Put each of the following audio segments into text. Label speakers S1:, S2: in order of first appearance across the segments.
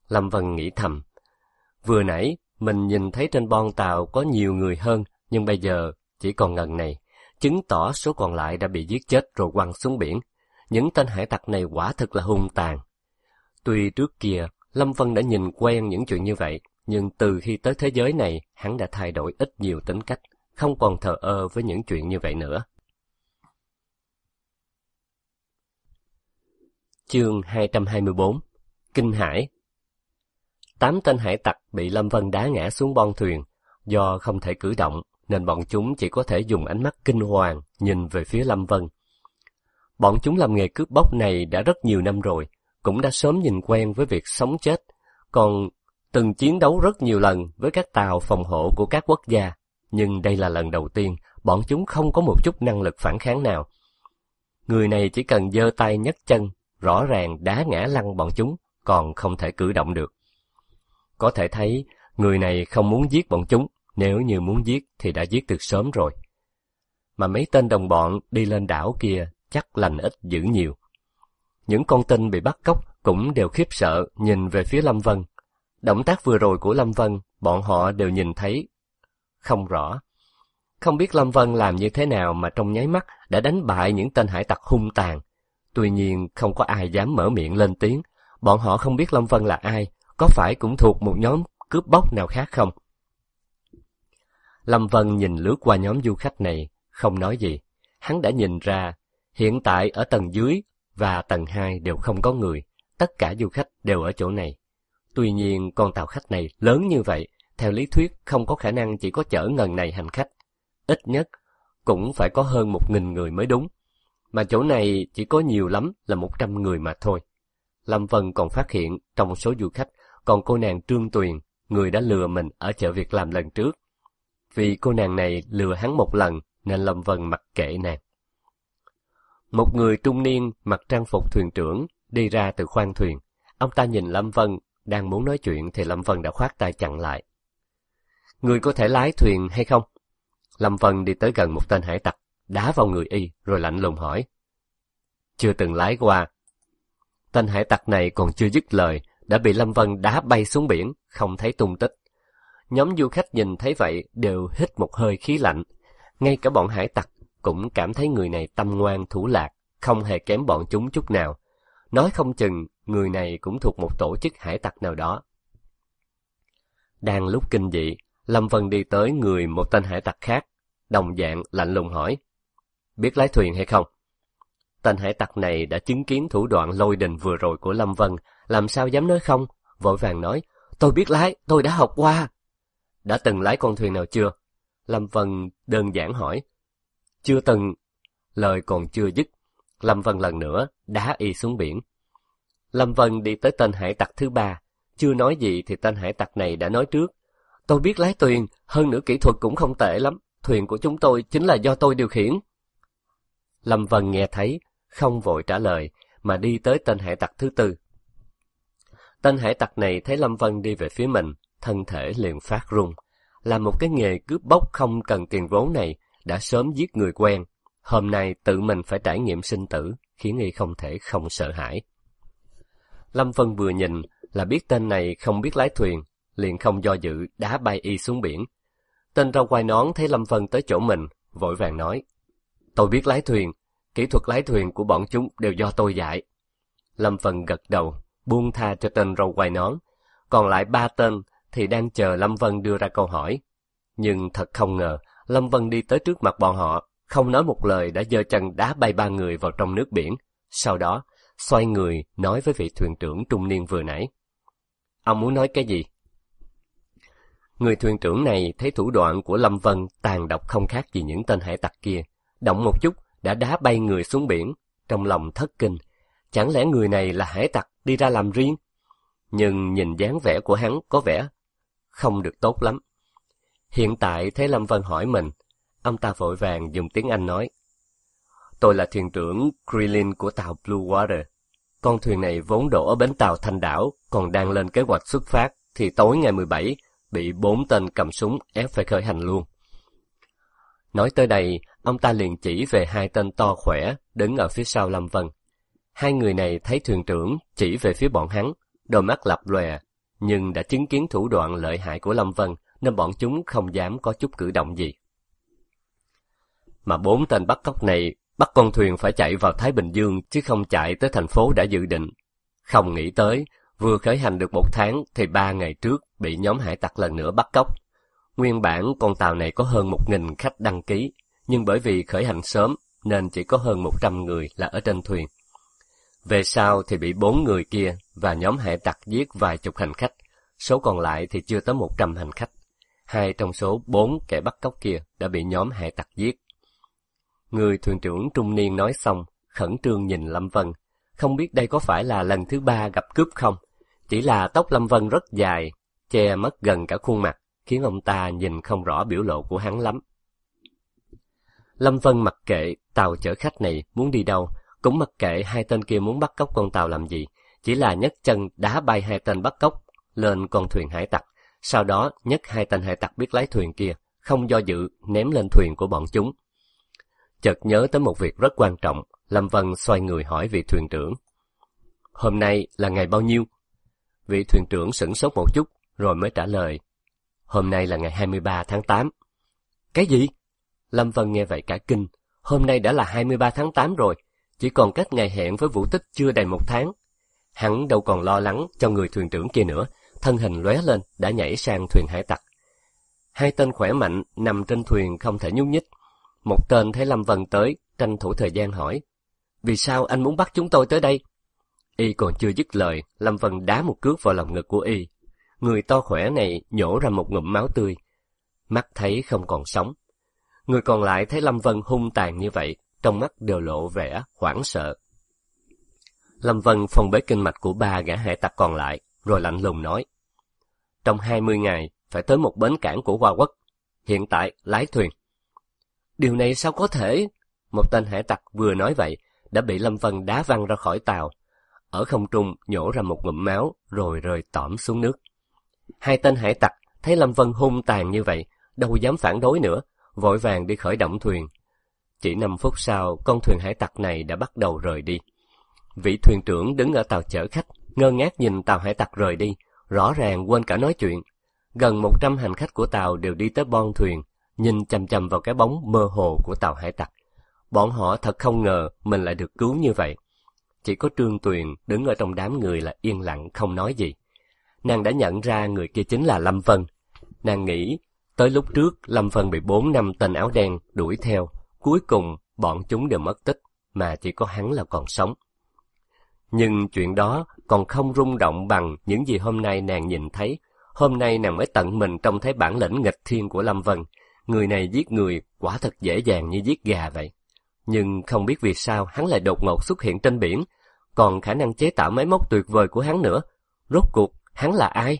S1: Lâm Vân nghĩ thầm. Vừa nãy, mình nhìn thấy trên bon tàu có nhiều người hơn, nhưng bây giờ chỉ còn ngần này, chứng tỏ số còn lại đã bị giết chết rồi quăng xuống biển. Những tên hải tặc này quả thực là hung tàn. Tuy trước kia, Lâm Vân đã nhìn quen những chuyện như vậy, nhưng từ khi tới thế giới này, hắn đã thay đổi ít nhiều tính cách, không còn thờ ơ với những chuyện như vậy nữa. Chương 224. Kinh hãi. 8 tên hải tặc bị Lâm Vân đá ngã xuống bon thuyền. Do không thể cử động, nên bọn chúng chỉ có thể dùng ánh mắt kinh hoàng nhìn về phía Lâm Vân. Bọn chúng làm nghề cướp bóc này đã rất nhiều năm rồi, cũng đã sớm nhìn quen với việc sống chết, còn từng chiến đấu rất nhiều lần với các tàu phòng hộ của các quốc gia. Nhưng đây là lần đầu tiên, bọn chúng không có một chút năng lực phản kháng nào. Người này chỉ cần giơ tay nhấc chân, rõ ràng đá ngã lăn bọn chúng, còn không thể cử động được. Có thể thấy, người này không muốn giết bọn chúng, nếu như muốn giết thì đã giết từ sớm rồi. Mà mấy tên đồng bọn đi lên đảo kia chắc lành ít dữ nhiều. Những con tin bị bắt cóc cũng đều khiếp sợ nhìn về phía Lâm Vân. Động tác vừa rồi của Lâm Vân, bọn họ đều nhìn thấy không rõ. Không biết Lâm Vân làm như thế nào mà trong nháy mắt đã đánh bại những tên hải tặc hung tàn. Tuy nhiên không có ai dám mở miệng lên tiếng. Bọn họ không biết Lâm Vân là ai, có phải cũng thuộc một nhóm cướp bóc nào khác không? Lâm Vân nhìn lướt qua nhóm du khách này, không nói gì. Hắn đã nhìn ra, hiện tại ở tầng dưới và tầng 2 đều không có người, tất cả du khách đều ở chỗ này. Tuy nhiên con tàu khách này lớn như vậy, theo lý thuyết không có khả năng chỉ có chở ngần này hành khách. Ít nhất cũng phải có hơn 1000 người mới đúng. Mà chỗ này chỉ có nhiều lắm là 100 người mà thôi. Lâm Vân còn phát hiện trong số du khách còn cô nàng Trương Tuyền, người đã lừa mình ở chợ Việc Làm lần trước. Vì cô nàng này lừa hắn một lần nên Lâm Vân mặc kệ nàng. Một người trung niên mặc trang phục thuyền trưởng đi ra từ khoang thuyền. Ông ta nhìn Lâm Vân, đang muốn nói chuyện thì Lâm Vân đã khoát tay chặn lại. Người có thể lái thuyền hay không? Lâm Vân đi tới gần một tên hải tặc, đá vào người y rồi lạnh lùng hỏi. Chưa từng lái qua. Tên hải tặc này còn chưa dứt lời, đã bị Lâm Vân đá bay xuống biển, không thấy tung tích. Nhóm du khách nhìn thấy vậy đều hít một hơi khí lạnh. Ngay cả bọn hải tặc cũng cảm thấy người này tâm ngoan thủ lạc, không hề kém bọn chúng chút nào. Nói không chừng người này cũng thuộc một tổ chức hải tặc nào đó. Đang lúc kinh dị, Lâm Vân đi tới người một tên hải tặc khác, đồng dạng lạnh lùng hỏi. Biết lái thuyền hay không? Tên hải tặc này đã chứng kiến thủ đoạn lôi đình vừa rồi của Lâm Vân, làm sao dám nói không, vội vàng nói, tôi biết lái, tôi đã học qua. Đã từng lái con thuyền nào chưa? Lâm Vân đơn giản hỏi. Chưa từng. Lời còn chưa dứt, Lâm Vân lần nữa đá y xuống biển. Lâm Vân đi tới tên hải tặc thứ 3, chưa nói gì thì tên hải tặc này đã nói trước. Tôi biết lái thuyền, hơn nữa kỹ thuật cũng không tệ lắm, thuyền của chúng tôi chính là do tôi điều khiển. Lâm Vân nghe thấy, không vội trả lời, mà đi tới tên hải tặc thứ 4. Tên hải tặc này thấy Lâm Vân đi về phía mình, thân thể liền phát run. Làm một cái nghề cướp bóc không cần tiền vốn này, đã sớm giết người quen. Hôm nay tự mình phải trải nghiệm sinh tử, khiến y không thể không sợ hãi. Lâm Vân vừa nhìn là biết tên này không biết lái thuyền, liền không do dự đá bay y xuống biển. Tên râu quai nón thấy Lâm Vân tới chỗ mình, vội vàng nói. Tôi biết lái thuyền, kỹ thuật lái thuyền của bọn chúng đều do tôi dạy. Lâm Vân gật đầu, buông tha cho tên râu quai nón. Còn lại 3 tên thì đang chờ Lâm Vân đưa ra câu hỏi. Nhưng thật không ngờ, Lâm Vân đi tới trước mặt bọn họ, không nói một lời đã giơ chân đá bay 3 người vào trong nước biển. Sau đó, xoay người nói với vị thuyền trưởng trung niên vừa nãy. Ông muốn nói cái gì? Người thuyền trưởng này thấy thủ đoạn của Lâm Vân tàn độc không khác gì những tên hải tặc kia. Động một chút đã đá bay người xuống biển, trong lòng thất kinh. Chẳng lẽ người này là hải tặc đi ra làm riêng? Nhưng nhìn dáng vẻ của hắn có vẻ không được tốt lắm. Hiện tại thấy Lâm Vân hỏi mình, ông ta vội vàng dùng tiếng Anh nói. Tôi là thuyền trưởng Krillin của tàu Blue Water. Con thuyền này vốn đổ ở bến tàu Thanh Đảo, còn đang lên kế hoạch xuất phát, thì tối ngày 17, bị 4 tên cầm súng ép phải khởi hành luôn. Nói tới đây, ông ta liền chỉ về 2 tên to khỏe, đứng ở phía sau Lâm Vân. 2 người này thấy thuyền trưởng chỉ về phía bọn hắn, đôi mắt lập lòe, nhưng đã chứng kiến thủ đoạn lợi hại của Lâm Vân nên bọn chúng không dám có chút cử động gì. Mà 4 tên bắt cóc này bắt con thuyền phải chạy vào Thái Bình Dương chứ không chạy tới thành phố đã dự định. Không nghĩ tới, vừa khởi hành được 1 tháng thì 3 ngày trước bị nhóm hải tặc lần nữa bắt cóc. Nguyên bản con tàu này có hơn 1.000 khách đăng ký, nhưng bởi vì khởi hành sớm nên chỉ có hơn 100 người là ở trên thuyền. Về sau thì bị 4 người kia và nhóm hải tặc giết vài chục hành khách, số còn lại thì chưa tới 100 hành khách. 2 trong số 4 kẻ bắt cóc kia đã bị nhóm hải tặc giết. Người thuyền trưởng trung niên nói xong, khẩn trương nhìn Lâm Vân, không biết đây có phải là lần thứ 3 gặp cướp không. Chỉ là tóc Lâm Vân rất dài, che mất gần cả khuôn mặt, khiến ông ta nhìn không rõ biểu lộ của hắn lắm. Lâm Vân mặc kệ tàu chở khách này muốn đi đâu, cũng mặc kệ 2 tên kia muốn bắt cóc con tàu làm gì, chỉ là nhấc chân đá bay 2 tên bắt cóc lên con thuyền hải tặc, sau đó nhấc 2 tên hải tặc biết lái thuyền kia, không do dự ném lên thuyền của bọn chúng. Chợt nhớ tới một việc rất quan trọng, Lâm Vân xoay người hỏi vị thuyền trưởng. Hôm nay là ngày bao nhiêu? Vị thuyền trưởng sửng sốt một chút, rồi mới trả lời. Hôm nay là ngày 23 tháng 8. Cái gì? Lâm Vân nghe vậy cả kinh. Hôm nay đã là 23 tháng 8 rồi, chỉ còn cách ngày hẹn với Vũ Tích chưa đầy 1 tháng. Hắn đâu còn lo lắng cho người thuyền trưởng kia nữa, thân hình lóe lên đã nhảy sang thuyền hải tặc. 2 tên khỏe mạnh nằm trên thuyền không thể nhúc nhích. Một tên thấy Lâm Vân tới, tranh thủ thời gian hỏi. Vì sao anh muốn bắt chúng tôi tới đây? Y còn chưa dứt lời, Lâm Vân đá một cước vào lòng ngực của Y. Người to khỏe này nhổ ra một ngụm máu tươi. Mắt thấy không còn sống. Người còn lại thấy Lâm Vân hung tàn như vậy, trong mắt đều lộ vẻ hoảng sợ. Lâm Vân phong bế kinh mạch của 3 gã hải tặc còn lại, rồi lạnh lùng nói. Trong 20 ngày, phải tới một bến cảng của Hoa Quốc. Hiện tại, lái thuyền. Điều này sao có thể? Một tên hải tặc vừa nói vậy, đã bị Lâm Vân đá văng ra khỏi tàu. Ở không trung nhổ ra một ngụm máu, rồi rơi tõm xuống nước. 2 tên hải tặc thấy Lâm Vân hung tàn như vậy, đâu dám phản đối nữa, vội vàng đi khởi động thuyền. Chỉ 5 phút sau, con thuyền hải tặc này đã bắt đầu rời đi. Vị thuyền trưởng đứng ở tàu chở khách, ngơ ngác nhìn tàu hải tặc rời đi, rõ ràng quên cả nói chuyện. Gần 100 hành khách của tàu đều đi tới bon thuyền, nhìn chằm chằm vào cái bóng mơ hồ của tàu hải tặc. Bọn họ thật không ngờ mình lại được cứu như vậy. Chỉ có Trương Tuyền đứng ở trong đám người là yên lặng không nói gì. Nàng đã nhận ra người kia chính là Lâm Vân. Nàng nghĩ, tới lúc trước Lâm Vân bị 4-5 tên áo đen đuổi theo, cuối cùng bọn chúng đều mất tích, mà chỉ có hắn là còn sống. Nhưng chuyện đó còn không rung động bằng những gì hôm nay nàng nhìn thấy. Hôm nay nàng mới tận mình trông thấy bản lĩnh nghịch thiên của Lâm Vân. Người này giết người quả thật dễ dàng như giết gà vậy. Nhưng không biết vì sao hắn lại đột ngột xuất hiện trên biển, còn khả năng chế tạo máy móc tuyệt vời của hắn nữa. Rốt cuộc, hắn là ai?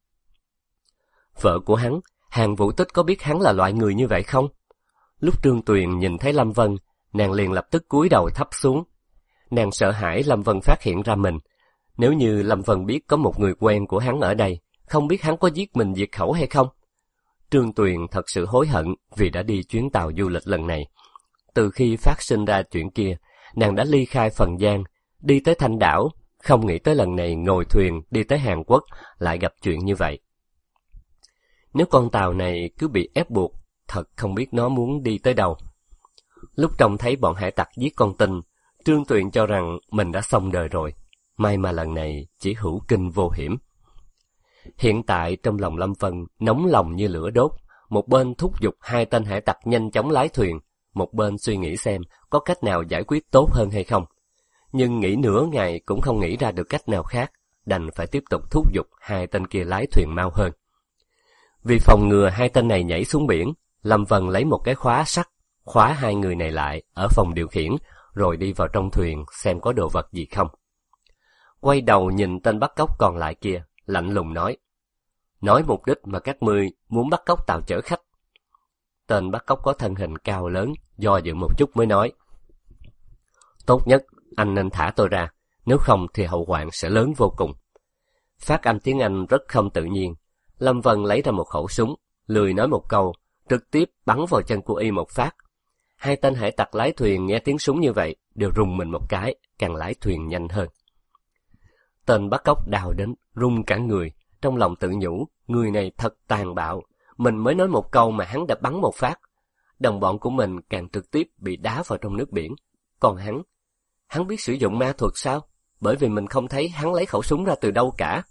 S1: Vợ của hắn, Hàn Vũ Tích có biết hắn là loại người như vậy không? Lúc Trương Tuyền nhìn thấy Lâm Vân, nàng liền lập tức cúi đầu thấp xuống. Nàng sợ hãi Lâm Vân phát hiện ra mình. Nếu như Lâm Vân biết có một người quen của hắn ở đây, không biết hắn có giết mình diệt khẩu hay không? Trương Tuyền thật sự hối hận vì đã đi chuyến tàu du lịch lần này. Từ khi phát sinh ra chuyện kia, nàng đã ly khai Phần Giang, đi tới Thanh Đảo, không nghĩ tới lần này ngồi thuyền đi tới Hàn Quốc lại gặp chuyện như vậy. Nếu con tàu này cứ bị ép buộc, thật không biết nó muốn đi tới đâu. Lúc trông thấy bọn hải tặc giết con tin, Trương Tuyền cho rằng mình đã xong đời rồi. May mà lần này chỉ hữu kinh vô hiểm. Hiện tại trong lòng Lâm Vân nóng lòng như lửa đốt, một bên thúc giục 2 tên hải tặc nhanh chóng lái thuyền, một bên suy nghĩ xem có cách nào giải quyết tốt hơn hay không. Nhưng nghĩ nửa ngày cũng không nghĩ ra được cách nào khác, đành phải tiếp tục thúc giục 2 tên kia lái thuyền mau hơn. Vì phòng ngừa 2 tên này nhảy xuống biển, Lâm Vân lấy một cái khóa sắt, khóa 2 người này lại ở phòng điều khiển, rồi đi vào trong thuyền xem có đồ vật gì không. Quay đầu nhìn tên bắt cóc còn lại kia, lạnh lùng nói mục đích mà các ngươi muốn bắt cóc tàu chở khách. Tên bắt cóc có thân hình cao lớn, do dự một chút mới nói. Tốt nhất, anh nên thả tôi ra, nếu không thì hậu hoạn sẽ lớn vô cùng. Phát âm tiếng Anh rất không tự nhiên. Lâm Vân lấy ra một khẩu súng, lười nói một câu, trực tiếp bắn vào chân của y một phát. 2 tên hải tặc lái thuyền nghe tiếng súng như vậy, đều rùng mình một cái, càng lái thuyền nhanh hơn. Tên bắt cóc đào đến, run cả người, trong lòng tự nhủ, người này thật tàn bạo. Mình mới nói một câu mà hắn đã bắn một phát. Đồng bọn của mình càng trực tiếp bị đá vào trong nước biển. Còn hắn biết sử dụng ma thuật sao? Bởi vì mình không thấy hắn lấy khẩu súng ra từ đâu cả.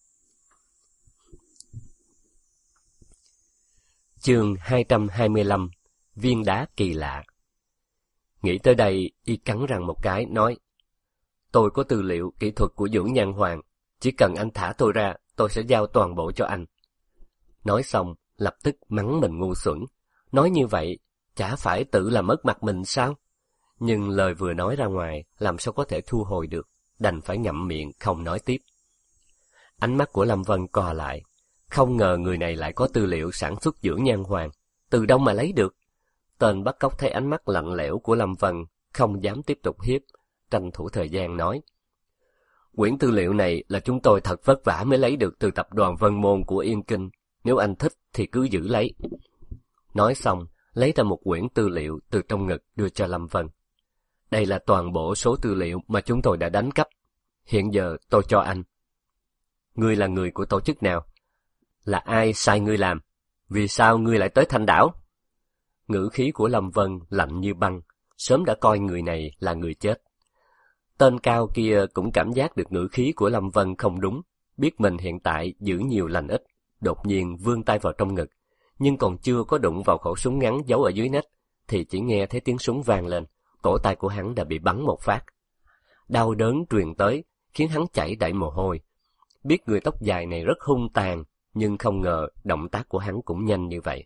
S1: Chương 225. Viên đá kỳ lạ. Nghĩ tới đây, y cắn răng một cái, nói: tôi có tư liệu kỹ thuật của dưỡng nhan hoàng, chỉ cần anh thả tôi ra, tôi sẽ giao toàn bộ cho anh. Nói xong, lập tức mắng mình ngu xuẩn. Nói như vậy, chả phải tự làm mất mặt mình sao? Nhưng lời vừa nói ra ngoài, làm sao có thể thu hồi được, đành phải ngậm miệng không nói tiếp. Ánh mắt của Lâm Vân co lại. Không ngờ người này lại có tư liệu sản xuất dưỡng nhan hoàng. Từ đâu mà lấy được? Tên bắt cóc thấy ánh mắt lạnh lẽo của Lâm Vân, không dám tiếp tục hiếp, tranh thủ thời gian nói: quyển tư liệu này là chúng tôi thật vất vả mới lấy được từ tập đoàn Vân Môn của Yên Kinh. Nếu anh thích thì cứ giữ lấy. Nói xong, lấy ra một quyển tư liệu từ trong ngực đưa cho Lâm Vân. Đây là toàn bộ số tư liệu mà chúng tôi đã đánh cắp. Hiện giờ tôi cho anh. Ngươi là người của tổ chức nào? Là ai sai ngươi làm? Vì sao ngươi lại tới Thanh Đảo? Ngữ khí của Lâm Vân lạnh như băng, sớm đã coi người này là người chết. Tên cao kia cũng cảm giác được ngữ khí của Lâm Vân không đúng, biết mình hiện tại giữ nhiều lành ít, đột nhiên vươn tay vào trong ngực, nhưng còn chưa có đụng vào khẩu súng ngắn giấu ở dưới nách, thì chỉ nghe thấy tiếng súng vang lên, cổ tay của hắn đã bị bắn một phát. Đau đớn truyền tới, khiến hắn chảy đầy mồ hôi. Biết người tóc dài này rất hung tàn, nhưng không ngờ động tác của hắn cũng nhanh như vậy.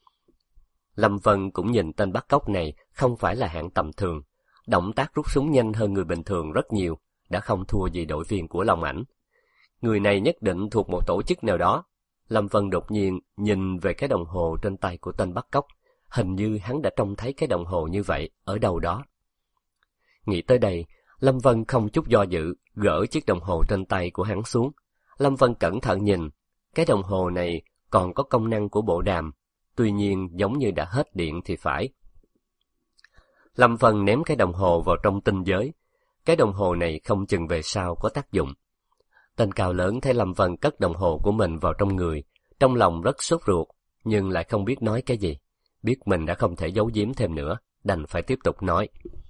S1: Lâm Vân cũng nhìn tên bắt cóc này không phải là hạng tầm thường, động tác rút súng nhanh hơn người bình thường rất nhiều, đã không thua gì đội viên của Long Ảnh. Người này nhất định thuộc một tổ chức nào đó. Lâm Vân đột nhiên nhìn về cái đồng hồ trên tay của tên bắt cóc, hình như hắn đã trông thấy cái đồng hồ như vậy ở đâu đó. Nghĩ tới đây, Lâm Vân không chút do dự, gỡ chiếc đồng hồ trên tay của hắn xuống. Lâm Vân cẩn thận nhìn, cái đồng hồ này còn có công năng của bộ đàm, tuy nhiên giống như đã hết điện thì phải. Lâm Vân ném cái đồng hồ vào trong tinh giới. Cái đồng hồ này không chừng về sau có tác dụng. Tên cao lớn thấy Lâm Vân cất đồng hồ của mình vào trong người, trong lòng rất sốt ruột, nhưng lại không biết nói cái gì. Biết mình đã không thể giấu giếm thêm nữa, đành phải tiếp tục nói.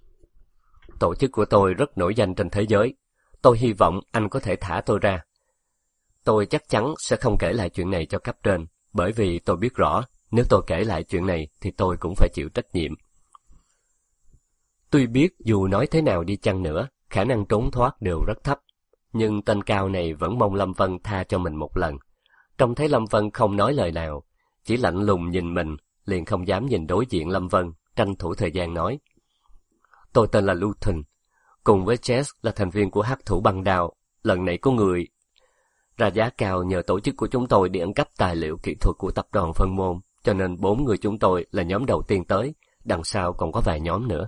S1: Tổ chức của tôi rất nổi danh trên thế giới. Tôi hy vọng anh có thể thả tôi ra. Tôi chắc chắn sẽ không kể lại chuyện này cho cấp trên, bởi vì tôi biết rõ, nếu tôi kể lại chuyện này thì tôi cũng phải chịu trách nhiệm. Tuy biết dù nói thế nào đi chăng nữa, khả năng trốn thoát đều rất thấp, nhưng tên cao này vẫn mong Lâm Vân tha cho mình một lần. Trông thấy Lâm Vân không nói lời nào, chỉ lạnh lùng nhìn mình, liền không dám nhìn đối diện Lâm Vân, tranh thủ thời gian nói. Tôi tên là Luton, cùng với Jess là thành viên của hắc thủ băng đao. Lần này có người ra giá cao nhờ tổ chức của chúng tôi đi ăn cắp tài liệu kỹ thuật của tập đoàn Vân Môn, cho nên 4 người chúng tôi là nhóm đầu tiên tới, đằng sau còn có vài nhóm nữa.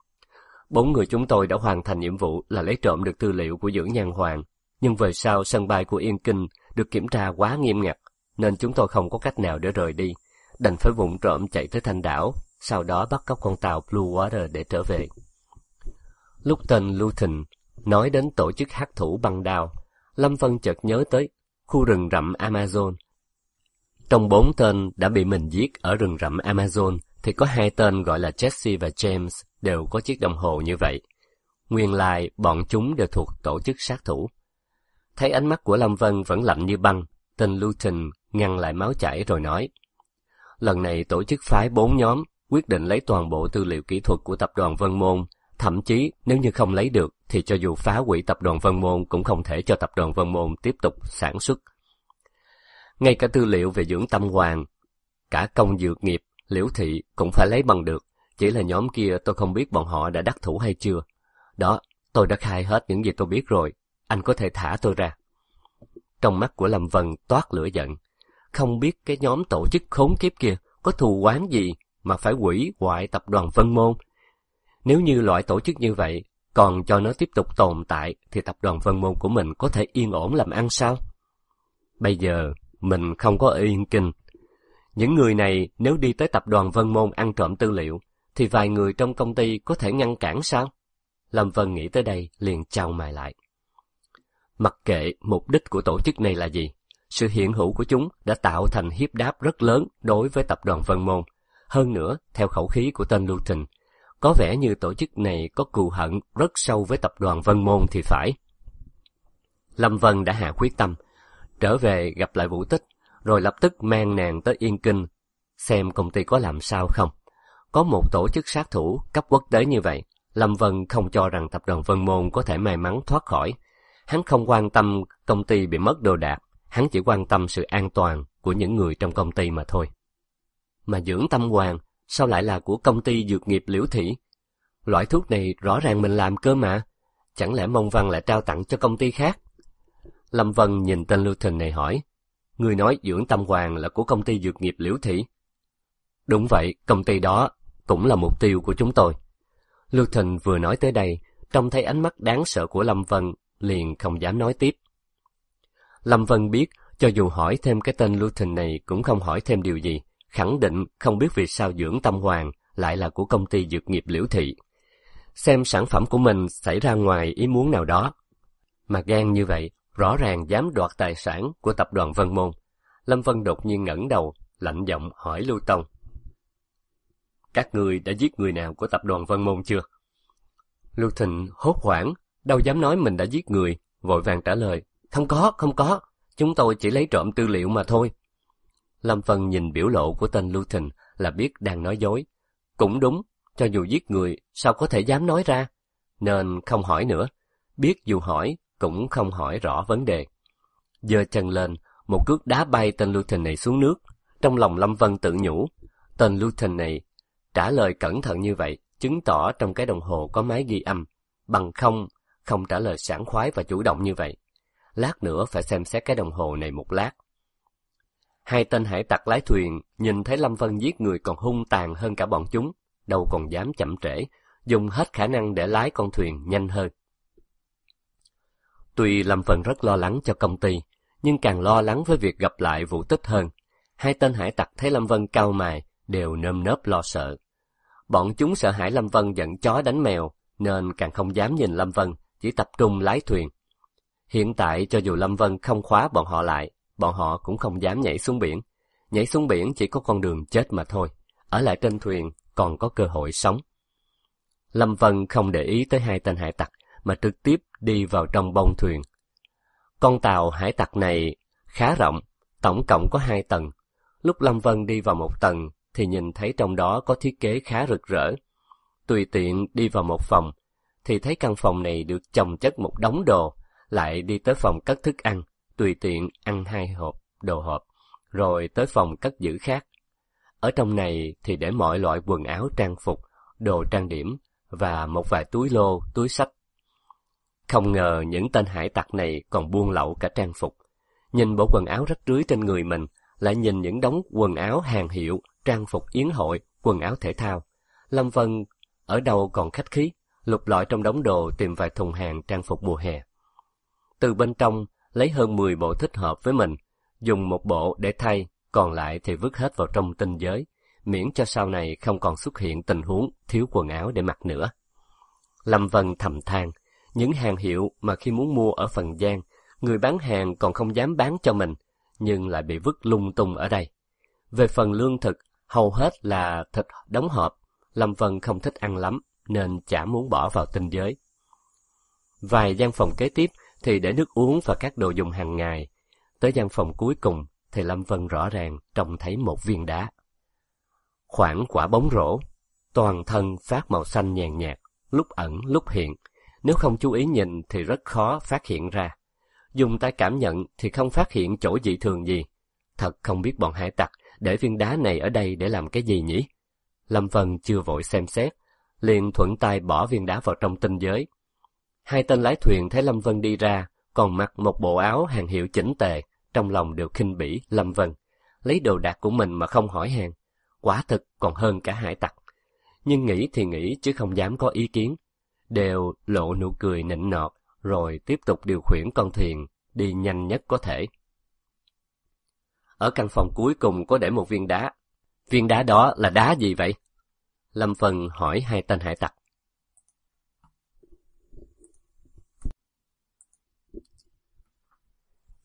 S1: 4 người chúng tôi đã hoàn thành nhiệm vụ là lấy trộm được tư liệu của dưỡng nhan hoàng, nhưng về sau sân bay của Yên Kinh được kiểm tra quá nghiêm ngặt, nên chúng tôi không có cách nào để rời đi, đành phải vụng trộm chạy tới Thanh Đảo, sau đó bắt cóc con tàu Blue Water để trở về. Lúc tên Luton nói đến tổ chức hắc thủ băng đao, Lâm Vân chợt nhớ tới khu rừng rậm Amazon. Trong 4 tên đã bị mình giết ở rừng rậm Amazon, thì có 2 tên gọi là Jesse và James đều có chiếc đồng hồ như vậy. Nguyên lai bọn chúng đều thuộc tổ chức sát thủ. Thấy ánh mắt của Lâm Vân vẫn lạnh như băng, tên Luton ngăn lại máu chảy rồi nói. Lần này tổ chức phái 4 nhóm, quyết định lấy toàn bộ tư liệu kỹ thuật của tập đoàn Vân Môn. Thậm chí nếu như không lấy được thì cho dù phá hủy tập đoàn Vân Môn cũng không thể cho tập đoàn Vân Môn tiếp tục sản xuất. Ngay cả tư liệu về dưỡng tâm hoàng, cả công dược nghiệp, Liễu Thị cũng phải lấy bằng được. Chỉ là nhóm kia tôi không biết bọn họ đã đắc thủ hay chưa. Đó, tôi đã khai hết những gì tôi biết rồi. Anh có thể thả tôi ra. Trong mắt của Lâm Vân toát lửa giận. Không biết cái nhóm tổ chức khốn kiếp kia có thù oán gì mà phải hủy hoại tập đoàn Vân Môn. Nếu như loại tổ chức như vậy còn cho nó tiếp tục tồn tại thì tập đoàn Vân Môn của mình có thể yên ổn làm ăn sao? Bây giờ mình không có ở Yên Kinh. Những người này nếu đi tới tập đoàn Vân Môn ăn trộm tư liệu thì vài người trong công ty có thể ngăn cản sao? Lâm Vân nghĩ tới đây liền chau mày lại. Mặc kệ mục đích của tổ chức này là gì, Sự hiện hữu của chúng đã tạo thành hiếp đáp rất lớn đối với tập đoàn Vân Môn. Hơn nữa, theo khẩu khí của tên Luton, có vẻ như tổ chức này có cừu hận rất sâu với tập đoàn Vân Môn thì phải. Lâm Vân đã hạ quyết tâm, trở về gặp lại Vũ Tích, rồi lập tức mang nàng tới Yên Kinh, xem công ty có làm sao không. Có một tổ chức sát thủ cấp quốc tế như vậy, Lâm Vân không cho rằng tập đoàn Vân Môn có thể may mắn thoát khỏi. Hắn không quan tâm công ty bị mất đồ đạc, hắn chỉ quan tâm sự an toàn của những người trong công ty mà thôi. Mà dưỡng tâm hoàng, sao lại là của công ty dược nghiệp Liễu Thị? Loại thuốc này rõ ràng mình làm cơ mà, chẳng lẽ Mông Văn lại trao tặng cho công ty khác? Lâm Vân nhìn tên Luton này hỏi, người nói dưỡng tâm hoàng là của công ty dược nghiệp Liễu Thị? Đúng vậy, công ty đó cũng là mục tiêu của chúng tôi. Luton vừa nói tới đây, trông thấy ánh mắt đáng sợ của Lâm Vân, liền không dám nói tiếp. Lâm Vân biết, cho dù hỏi thêm cái tên Luton này cũng không hỏi thêm điều gì, khẳng định không biết vì sao dưỡng tâm hoàng lại là của công ty dược nghiệp Liễu Thị. Xem sản phẩm của mình xảy ra ngoài ý muốn nào đó, mà gan như vậy, rõ ràng dám đoạt tài sản của tập đoàn Vân Môn. Lâm Vân đột nhiên ngẩng đầu, lạnh giọng hỏi Lưu Tông. Các ngươi đã giết người nào của tập đoàn Vân Môn chưa? Lưu Thịnh hốt hoảng, đâu dám nói mình đã giết người, vội vàng trả lời, không có, chúng tôi chỉ lấy trộm tư liệu mà thôi. Lâm Vân nhìn biểu lộ của tên Lưu Thịnh là biết đang nói dối. Cũng đúng, cho dù giết người, sao có thể dám nói ra? Nên không hỏi nữa, biết dù hỏi cũng không hỏi rõ vấn đề. Giơ chân lên, một cước đá bay tên Lưu Thịnh này xuống nước. Trong lòng Lâm Vân tự nhủ, tên Lưu Thịnh này trả lời cẩn thận như vậy, chứng tỏ trong cái đồng hồ có máy ghi âm, bằng không trả lời sảng khoái và chủ động như vậy. Lát nữa phải xem xét cái đồng hồ này một lát. Hai tên hải tặc lái thuyền nhìn thấy Lâm Vân giết người còn hung tàn hơn cả bọn chúng, đâu còn dám chậm trễ, dùng hết khả năng để lái con thuyền nhanh hơn. Tuy Lâm Vân rất lo lắng cho công ty, nhưng càng lo lắng với việc gặp lại Vũ Tích hơn. Hai tên hải tặc thấy Lâm Vân cau mày, đều nơm nớp lo sợ. Bọn chúng sợ hãi Lâm Vân giận chó đánh mèo, nên càng không dám nhìn Lâm Vân, chỉ tập trung lái thuyền. Hiện tại cho dù Lâm Vân không khóa bọn họ lại, bọn họ cũng không dám nhảy xuống biển. Nhảy xuống biển chỉ có con đường chết mà thôi, ở lại trên thuyền còn có cơ hội sống. Lâm Vân không để ý tới hai tên hải tặc, mà trực tiếp đi vào trong bông thuyền. Con tàu hải tặc này khá rộng, tổng cộng có 2 tầng. Lúc Lâm Vân đi vào một tầng, thì nhìn thấy trong đó có thiết kế khá rực rỡ. Tùy tiện đi vào một phòng, thì thấy căn phòng này được chồng chất một đống đồ, lại đi tới phòng cất thức ăn, tùy tiện ăn 2 hộp đồ hộp, rồi tới phòng cất giữ khác. Ở trong này thì để mọi loại quần áo trang phục, đồ trang điểm và một vài túi lô, túi xách. Không ngờ những tên hải tặc này còn buôn lậu cả trang phục. Nhìn bộ quần áo rách rưới trên người mình, lại nhìn những đống quần áo hàng hiệu, trang phục yến hội, quần áo thể thao. Lâm Vân ở đâu còn khách khí, lục lọi trong đống đồ tìm vài thùng hàng trang phục mùa hè. Từ bên trong lấy hơn 10 bộ thích hợp với mình, dùng một bộ để thay, còn lại thì vứt hết vào trong tinh giới, miễn cho sau này không còn xuất hiện tình huống thiếu quần áo để mặc nữa. Lâm Vân thầm than, những hàng hiệu mà khi muốn mua ở Phần Giang, người bán hàng còn không dám bán cho mình, nhưng lại bị vứt lung tung ở đây. Về phần lương thực, hầu hết là thịt đóng hộp, Lâm Vân không thích ăn lắm, nên chả muốn bỏ vào tinh giới. Vài gian phòng kế tiếp thì để nước uống và các đồ dùng hàng ngày. Tới gian phòng cuối cùng thì Lâm Vân rõ ràng trông thấy một viên đá. Khoảng quả bóng rổ, toàn thân phát màu xanh nhàn nhạt, lúc ẩn lúc hiện. Nếu không chú ý nhìn thì rất khó phát hiện ra. Dùng tay cảm nhận thì không phát hiện chỗ dị thường gì. Thật không biết bọn hải tặc để viên đá này ở đây để làm cái gì nhỉ? Lâm Vân chưa vội xem xét, liền thuận tay bỏ viên đá vào trong tinh giới. Hai tên lái thuyền thấy Lâm Vân đi ra, còn mặc một bộ áo hàng hiệu chỉnh tề, trong lòng đều khinh bỉ Lâm Vân. Lấy đồ đạc của mình mà không hỏi hàng, quả thực còn hơn cả hải tặc. Nhưng nghĩ thì nghĩ chứ không dám có ý kiến. Đều lộ nụ cười nịnh nọt, rồi tiếp tục điều khiển con thuyền đi nhanh nhất có thể. Ở căn phòng cuối cùng có để một viên đá. Viên đá đó là đá gì vậy? Lâm Vân hỏi hai tên hải tặc.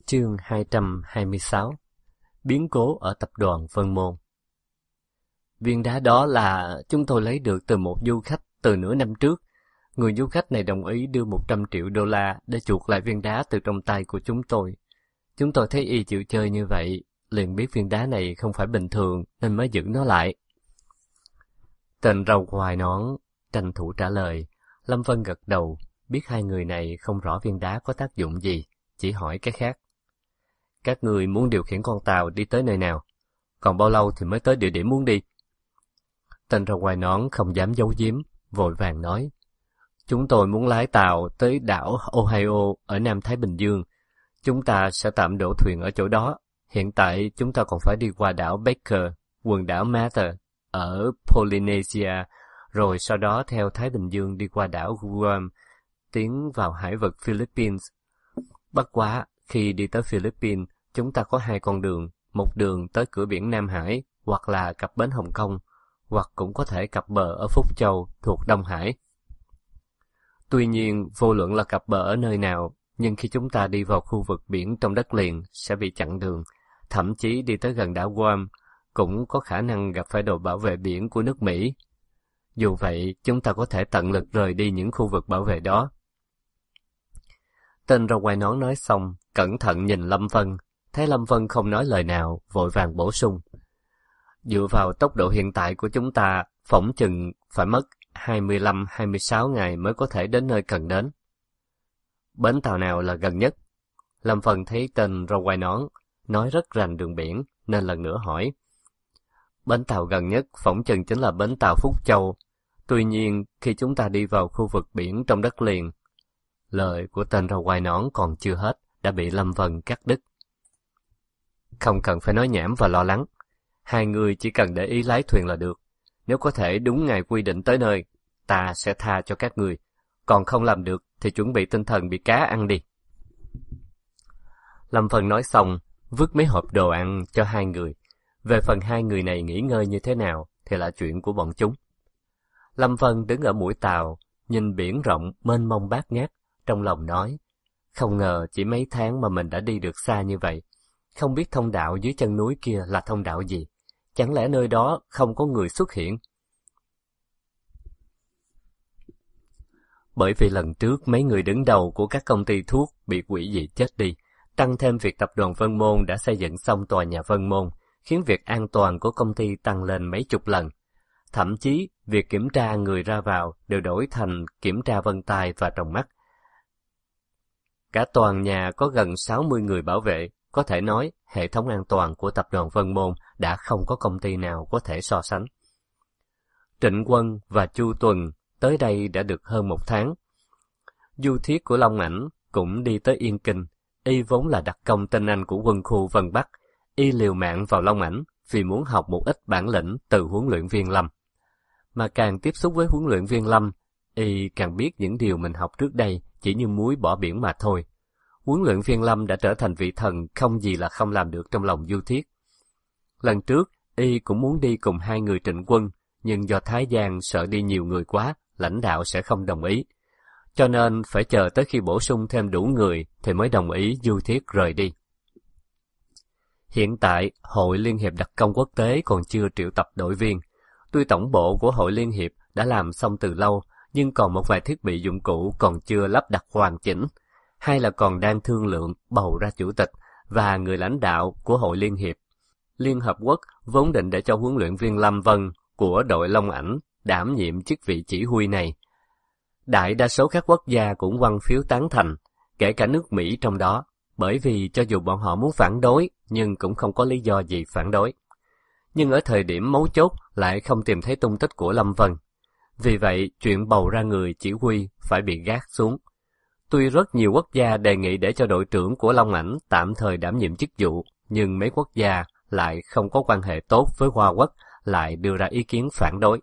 S1: Chương 226. Biến cố ở tập đoàn Vân Môn. Viên đá đó là chúng tôi lấy được từ một du khách từ nửa năm trước. Người du khách này đồng ý đưa 100 triệu đô la để chuộc lại viên đá từ trong tay của chúng tôi. Chúng tôi thấy y chịu chơi như vậy, liền biết viên đá này không phải bình thường nên mới giữ nó lại. Tên râu hoài nón tranh thủ trả lời. Lâm Vân gật đầu, biết hai người này không rõ viên đá có tác dụng gì, chỉ hỏi cái khác. Các người muốn điều khiển con tàu đi tới nơi nào? Còn bao lâu thì mới tới địa điểm muốn đi? Tên râu hoài nón không dám giấu giếm, vội vàng nói. Chúng tôi muốn lái tàu tới đảo Ohio ở Nam Thái Bình Dương. Chúng ta sẽ tạm đổ thuyền ở chỗ đó. Hiện tại chúng ta còn phải đi qua đảo Baker, quần đảo Mather ở Polynesia, rồi sau đó theo Thái Bình Dương đi qua đảo Guam, tiến vào hải vực Philippines. Bất quá, khi đi tới Philippines, chúng ta có hai con đường, một đường tới cửa biển Nam Hải, hoặc là cập bến Hồng Kông, hoặc cũng có thể cập bờ ở Phúc Châu thuộc Đông Hải. Tuy nhiên, vô luận là cập bờ ở nơi nào, nhưng khi chúng ta đi vào khu vực biển trong đất liền sẽ bị chặn đường, thậm chí đi tới gần đảo Guam, cũng có khả năng gặp phải đội bảo vệ biển của nước Mỹ. Dù vậy, chúng ta có thể tận lực rời đi những khu vực bảo vệ đó. Tên râu quai nón nói xong, cẩn thận nhìn Lâm Vân, thấy Lâm Vân không nói lời nào, vội vàng bổ sung. Dựa vào tốc độ hiện tại của chúng ta, phỏng chừng phải mất 25-26 ngày mới có thể đến nơi cần đến. Bến tàu nào là gần nhất? Lâm Vân thấy tên râu quai nón nói rất rành đường biển, nên lần nữa hỏi. Bến tàu gần nhất phỏng chừng chính là bến tàu Phúc Châu. Tuy nhiên, khi chúng ta đi vào khu vực biển trong đất liền, lời của tên râu quai nón còn chưa hết, đã bị Lâm Vân cắt đứt. Không cần phải nói nhảm và lo lắng. Hai người chỉ cần để ý lái thuyền là được. Nếu có thể đúng ngày quy định tới nơi, ta sẽ tha cho các người. Còn không làm được thì chuẩn bị tinh thần bị cá ăn đi. Lâm Vân nói xong, vứt mấy hộp đồ ăn cho hai người. Về phần hai người này nghỉ ngơi như thế nào thì là chuyện của bọn chúng. Lâm Vân đứng ở mũi tàu, nhìn biển rộng mênh mông bát ngát, trong lòng nói, không ngờ chỉ mấy tháng mà mình đã đi được xa như vậy. Không biết thông đạo dưới chân núi kia là thông đạo gì? Chẳng lẽ nơi đó không có người xuất hiện? Bởi vì lần trước mấy người đứng đầu của các công ty thuốc bị quỷ dị chết đi, tăng thêm việc tập đoàn Vân Môn đã xây dựng xong tòa nhà Vân Môn, khiến việc an toàn của công ty tăng lên mấy chục lần. Thậm chí, việc kiểm tra người ra vào đều đổi thành kiểm tra vân tay và tròng mắt. Cả toàn nhà có gần 60 người bảo vệ, có thể nói hệ thống an toàn của tập đoàn Vân Môn đã không có công ty nào có thể so sánh. Trịnh Quân và Chu Tuần tới đây đã được hơn một tháng. Du Thiết của Long Ảnh cũng đi tới Yên Kinh, y vốn là đặc công tinh Anh của quân khu Vân Bắc, y liều mạng vào Long Ảnh vì muốn học một ít bản lĩnh từ huấn luyện viên Lâm. Mà càng tiếp xúc với huấn luyện viên Lâm, y càng biết những điều mình học trước đây chỉ như muối bỏ biển mà thôi. Huấn luyện viên Lâm đã trở thành vị thần không gì là không làm được trong lòng Du Thiết. Lần trước, y cũng muốn đi cùng hai người Trịnh Quân, nhưng do Thái Giang sợ đi nhiều người quá, lãnh đạo sẽ không đồng ý. Cho nên phải chờ tới khi bổ sung thêm đủ người thì mới đồng ý Du Thiết rời đi. Hiện tại, Hội Liên hiệp Đặc công Quốc tế còn chưa triệu tập đội viên. Tuy tổng bộ của Hội Liên hiệp đã làm xong từ lâu, nhưng còn một vài thiết bị dụng cụ còn chưa lắp đặt hoàn chỉnh, hay là còn đang thương lượng bầu ra chủ tịch và người lãnh đạo của Hội Liên hiệp. Liên Hợp Quốc vốn định để cho huấn luyện viên Lâm Vân của đội Long Ảnh đảm nhiệm chức vị chỉ huy này. Đại đa số các quốc gia cũng quăng phiếu tán thành, kể cả nước Mỹ trong đó, bởi vì cho dù bọn họ muốn phản đối, nhưng cũng không có lý do gì phản đối. Nhưng ở thời điểm mấu chốt lại không tìm thấy tung tích của Lâm Vân. Vì vậy, chuyện bầu ra người chỉ huy phải bị gác xuống. Tuy rất nhiều quốc gia đề nghị để cho đội trưởng của Long Ảnh tạm thời đảm nhiệm chức vụ, nhưng mấy quốc gia lại không có quan hệ tốt với Hoa Quốc, lại đưa ra ý kiến phản đối.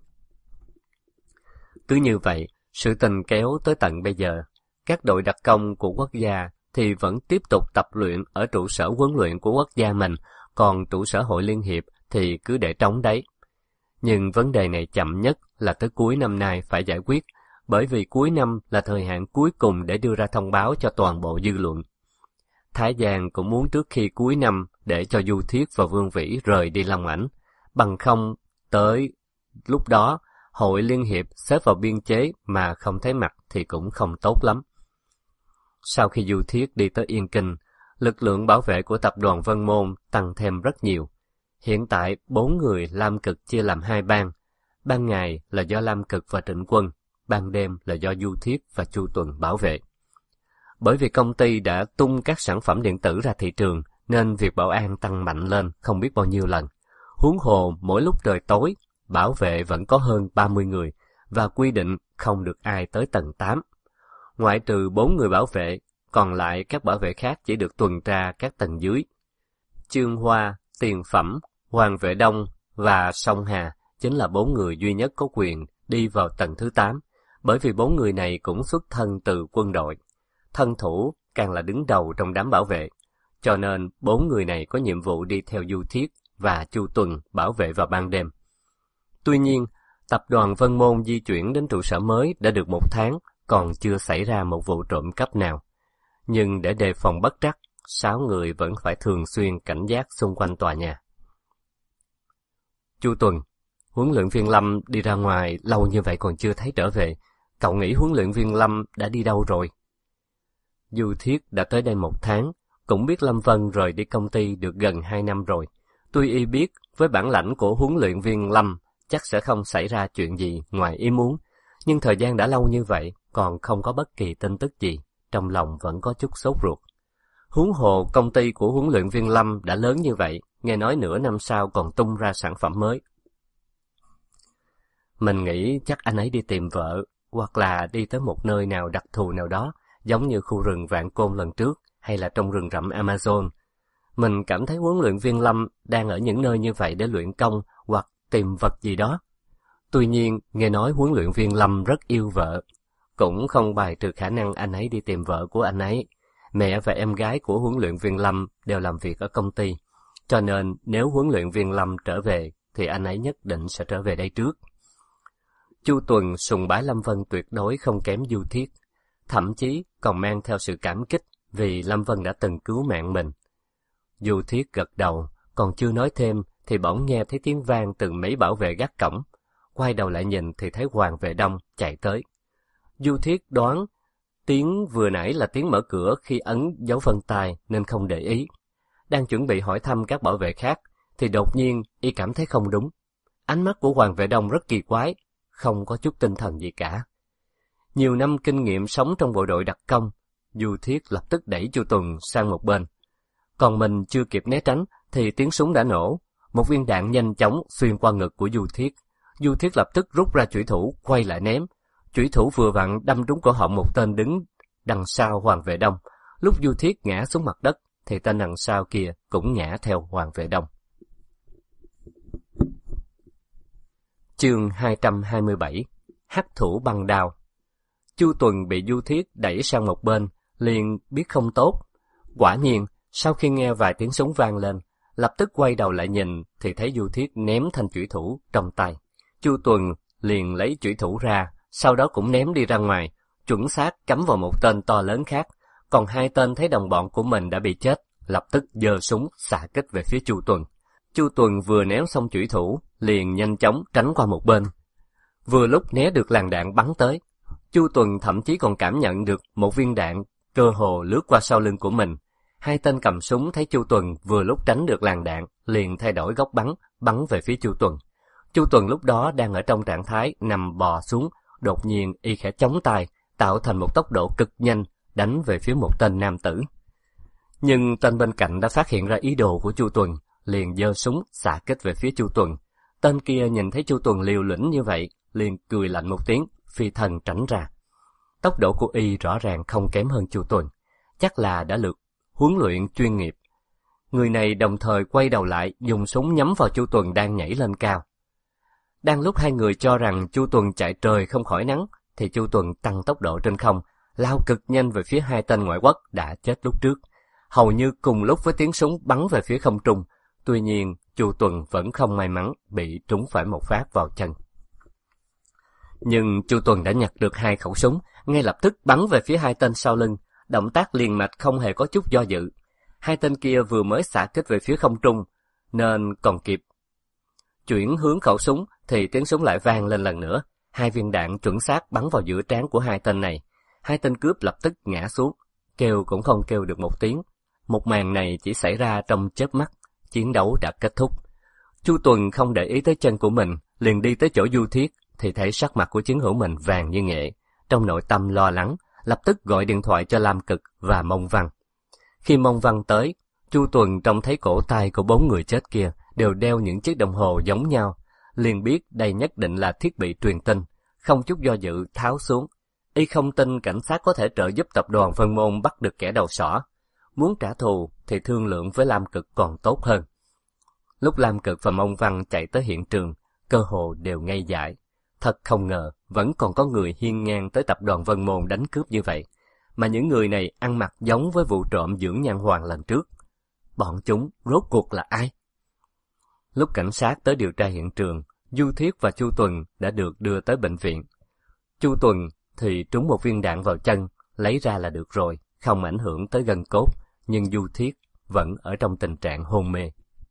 S1: Cứ như vậy, sự tình kéo tới tận bây giờ, các đội đặc công của quốc gia thì vẫn tiếp tục tập luyện ở trụ sở huấn luyện của quốc gia mình, còn trụ sở Hội Liên hiệp thì cứ để trống đấy. Nhưng vấn đề này chậm nhất là tới cuối năm nay phải giải quyết, bởi vì cuối năm là thời hạn cuối cùng để đưa ra thông báo cho toàn bộ dư luận. Thái Giang cũng muốn trước khi cuối năm để cho Du Thiết và Vương Vĩ rời đi Long Ảnh, bằng không tới lúc đó hội liên hiệp xếp vào biên chế mà không thấy mặt thì cũng không tốt lắm. Sau khi Du Thiết đi tới Yên Kinh, lực lượng bảo vệ của tập đoàn Vân Môn tăng thêm rất nhiều. Hiện tại 4 người Lam Cực chia làm 2 ban. Ban ngày là do Lam Cực và Trịnh Quân, ban đêm là do Du Thiết và Chu Tuần bảo vệ. Bởi vì công ty đã tung các sản phẩm điện tử ra thị trường, nên việc bảo an tăng mạnh lên không biết bao nhiêu lần. Huống hồ mỗi lúc trời tối, bảo vệ vẫn có hơn 30 người, và quy định không được ai tới tầng 8. Ngoại trừ 4 người bảo vệ, còn lại các bảo vệ khác chỉ được tuần tra các tầng dưới. Chương Hoa, Tiền Phẩm, Hoàng Vệ Đông và Song Hà chính là 4 người duy nhất có quyền đi vào tầng thứ 8, bởi vì 4 người này cũng xuất thân từ quân đội. Thân thủ càng là đứng đầu trong đám bảo vệ, cho nên 4 người này có nhiệm vụ đi theo Du Thiết và Chu Tuần bảo vệ vào ban đêm. Tuy nhiên, tập đoàn Vân Môn di chuyển đến trụ sở mới đã được 1 tháng, còn chưa xảy ra một vụ trộm cắp nào. Nhưng để đề phòng bất trắc, 6 người vẫn phải thường xuyên cảnh giác xung quanh tòa nhà. Chu Tuần, huấn luyện viên Lâm đi ra ngoài lâu như vậy còn chưa thấy trở về. Cậu nghĩ huấn luyện viên Lâm đã đi đâu rồi? Du Thiết đã tới đây 1 tháng, cũng biết Lâm Vân rời đi công ty được gần 2 năm rồi. Tuy y biết với bản lãnh của huấn luyện viên Lâm chắc sẽ không xảy ra chuyện gì ngoài ý muốn, nhưng thời gian đã lâu như vậy còn không có bất kỳ tin tức gì, trong lòng vẫn có chút sốt ruột. Huống hồ công ty của huấn luyện viên Lâm đã lớn như vậy, nghe nói nửa năm sau còn tung ra sản phẩm mới. Mình nghĩ chắc anh ấy đi tìm vợ, hoặc là đi tới một nơi nào đặc thù nào đó, giống như khu rừng Vạn Côn lần trước, hay là trong rừng rậm Amazon. Mình cảm thấy huấn luyện viên Lâm đang ở những nơi như vậy để luyện công hoặc tìm vật gì đó. Tuy nhiên, nghe nói huấn luyện viên Lâm rất yêu vợ, cũng không bài trừ khả năng anh ấy đi tìm vợ của anh ấy. Mẹ và em gái của huấn luyện viên Lâm đều làm việc ở công ty, cho nên nếu huấn luyện viên Lâm trở về thì anh ấy nhất định sẽ trở về đây trước. Chu Tuần sùng bái Lâm Vân tuyệt đối không kém Du Thiết, thậm chí còn mang theo sự cảm kích vì Lâm Vân đã từng cứu mạng mình. Du Thiết gật đầu, còn chưa nói thêm thì bỗng nghe thấy tiếng vang từ mấy bảo vệ gác cổng. Quay đầu lại nhìn thì thấy Hoàng Vệ Đông chạy tới. Du Thiết đoán tiếng vừa nãy là tiếng mở cửa khi ấn dấu vân tay nên không để ý. Đang chuẩn bị hỏi thăm các bảo vệ khác thì đột nhiên y cảm thấy không đúng. Ánh mắt của Hoàng Vệ Đông rất kỳ quái, không có chút tinh thần gì cả. Nhiều năm kinh nghiệm sống trong bộ đội đặc công, Du Thiết lập tức đẩy Chu Tuần sang một bên. Còn mình chưa kịp né tránh thì tiếng súng đã nổ. Một viên đạn nhanh chóng xuyên qua ngực của Du Thiết. Du Thiết lập tức rút ra chủy thủ, quay lại ném. Chủy thủ vừa vặn đâm trúng cổ họng một tên đứng đằng sau Hoàng Vệ Đông. Lúc Du Thiết ngã xuống mặt đất thì tên đằng sau kia cũng ngã theo Hoàng Vệ Đông. Chương 227. Hắc thủ băng đao. Chu Tuần bị Du Thiết đẩy sang một bên, liền biết không tốt. Quả nhiên, sau khi nghe vài tiếng súng vang lên, lập tức quay đầu lại nhìn thì thấy Du Thiết ném thanh chủy thủ trong tay. Chu Tuần liền lấy chủy thủ ra, sau đó cũng ném đi ra ngoài, chuẩn xác cắm vào một tên to lớn khác. Còn 2 tên thấy đồng bọn của mình đã bị chết, lập tức giơ súng xạ kích về phía Chu Tuần. Chu Tuần vừa ném xong chủy thủ, liền nhanh chóng tránh qua một bên. Vừa lúc né được làn đạn bắn tới, Chu Tuần thậm chí còn cảm nhận được một viên đạn cơ hồ lướt qua sau lưng của mình. 2 tên cầm súng thấy Chu Tuần vừa lúc tránh được làn đạn, liền thay đổi góc bắn về phía Chu Tuần. Chu Tuần lúc đó đang ở trong trạng thái nằm bò xuống, đột nhiên y khẽ chống tay, tạo thành một tốc độ cực nhanh, đánh về phía một tên nam tử. Nhưng tên bên cạnh đã phát hiện ra ý đồ của Chu Tuần, liền giơ súng xạ kích về phía Chu Tuần. Tên kia nhìn thấy Chu Tuần liều lĩnh như vậy, liền cười lạnh một tiếng, phi thân tránh ra. Tốc độ của y rõ ràng không kém hơn Chu Tuần, chắc là đã được huấn luyện chuyên nghiệp. Người này đồng thời quay đầu lại, dùng súng nhắm vào Chu Tuần đang nhảy lên cao. Đang lúc 2 người cho rằng Chu Tuần chạy trời không khỏi nắng, thì Chu Tuần tăng tốc độ trên không, lao cực nhanh về phía 2 tên ngoại quốc đã chết lúc trước. Hầu như cùng lúc với tiếng súng bắn về phía không trung, tuy nhiên Chu Tuần vẫn không may mắn bị trúng phải một phát vào chân. Nhưng Chu Tuần đã nhặt được 2 khẩu súng, ngay lập tức bắn về phía 2 tên sau lưng, động tác liền mạch không hề có chút do dự. Hai tên kia vừa mới xạ kích về phía không trung, nên còn kịp chuyển hướng khẩu súng thì tiếng súng lại vang lên lần nữa. Hai viên đạn chuẩn xác bắn vào giữa trán của hai tên này. Hai tên cướp lập tức ngã xuống, kêu cũng không kêu được một tiếng. Một màn này chỉ xảy ra trong chớp mắt, chiến đấu đã kết thúc. Chu Tuần không để ý tới chân của mình, liền đi tới chỗ Du Thiết, thì thấy sắc mặt của chiến hữu mình vàng như nghệ. Trong nội tâm lo lắng, lập tức gọi điện thoại cho Lam Cực và Mông Văn. Khi Mông Văn tới, Chu Tuần trông thấy cổ tay của 4 người chết kia đều đeo những chiếc đồng hồ giống nhau, liền biết đây nhất định là thiết bị truyền tin, không chút do dự tháo xuống. Y không tin cảnh sát có thể trợ giúp tập đoàn Vân Môn bắt được kẻ đầu sỏ. Muốn trả thù thì thương lượng với Lam Cực còn tốt hơn. Lúc Lam Cực và Mông Văn chạy tới hiện trường, cơ hồ đều ngây dại. Thật không ngờ vẫn còn có người hiên ngang tới tập đoàn Vân Môn đánh cướp như vậy, mà những người này ăn mặc giống với vụ trộm dưỡng nhan hoàng lần trước. Bọn chúng rốt cuộc là ai? Lúc cảnh sát tới điều tra hiện trường, Du Thiết và Chu Tuần đã được đưa tới bệnh viện. Chu Tuần thì trúng một viên đạn vào chân, lấy ra là được rồi, không ảnh hưởng tới gân cốt, nhưng Du Thiết vẫn ở trong tình trạng hôn mê.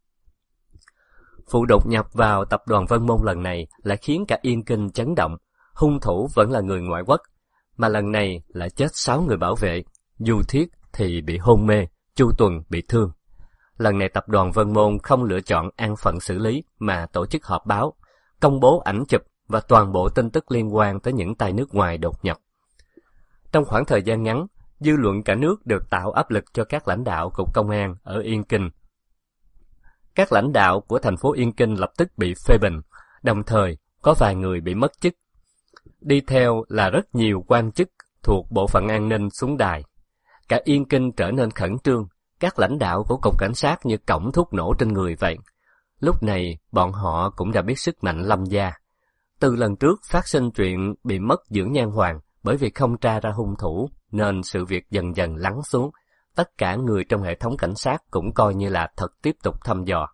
S1: Vụ đột nhập vào tập đoàn Vân Môn lần này lại khiến cả Yên Kinh chấn động. Hung thủ vẫn là người ngoại quốc, mà lần này lại chết 6 người bảo vệ. Du Thiết thì bị hôn mê, Chu Tuần bị thương. Lần này tập đoàn Vân Môn không lựa chọn an phận xử lý mà tổ chức họp báo, công bố ảnh chụp và toàn bộ tin tức liên quan tới những tay nước ngoài đột nhập. Trong khoảng thời gian ngắn, dư luận cả nước đều tạo áp lực cho các lãnh đạo cục công an ở Yên Kinh. Các lãnh đạo của thành phố Yên Kinh lập tức bị phê bình, đồng thời có vài người bị mất chức. Đi theo là rất nhiều quan chức thuộc bộ phận an ninh xuống đài. Cả Yên Kinh trở nên khẩn trương, các lãnh đạo của cục cảnh sát như cổng thuốc nổ trên người vậy. Lúc này bọn họ cũng đã biết sức mạnh Lâm gia. Từ lần trước phát sinh chuyện bị mất dưỡng nhan hoàng bởi vì không tra ra hung thủ, nên sự việc dần dần lắng xuống. Tất cả người trong hệ thống cảnh sát cũng coi như là thật tiếp tục thăm dò.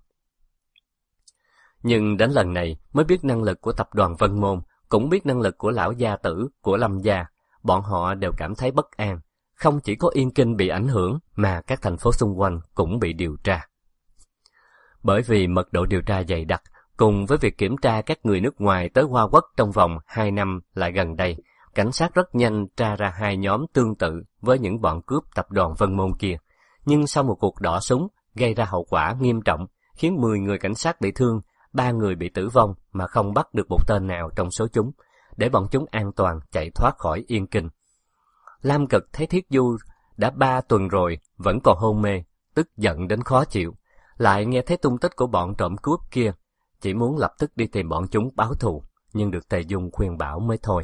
S1: Nhưng đến lần này mới biết năng lực của tập đoàn Vân Môn, cũng biết năng lực của lão gia tử, của Lâm gia. Bọn họ đều cảm thấy bất an. Không chỉ có Yên Kinh bị ảnh hưởng, mà các thành phố xung quanh cũng bị điều tra. Bởi vì mật độ điều tra dày đặc, cùng với việc kiểm tra các người nước ngoài tới Hoa Quốc trong vòng 2 năm lại gần đây, cảnh sát rất nhanh tra ra 2 nhóm tương tự với những bọn cướp tập đoàn Vân Môn kia. Nhưng sau một cuộc đỏ súng, gây ra hậu quả nghiêm trọng, khiến 10 người cảnh sát bị thương, 3 người bị tử vong mà không bắt được một tên nào trong số chúng, để bọn chúng an toàn chạy thoát khỏi Yên Kinh. Lam Cực thấy Thiết Du đã 3 tuần rồi vẫn còn hôn mê, tức giận đến khó chịu, lại nghe thấy tung tích của bọn trộm cướp kia, chỉ muốn lập tức đi tìm bọn chúng báo thù, nhưng được Tề Dung khuyên bảo mới thôi.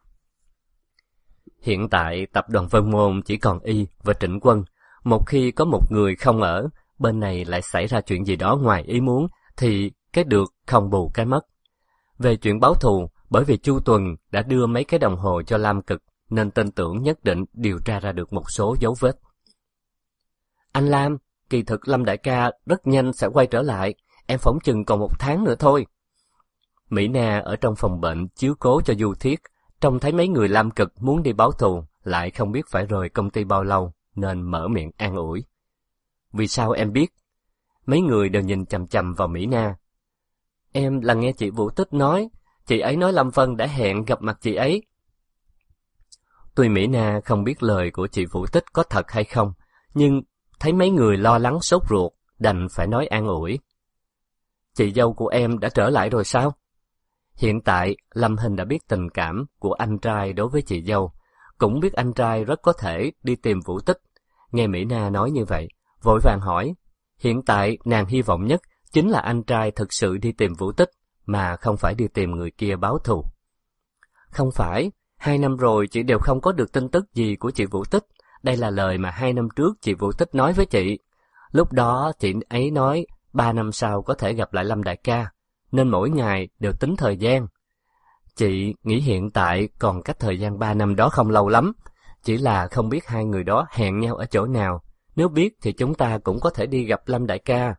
S1: Hiện tại tập đoàn Vân Môn chỉ còn Y và Trịnh Quân. Một khi có một người không ở, bên này lại xảy ra chuyện gì đó ngoài ý muốn, thì cái được không bù cái mất. Về chuyện báo thù, bởi vì Chu Tuần đã đưa mấy cái đồng hồ cho Lam Cực, nên tin tưởng nhất định điều tra ra được một số dấu vết. Anh Lam, kỳ thực Lâm đại ca rất nhanh sẽ quay trở lại, em phỏng chừng còn 1 tháng nữa thôi. Mỹ Na ở trong phòng bệnh chiếu cố cho Du Thiết, trông thấy mấy người Lam Cực muốn đi báo thù, lại không biết phải rời công ty bao lâu, nên mở miệng an ủi. Vì sao em biết? Mấy người đều nhìn chằm chằm vào Mỹ Na. Em là nghe chị Vũ Tích nói, chị ấy nói Lâm Vân đã hẹn gặp mặt chị ấy. Tuy Mỹ Na không biết lời của chị Vũ Tích có thật hay không, nhưng thấy mấy người lo lắng sốt ruột, đành phải nói an ủi. Chị dâu của em đã trở lại rồi sao? Hiện tại, Lâm Hình đã biết tình cảm của anh trai đối với chị dâu, cũng biết anh trai rất có thể đi tìm Vũ Tích. Nghe Mỹ Na nói như vậy, vội vàng hỏi, hiện tại nàng hy vọng nhất chính là anh trai thực sự đi tìm Vũ Tích, mà không phải đi tìm người kia báo thù. Không phải, 2 năm rồi chị đều không có được tin tức gì của chị Vũ Tích. Đây là lời mà 2 năm trước chị Vũ Tích nói với chị. Lúc đó chị ấy nói 3 năm sau có thể gặp lại Lâm đại ca, nên mỗi ngày đều tính thời gian. Chị nghĩ hiện tại còn cách thời gian 3 năm đó không lâu lắm, chỉ là không biết hai người đó hẹn nhau ở chỗ nào. Nếu biết thì chúng ta cũng có thể đi gặp Lâm đại ca.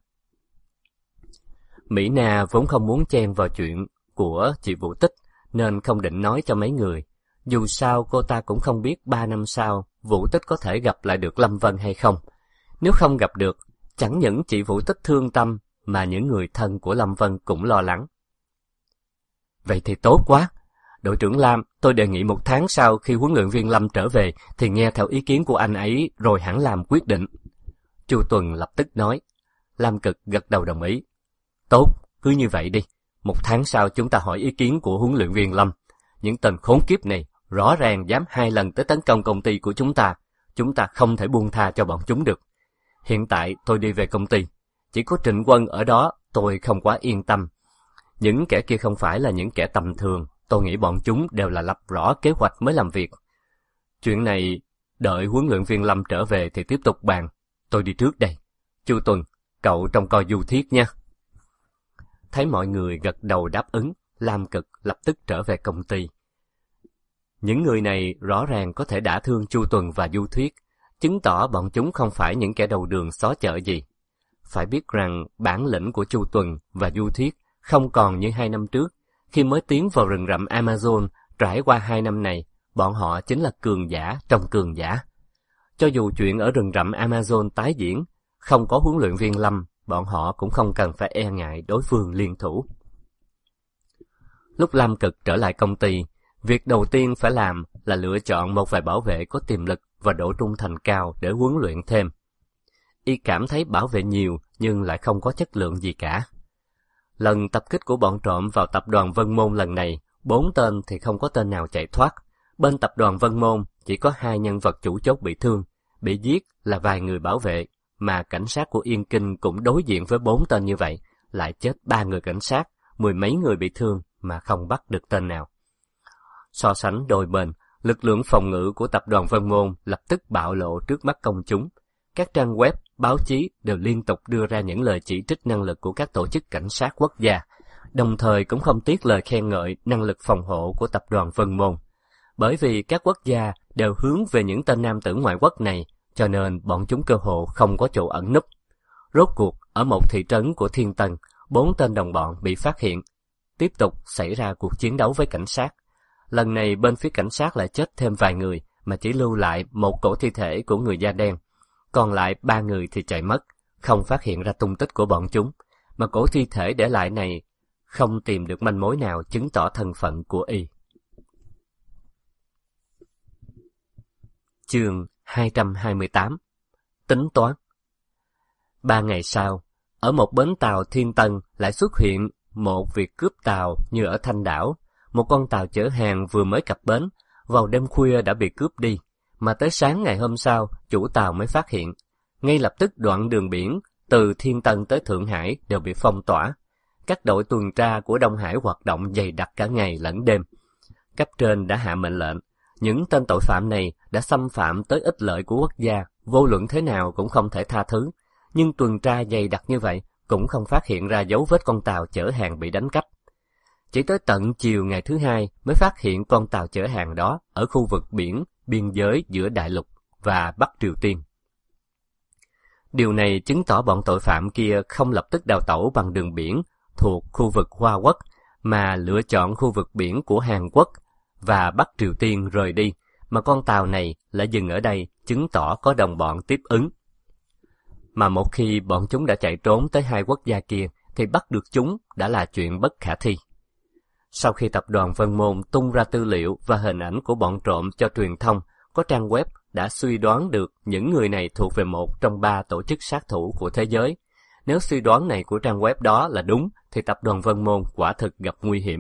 S1: Mỹ Na vốn không muốn chen vào chuyện của chị Vũ Tích, nên không định nói cho mấy người. Dù sao cô ta cũng không biết 3 năm sau Vũ Tích có thể gặp lại được Lâm Vân hay không. Nếu không gặp được, chẳng những chị Vũ Tích thương tâm, mà những người thân của Lâm Vân cũng lo lắng. Vậy thì tốt quá. Đội trưởng Lam, tôi đề nghị 1 tháng sau khi huấn luyện viên Lâm trở về thì nghe theo ý kiến của anh ấy rồi hẳn làm quyết định. Chu Tuần lập tức nói. Lam Cực gật đầu đồng ý. Tốt, cứ như vậy đi. 1 tháng sau chúng ta hỏi ý kiến của huấn luyện viên Lâm. Những tên khốn kiếp này rõ ràng dám 2 lần tới tấn công công ty của chúng ta không thể buông tha cho bọn chúng được. Hiện tại tôi đi về công ty, chỉ có Trịnh Quân ở đó tôi không quá yên tâm. Những kẻ kia không phải là những kẻ tầm thường, tôi nghĩ bọn chúng đều là lập rõ kế hoạch mới làm việc. Chuyện này đợi huấn luyện viên Lâm trở về thì tiếp tục bàn. Tôi đi trước đây. Chu Tuần, cậu trông coi Du Thiết nha. Thấy mọi người gật đầu đáp ứng, Lam Cực lập tức trở về công ty. Những người này rõ ràng có thể đả thương Chu Tuần và Du Thuyết, chứng tỏ bọn chúng không phải những kẻ đầu đường xó chợ gì. Phải biết rằng bản lĩnh của Chu Tuần và Du Thuyết không còn như 2 năm trước, khi mới tiến vào rừng rậm Amazon. Trải qua 2 năm này, bọn họ chính là cường giả trong cường giả. Cho dù chuyện ở rừng rậm Amazon tái diễn, không có huấn luyện viên Lâm, bọn họ cũng không cần phải e ngại đối phương liên thủ. Lúc Lam Cực trở lại công ty, việc đầu tiên phải làm là lựa chọn một vài bảo vệ có tiềm lực và độ trung thành cao để huấn luyện thêm. Y cảm thấy bảo vệ nhiều nhưng lại không có chất lượng gì cả. Lần tập kích của bọn trộm vào tập đoàn Vân Môn lần này, 4 tên thì không có tên nào chạy thoát. Bên tập đoàn Vân Môn chỉ có 2 nhân vật chủ chốt bị thương, bị giết là vài người bảo vệ, mà cảnh sát của Yên Kinh cũng đối diện với 4 tên như vậy, lại chết 3 người cảnh sát, 10 mấy người bị thương mà không bắt được tên nào. So sánh đôi bên, lực lượng phòng ngự của tập đoàn Vân Môn lập tức bạo lộ trước mắt công chúng. Các trang web, báo chí đều liên tục đưa ra những lời chỉ trích năng lực của các tổ chức cảnh sát quốc gia, đồng thời cũng không tiếc lời khen ngợi năng lực phòng hộ của tập đoàn Vân Môn. Bởi vì các quốc gia đều hướng về những tên nam tử ngoại quốc này, cho nên bọn chúng cơ hồ không có chỗ ẩn núp. Rốt cuộc, ở một thị trấn của Thiên Tân, 4 tên đồng bọn bị phát hiện. Tiếp tục xảy ra cuộc chiến đấu với cảnh sát. Lần này bên phía cảnh sát lại chết thêm vài người, mà chỉ lưu lại một cổ thi thể của người da đen. Còn lại 3 người thì chạy mất, không phát hiện ra tung tích của bọn chúng, mà cổ thi thể để lại này không tìm được manh mối nào chứng tỏ thân phận của y. Chương 228. Tính toán. 3 ngày sau, ở một bến tàu Thiên Tân lại xuất hiện một việc cướp tàu như ở Thanh Đảo. Một con tàu chở hàng vừa mới cập bến, vào đêm khuya đã bị cướp đi, mà tới sáng ngày hôm sau, chủ tàu mới phát hiện. Ngay lập tức đoạn đường biển từ Thiên Tân tới Thượng Hải đều bị phong tỏa. Các đội tuần tra của Đông Hải hoạt động dày đặc cả ngày lẫn đêm. Cấp trên đã hạ mệnh lệnh, những tên tội phạm này đã xâm phạm tới ích lợi của quốc gia, vô luận thế nào cũng không thể tha thứ. Nhưng tuần tra dày đặc như vậy cũng không phát hiện ra dấu vết con tàu chở hàng bị đánh cắp. Chỉ tới tận chiều ngày thứ 2 mới phát hiện con tàu chở hàng đó ở khu vực biển biên giới giữa Đại Lục và Bắc Triều Tiên. Điều này chứng tỏ bọn tội phạm kia không lập tức đào tẩu bằng đường biển thuộc khu vực Hoa Quốc, mà lựa chọn khu vực biển của Hàn Quốc và Bắc Triều Tiên rời đi, mà con tàu này lại dừng ở đây, chứng tỏ có đồng bọn tiếp ứng. Mà một khi bọn chúng đã chạy trốn tới 2 quốc gia kia, thì bắt được chúng đã là chuyện bất khả thi. Sau khi tập đoàn Vân Môn tung ra tư liệu và hình ảnh của bọn trộm cho truyền thông, có trang web đã suy đoán được những người này thuộc về một trong 3 tổ chức sát thủ của thế giới. Nếu suy đoán này của trang web đó là đúng, thì tập đoàn Vân Môn quả thực gặp nguy hiểm.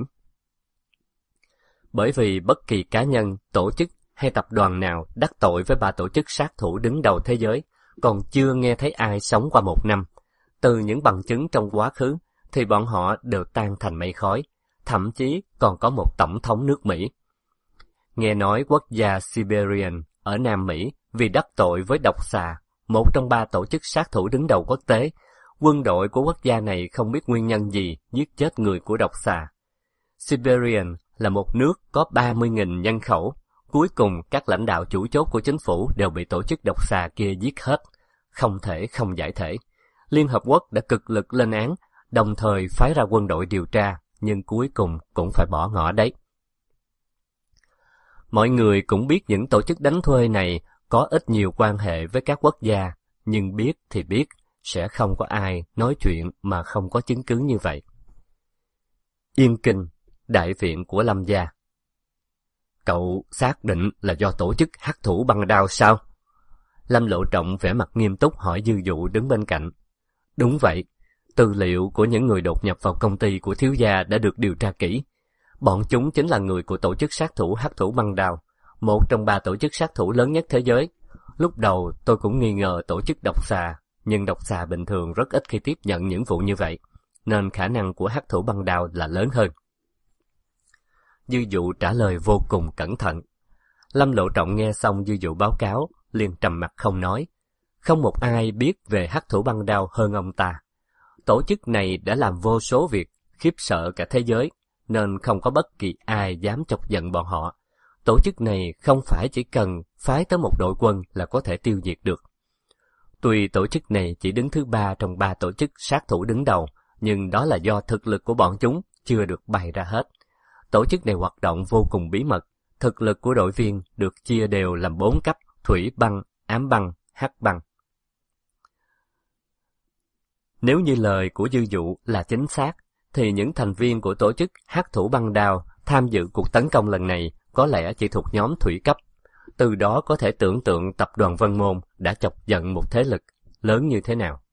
S1: Bởi vì bất kỳ cá nhân, tổ chức hay tập đoàn nào đắc tội với 3 tổ chức sát thủ đứng đầu thế giới, còn chưa nghe thấy ai sống qua 1 năm. Từ những bằng chứng trong quá khứ, thì bọn họ đều tan thành mây khói. Thậm chí còn có một tổng thống nước Mỹ. Nghe nói quốc gia Siberian ở Nam Mỹ vì đắc tội với độc xà, một trong 3 tổ chức sát thủ đứng đầu quốc tế, quân đội của quốc gia này không biết nguyên nhân gì giết chết người của độc xà. Siberian là một nước có 30.000 nhân khẩu, cuối cùng các lãnh đạo chủ chốt của chính phủ đều bị tổ chức độc xà kia giết hết, không thể không giải thể. Liên Hợp Quốc đã cực lực lên án, đồng thời phái ra quân đội điều tra, nhưng cuối cùng cũng phải bỏ ngỏ đấy. Mọi người cũng biết những tổ chức đánh thuê này có ít nhiều quan hệ với các quốc gia, nhưng biết thì biết, sẽ không có ai nói chuyện mà không có chứng cứ như vậy. Yên Kinh, đại viện của Lâm gia. Cậu xác định là do tổ chức hắc thủ băng đao sao? Lâm Lộ Trọng vẻ mặt nghiêm túc hỏi Dư Dụ đứng bên cạnh. Đúng vậy, tư liệu của những người đột nhập vào công ty của thiếu gia đã được điều tra kỹ. Bọn chúng chính là người của tổ chức sát thủ hắc thủ băng đao, một trong 3 tổ chức sát thủ lớn nhất thế giới. Lúc đầu tôi cũng nghi ngờ tổ chức độc xà, nhưng độc xà bình thường rất ít khi tiếp nhận những vụ như vậy, nên khả năng của hắc thủ băng đao là lớn hơn. Dư Dụ trả lời vô cùng cẩn thận. Lâm Lộ Trọng nghe xong Dư Dụ báo cáo, liền trầm mặt không nói. Không một ai biết về hắc thủ băng đao hơn ông ta. Tổ chức này đã làm vô số việc khiếp sợ cả thế giới, nên không có bất kỳ ai dám chọc giận bọn họ. Tổ chức này không phải chỉ cần phái tới một đội quân là có thể tiêu diệt được. Tuy tổ chức này chỉ đứng thứ 3 trong 3 tổ chức sát thủ đứng đầu, nhưng đó là do thực lực của bọn chúng chưa được bày ra hết. Tổ chức này hoạt động vô cùng bí mật, thực lực của đội viên được chia đều làm 4 cấp: thủy băng, ám băng, hắc băng. Nếu như lời của Dư Dụ là chính xác, thì những thành viên của tổ chức hắc thủ băng đao tham dự cuộc tấn công lần này có lẽ chỉ thuộc nhóm thủy cấp. Từ đó có thể tưởng tượng tập đoàn Vân Môn đã chọc giận một thế lực lớn như thế nào.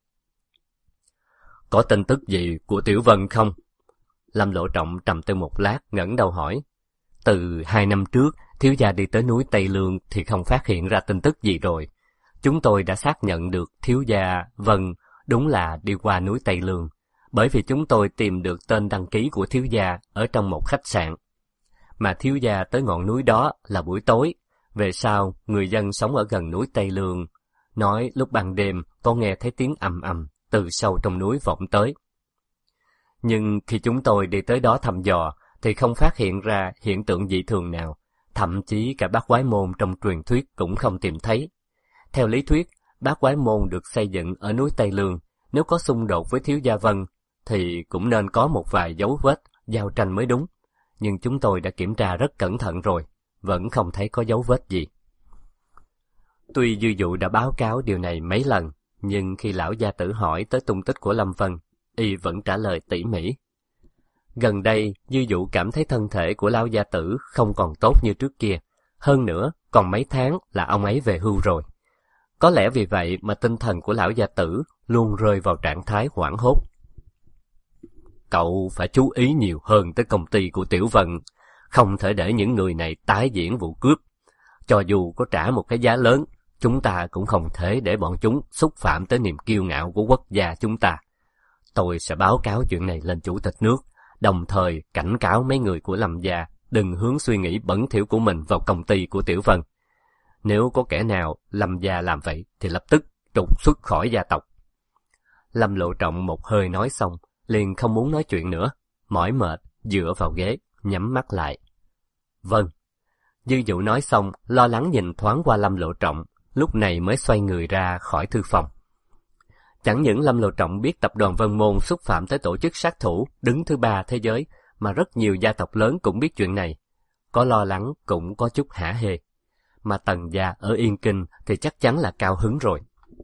S1: Có tin tức gì của Tiểu Vân không? Lâm Lộ Trọng trầm tư một lát, ngẩng đầu hỏi. Từ 2 năm trước, thiếu gia đi tới núi Tây Lương thì không phát hiện ra tin tức gì rồi. Chúng tôi đã xác nhận được thiếu gia Vân đúng là đi qua núi Tây Lương, bởi vì chúng tôi tìm được tên đăng ký của thiếu gia ở trong một khách sạn. Mà thiếu gia tới ngọn núi đó là buổi tối. Về sau, người dân sống ở gần núi Tây Lương nói lúc ban đêm có nghe thấy tiếng ầm ầm từ sâu trong núi vọng tới. Nhưng khi chúng tôi đi tới đó thăm dò thì không phát hiện ra hiện tượng dị thường nào, thậm chí cả bát quái môn trong truyền thuyết cũng không tìm thấy. Theo lý thuyết, bát quái môn được xây dựng ở núi Tây Lương, nếu có xung đột với thiếu gia Vân thì cũng nên có một vài dấu vết giao tranh mới đúng. Nhưng chúng tôi đã kiểm tra rất cẩn thận rồi, vẫn không thấy có dấu vết gì. Tuy Dư Dụ đã báo cáo điều này mấy lần, nhưng khi lão gia tử hỏi tới tung tích của Lâm Vân, y vẫn trả lời tỉ mỉ. Gần đây, Dư Dụ cảm thấy thân thể của lão gia tử không còn tốt như trước kia. Hơn nữa, còn mấy tháng là ông ấy về hưu rồi. Có lẽ vì vậy mà tinh thần của lão gia tử luôn rơi vào trạng thái hoảng hốt. Cậu phải chú ý nhiều hơn tới công ty của Tiểu Vân, không thể để những người này tái diễn vụ cướp. Cho dù có trả một cái giá lớn, chúng ta cũng không thể để bọn chúng xúc phạm tới niềm kiêu ngạo của quốc gia chúng ta. Tôi sẽ báo cáo chuyện này lên chủ tịch nước, đồng thời cảnh cáo mấy người của Lâm gia đừng hướng suy nghĩ bẩn thỉu của mình vào công ty của Tiểu Vân. Nếu có kẻ nào Lâm gia làm vậy thì lập tức trục xuất khỏi gia tộc. Lâm Lộ Trọng một hơi nói xong, liền không muốn nói chuyện nữa, mỏi mệt dựa vào ghế, nhắm mắt lại. Vâng. Dư Dụ nói xong, lo lắng nhìn thoáng qua Lâm Lộ Trọng, lúc này mới xoay người ra khỏi thư phòng. Chẳng những Lâm Lộ Trọng biết tập đoàn Vân Môn xúc phạm tới tổ chức sát thủ đứng thứ 3 thế giới, mà rất nhiều gia tộc lớn cũng biết chuyện này. Có lo lắng cũng có chút hả hê. Mà Tần gia ở Yên Kinh thì chắc chắn là cao hứng rồi.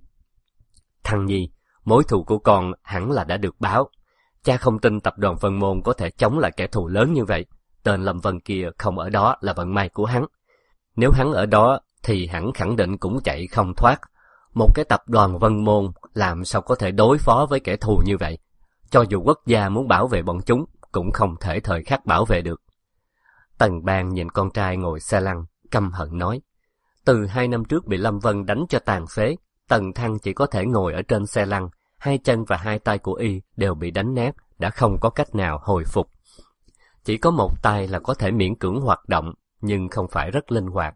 S1: Thằng Nhi, mối thù của con hẳn là đã được báo. Cha không tin tập đoàn Vân Môn có thể chống lại kẻ thù lớn như vậy. Tên Lâm Vân kia không ở đó là vận may của hắn. Nếu hắn ở đó thì hắn khẳng định cũng chạy không thoát. Một cái tập đoàn Vân Môn làm sao có thể đối phó với kẻ thù như vậy? Cho dù quốc gia muốn bảo vệ bọn chúng, cũng không thể thời khắc bảo vệ được. Tần Bang nhìn con trai ngồi xe lăn, căm hận nói. Từ 2 năm trước bị Lâm Vân đánh cho tàn phế, Tần Thăng chỉ có thể ngồi ở trên xe lăn, 2 chân và 2 tay của y đều bị đánh nát, đã không có cách nào hồi phục. Chỉ có một tay là có thể miễn cưỡng hoạt động, nhưng không phải rất linh hoạt.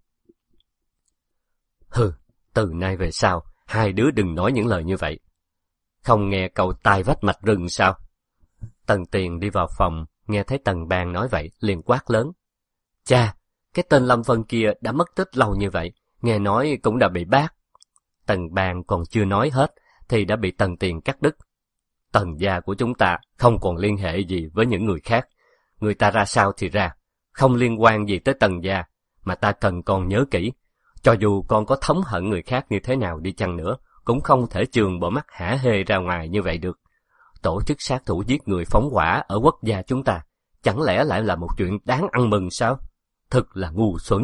S1: Hừ, từ nay về sau, hai đứa đừng nói những lời như vậy. Không nghe câu tai vách mạch rừng sao? Tần Tiền đi vào phòng, nghe thấy Tần Bang nói vậy, liền quát lớn. Cha, cái tên Lâm Vân kia đã mất tích lâu như vậy, nghe nói cũng đã bị bắt. Tần Bang còn chưa nói hết, thì đã bị Tần Tiền cắt đứt. Tần gia của chúng ta không còn liên hệ gì với những người khác. Người ta ra sao thì ra, không liên quan gì tới Tần gia, mà ta cần con nhớ kỹ. Cho dù con có thống hận người khác như thế nào đi chăng nữa, cũng không thể chườm bộ mắt hả hê ra ngoài như vậy được. Tổ chức sát thủ giết người phóng hỏa ở quốc gia chúng ta, chẳng lẽ lại là một chuyện đáng ăn mừng sao? Thật là ngu xuẩn.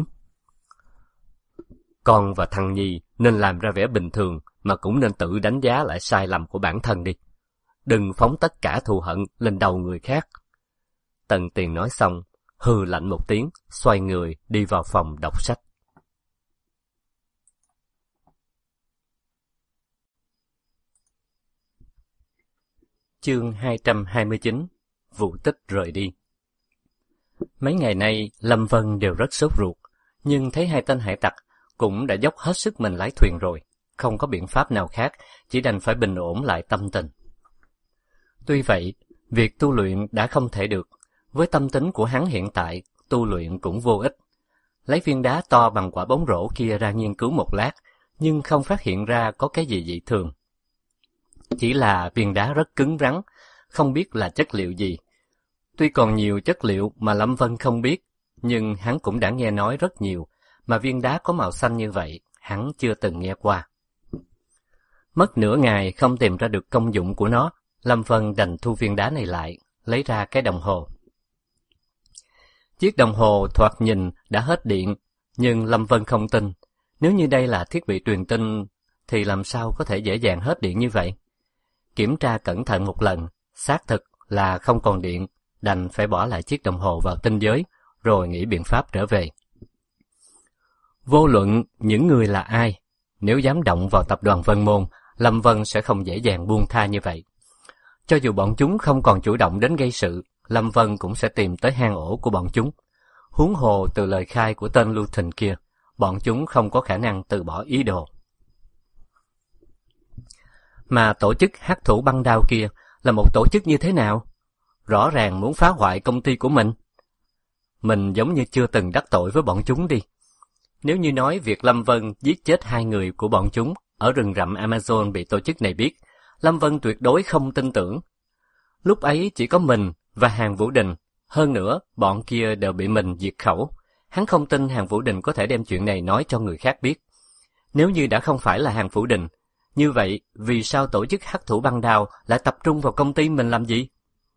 S1: Con và thằng Nhi nên làm ra vẻ bình thường, mà cũng nên tự đánh giá lại sai lầm của bản thân đi. Đừng phóng tất cả thù hận lên đầu người khác. Tần Tiền nói xong, hừ lạnh một tiếng, xoay người đi vào phòng đọc sách. Chương 229. Vụ Tích rời đi. Mấy ngày nay, Lâm Vân đều rất sốt ruột, nhưng thấy hai tên hải tặc cũng đã dốc hết sức mình lái thuyền rồi, không có biện pháp nào khác, chỉ đành phải bình ổn lại tâm tình. Tuy vậy, việc tu luyện đã không thể được, với tâm tính của hắn hiện tại, tu luyện cũng vô ích. Lấy viên đá to bằng quả bóng rổ kia ra nghiên cứu một lát, nhưng không phát hiện ra có cái gì dị thường. Chỉ là viên đá rất cứng rắn, không biết là chất liệu gì. Tuy còn nhiều chất liệu mà Lâm Vân không biết, nhưng hắn cũng đã nghe nói rất nhiều, mà viên đá có màu xanh như vậy, hắn chưa từng nghe qua. Mất nửa ngày không tìm ra được công dụng của nó, Lâm Vân đành thu viên đá này lại, lấy ra cái đồng hồ. Chiếc đồng hồ thoạt nhìn đã hết điện, nhưng Lâm Vân không tin. Nếu như đây là thiết bị truyền tin, thì làm sao có thể dễ dàng hết điện như vậy? Kiểm tra cẩn thận một lần, xác thực là không còn điện, đành phải bỏ lại chiếc đồng hồ vào tinh giới, rồi nghĩ biện pháp trở về. Vô luận những người là ai, nếu dám động vào tập đoàn Vân Môn, Lâm Vân sẽ không dễ dàng buông tha như vậy. Cho dù bọn chúng không còn chủ động đến gây sự, Lâm Vân cũng sẽ tìm tới hang ổ của bọn chúng. Huống hồ từ lời khai của tên lưu thình kia, bọn chúng không có khả năng từ bỏ ý đồ. Mà tổ chức hắc thủ băng đao kia là một tổ chức như thế nào? Rõ ràng muốn phá hoại công ty của mình. Mình giống như chưa từng đắc tội với bọn chúng đi. Nếu như nói việc Lâm Vân giết chết 2 người của bọn chúng ở rừng rậm Amazon bị tổ chức này biết, Lâm Vân tuyệt đối không tin tưởng. Lúc ấy chỉ có mình và Hàn Vũ Đình, hơn nữa bọn kia đều bị mình diệt khẩu. Hắn không tin Hàn Vũ Đình có thể đem chuyện này nói cho người khác biết. Nếu như đã không phải là Hàn Vũ Đình, như vậy vì sao tổ chức hắc thủ băng đao lại tập trung vào công ty mình làm gì?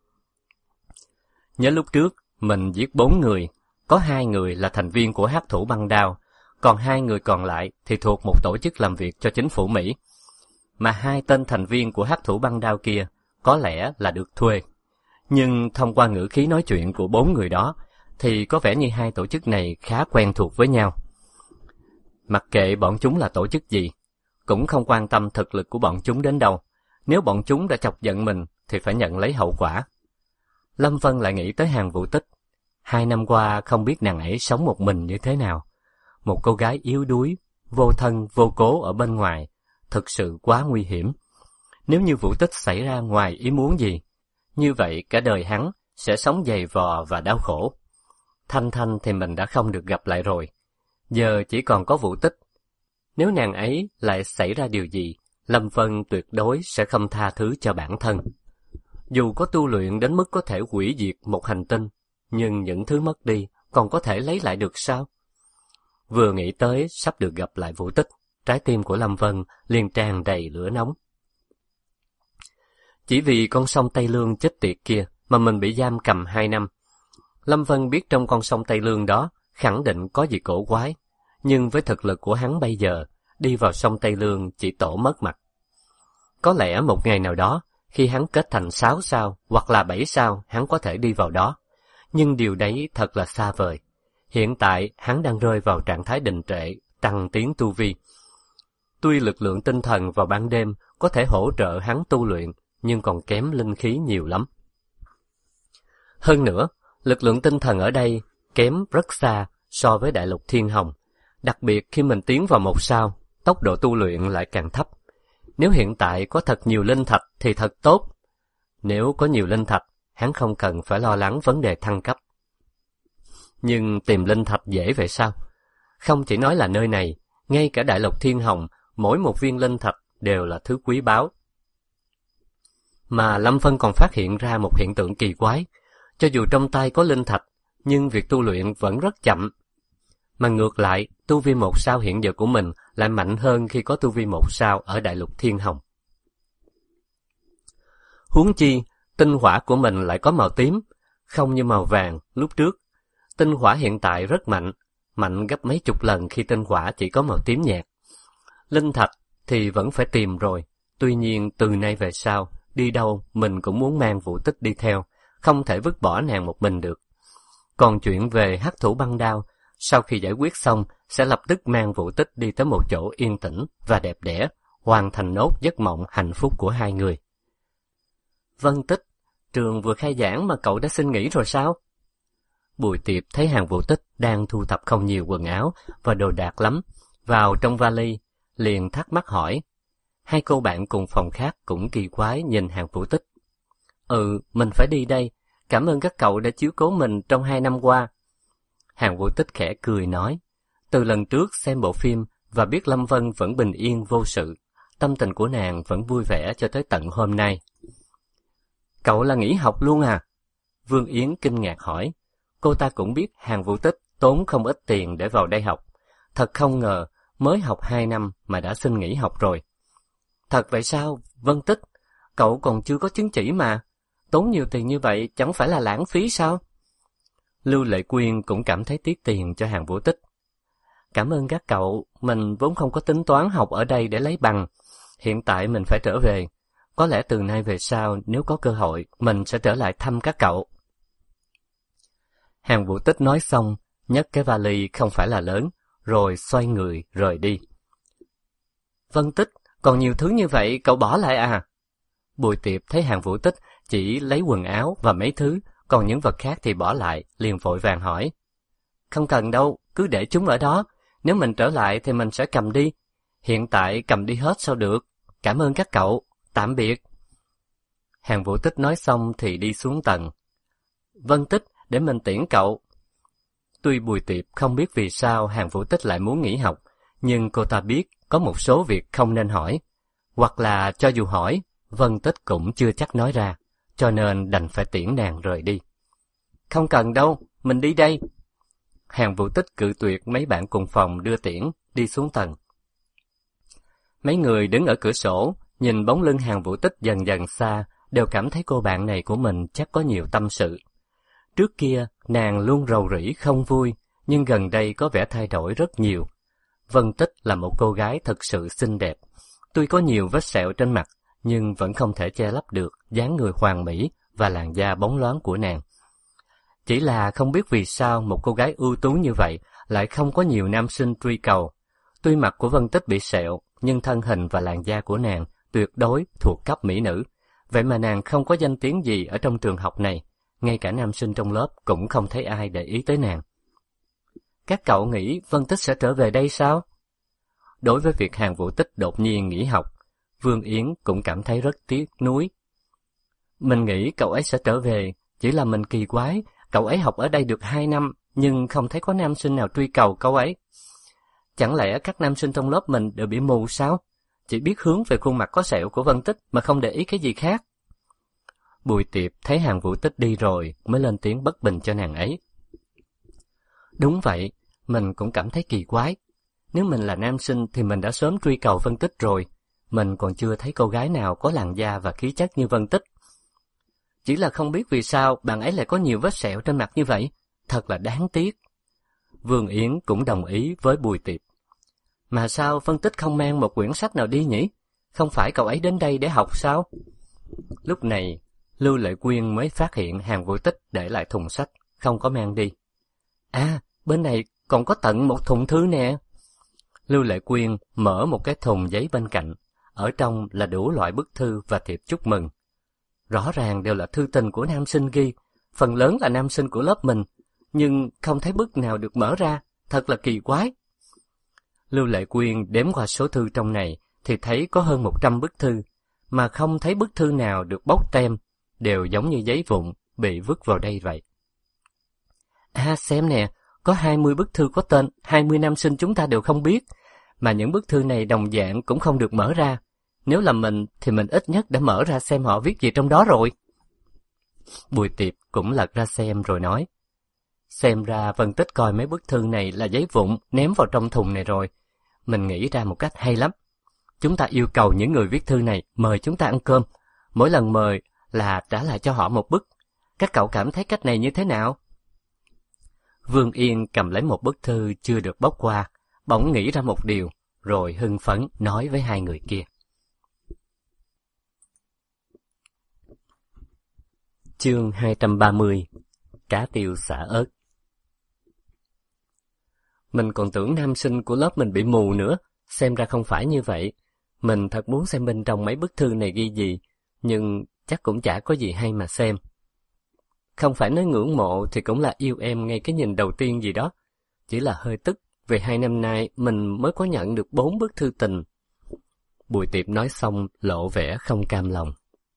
S1: Nhớ lúc trước mình giết 4 người, có 2 người là thành viên của hắc thủ băng đao, còn 2 người còn lại thì thuộc một tổ chức làm việc cho chính phủ Mỹ. Mà 2 tên thành viên của hắc thủ băng đao kia có lẽ là được thuê. Nhưng thông qua ngữ khí nói chuyện của 4 người đó, thì có vẻ như 2 tổ chức này khá quen thuộc với nhau. Mặc kệ bọn chúng là tổ chức gì, cũng không quan tâm thực lực của bọn chúng đến đâu. Nếu bọn chúng đã chọc giận mình, thì phải nhận lấy hậu quả. Lâm Vân lại nghĩ tới Hàn Vũ Tích. 2 năm qua không biết nàng ấy sống một mình như thế nào. Một cô gái yếu đuối, vô thân vô cố ở bên ngoài, thực sự quá nguy hiểm. Nếu như Vũ Tích xảy ra ngoài ý muốn gì, như vậy cả đời hắn sẽ sống dày vò và đau khổ. Thanh Thanh thì mình đã không được gặp lại rồi, giờ chỉ còn có Vũ Tích. Nếu nàng ấy lại xảy ra điều gì, Lâm Vân tuyệt đối sẽ không tha thứ cho bản thân. Dù có tu luyện đến mức có thể hủy diệt một hành tinh, nhưng những thứ mất đi còn có thể lấy lại được sao? Vừa nghĩ tới sắp được gặp lại Vũ Tích, trái tim của Lâm Vân liền tràn đầy lửa nóng. Chỉ vì con sông Tây Lương chết tiệt kia mà mình bị giam cầm 2 năm. Lâm Vân biết trong con sông Tây Lương đó khẳng định có gì cổ quái, nhưng với thực lực của hắn bây giờ, đi vào sông Tây Lương chỉ tổ mất mặt. Có lẽ một ngày nào đó, khi hắn kết thành 6 sao hoặc là 7 sao, hắn có thể đi vào đó. Nhưng điều đấy thật là xa vời. Hiện tại, hắn đang rơi vào trạng thái đình trệ, tăng tiến tu vi. Tuy lực lượng tinh thần vào ban đêm có thể hỗ trợ hắn tu luyện, nhưng còn kém linh khí nhiều lắm. Hơn nữa, lực lượng tinh thần ở đây kém rất xa so với đại lục Thiên Hồng. Đặc biệt khi mình tiến vào 1 sao, tốc độ tu luyện lại càng thấp. Nếu hiện tại có thật nhiều linh thạch thì thật tốt. Nếu có nhiều linh thạch, hắn không cần phải lo lắng vấn đề thăng cấp. Nhưng tìm linh thạch dễ vậy sao? Không chỉ nói là nơi này, ngay cả đại lục Thiên Hồng, mỗi một viên linh thạch đều là thứ quý báu. Mà Lâm Vân còn phát hiện ra một hiện tượng kỳ quái. Cho dù trong tay có linh thạch, nhưng việc tu luyện vẫn rất chậm. Mà ngược lại, tu vi 1 sao hiện giờ của mình lại mạnh hơn khi có tu vi 1 sao ở đại lục Thiên Hồng. Huống chi, tinh hỏa của mình lại có màu tím, không như màu vàng lúc trước. Tinh hỏa hiện tại rất mạnh, mạnh gấp mấy chục lần khi tinh hỏa chỉ có màu tím nhạt. Linh thạch thì vẫn phải tìm rồi, tuy nhiên từ nay về sau, đi đâu mình cũng muốn mang Vũ Tích đi theo, không thể vứt bỏ nàng một mình được. Còn chuyện về hắc thủ băng đao, sau khi giải quyết xong, sẽ lập tức mang Vũ Tích đi tới một chỗ yên tĩnh và đẹp đẽ, hoàn thành nốt giấc mộng hạnh phúc của hai người. Vân Tích, trường vừa khai giảng mà cậu đã xin nghỉ rồi sao? Bùi Tiệp thấy Hàn Vũ Tích đang thu thập không nhiều quần áo và đồ đạc lắm, vào trong vali, liền thắc mắc hỏi. Hai cô bạn cùng phòng khác cũng kỳ quái nhìn Hàn Vũ Tích. Mình phải đi đây, cảm ơn các cậu đã chiếu cố mình trong 2 năm qua. Hàn Vũ Tích khẽ cười nói, từ lần trước xem bộ phim và biết Lâm Vân vẫn bình yên vô sự, tâm tình của nàng vẫn vui vẻ cho tới tận hôm nay. Cậu là nghỉ học luôn à? Vương Yến kinh ngạc hỏi. Cô ta cũng biết Hàn Vũ Tích tốn không ít tiền để vào đây học. Thật không ngờ, mới học 2 năm mà đã xin nghỉ học rồi. Thật vậy sao, Vân Tích? Cậu còn chưa có chứng chỉ mà. Tốn nhiều tiền như vậy chẳng phải là lãng phí sao? Lưu Lệ Quyên cũng cảm thấy tiếc tiền cho Hàn Vũ Tích. Cảm ơn các cậu, mình vốn không có tính toán học ở đây để lấy bằng. Hiện tại mình phải trở về. Có lẽ từ nay về sau, nếu có cơ hội, mình sẽ trở lại thăm các cậu. Hàn Vũ Tích nói xong, nhấc cái vali không phải là lớn, rồi xoay người rời đi. Vân Tích, còn nhiều thứ như vậy cậu bỏ lại à? Bùi Tiệp thấy Hàn Vũ Tích chỉ lấy quần áo và mấy thứ, còn những vật khác thì bỏ lại, liền vội vàng hỏi. Không cần đâu, cứ để chúng ở đó, nếu mình trở lại thì mình sẽ cầm đi. Hiện tại cầm đi hết sao được, cảm ơn các cậu, tạm biệt. Hàn Vũ Tích nói xong thì đi xuống tầng. Vân Tích, để mình tiễn cậu. Tuy Bùi Tiệp không biết vì sao Hàn Vũ Tích lại muốn nghỉ học, nhưng cô ta biết có một số việc không nên hỏi, hoặc là cho dù hỏi, Vân Tích cũng chưa chắc nói ra, cho nên đành phải tiễn nàng rời đi. Không cần đâu, mình đi đây. Hàn Vũ Tích cự tuyệt mấy bạn cùng phòng đưa tiễn, đi xuống tầng. Mấy người đứng ở cửa sổ, nhìn bóng lưng Hàn Vũ Tích dần dần xa, đều cảm thấy cô bạn này của mình chắc có nhiều tâm sự. Trước kia, nàng luôn rầu rĩ không vui, nhưng gần đây có vẻ thay đổi rất nhiều. Vân Tích là một cô gái thật sự xinh đẹp. Tuy có nhiều vết sẹo trên mặt, nhưng vẫn không thể che lấp được dáng người hoàn mỹ và làn da bóng loáng của nàng. Chỉ là không biết vì sao một cô gái ưu tú như vậy lại không có nhiều nam sinh truy cầu. Tuy mặt của Vân Tích bị sẹo, nhưng thân hình và làn da của nàng tuyệt đối thuộc cấp mỹ nữ. Vậy mà nàng không có danh tiếng gì ở trong trường học này, ngay cả nam sinh trong lớp cũng không thấy ai để ý tới nàng. Các cậu nghĩ Vân Tích sẽ trở về đây sao? Đối với việc Hàn Vũ Tích đột nhiên nghỉ học, Vương Yến cũng cảm thấy rất tiếc nuối. Mình nghĩ cậu ấy sẽ trở về, chỉ là mình kỳ quái, cậu ấy học ở đây được 2 năm, nhưng không thấy có nam sinh nào truy cầu cậu ấy. Chẳng lẽ các nam sinh trong lớp mình đều bị mù sao? Chỉ biết hướng về khuôn mặt có sẹo của Vân Tích mà không để ý cái gì khác. Bùi Tiệp thấy Hàn Vũ Tích đi rồi mới lên tiếng bất bình cho nàng ấy. Đúng vậy, mình cũng cảm thấy kỳ quái. Nếu mình là nam sinh thì mình đã sớm truy cầu Vân Tích rồi. Mình còn chưa thấy cô gái nào có làn da và khí chất như Vân Tích. Chỉ là không biết vì sao bạn ấy lại có nhiều vết sẹo trên mặt như vậy. Thật là đáng tiếc. Vương Yến cũng đồng ý với Bùi Tiệp. Mà sao Vân Tích không mang một quyển sách nào đi nhỉ? Không phải cậu ấy đến đây để học sao? Lúc này, Lưu Lệ Quyên mới phát hiện Hàn Vũ Tích để lại thùng sách, không có mang đi. À, bên này còn có tận một thùng thư nè. Lưu Lệ Quyên mở một cái thùng giấy bên cạnh, ở trong là đủ loại bức thư và thiệp chúc mừng. Rõ ràng đều là thư tình của nam sinh ghi, phần lớn là nam sinh của lớp mình, nhưng không thấy bức nào được mở ra, thật là kỳ quái. Lưu Lệ Quyên đếm qua số thư trong này thì thấy có hơn 100 bức thư, mà không thấy bức thư nào được bóc tem, đều giống như giấy vụn bị vứt vào đây vậy. À, xem nè, có 20 bức thư có tên 20 nam sinh chúng ta đều không biết, mà những bức thư này đồng dạng cũng không được mở ra. Nếu là mình thì mình ít nhất đã mở ra xem họ viết gì trong đó rồi. Bùi Tiệp cũng lật ra xem rồi nói. Xem ra Vân Tích coi mấy bức thư này là giấy vụn ném vào trong thùng này rồi. Mình nghĩ ra một cách hay lắm. Chúng ta yêu cầu những người viết thư này mời chúng ta ăn cơm. Mỗi lần mời là trả lại cho họ một bức. Các cậu cảm thấy cách này như thế nào? Vương Yên cầm lấy một bức thư chưa được bóc qua, bỗng nghĩ ra một điều, rồi hưng phấn nói với hai người kia. Chương 230. Cá tiêu xả ớt. Mình còn tưởng nam sinh của lớp mình bị mù nữa, xem ra không phải như vậy. Mình thật muốn xem bên trong mấy bức thư này ghi gì, nhưng chắc cũng chả có gì hay mà xem. Không phải nói ngưỡng mộ thì cũng là yêu em ngay cái nhìn đầu tiên gì đó. Chỉ là hơi tức vì 2 năm nay mình mới có nhận được 4 bức thư tình. Bùi Tiệp nói xong lộ vẻ không cam lòng.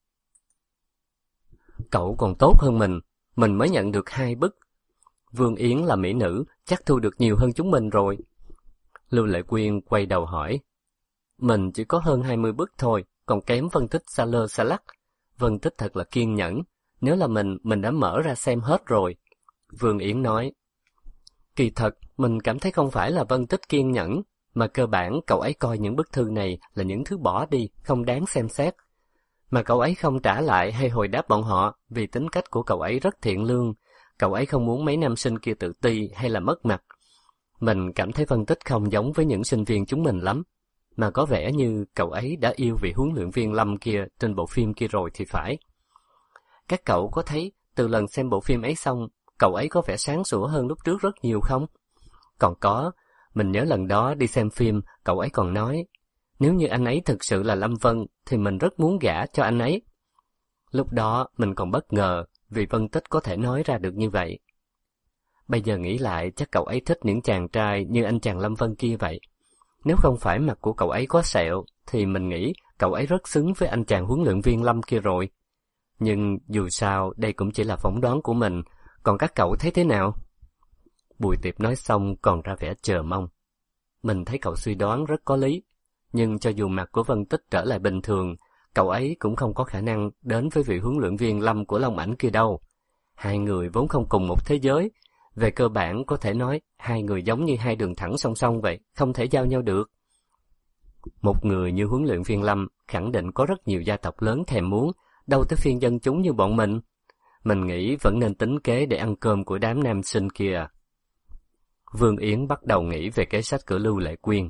S1: Cậu còn tốt hơn mình mới nhận được 2 bức. Vương Yến là mỹ nữ, chắc thu được nhiều hơn chúng mình rồi. Lưu Lệ Quyên quay đầu hỏi. Mình chỉ có hơn 20 bức thôi, còn kém Vân Tích xa lơ xa lắc. Vân Tích thật là kiên nhẫn, nếu là mình đã mở ra xem hết rồi. Vương Yến nói. Kỳ thật, mình cảm thấy không phải là Vân Tích kiên nhẫn, mà cơ bản cậu ấy coi những bức thư này là những thứ bỏ đi, không đáng xem xét. Mà cậu ấy không trả lại hay hồi đáp bọn họ vì tính cách của cậu ấy rất thiện lương. Cậu ấy không muốn mấy nam sinh kia tự ti hay là mất mặt. Mình cảm thấy Vân Tích không giống với những sinh viên chúng mình lắm, mà có vẻ như cậu ấy đã yêu vị huấn luyện viên Lâm kia trên bộ phim kia rồi thì phải. Các cậu có thấy từ lần xem bộ phim ấy xong, cậu ấy có vẻ sáng sủa hơn lúc trước rất nhiều không? Còn có, mình nhớ lần đó đi xem phim, cậu ấy còn nói, nếu như anh ấy thực sự là Lâm Vân thì mình rất muốn gả cho anh ấy. Lúc đó mình còn bất ngờ vì Vân Tích có thể nói ra được như vậy. Bây giờ nghĩ lại chắc cậu ấy thích những chàng trai như anh chàng Lâm Vân kia vậy. Nếu không phải mặt của cậu ấy có sẹo thì mình nghĩ cậu ấy rất xứng với anh chàng huấn luyện viên Lâm kia rồi. Nhưng dù sao đây cũng chỉ là phỏng đoán của mình, còn các cậu thấy thế nào? Bùi Tiệp nói xong còn ra vẻ chờ mong. Mình thấy cậu suy đoán rất có lý, nhưng cho dù mặt của Vân Tích trở lại bình thường, cậu ấy cũng không có khả năng đến với vị huấn luyện viên Lâm của Long Ảnh kia đâu. Hai người vốn không cùng một thế giới, về cơ bản có thể nói hai người giống như hai đường thẳng song song vậy, không thể giao nhau được. Một người như huấn luyện viên Lâm khẳng định có rất nhiều gia tộc lớn thèm muốn, đâu tới phiên dân chúng như bọn mình. Mình nghĩ vẫn nên tính kế để ăn cơm của đám nam sinh kia. Vương Yến bắt đầu nghĩ về kế sách của Lưu Lệ Quyên.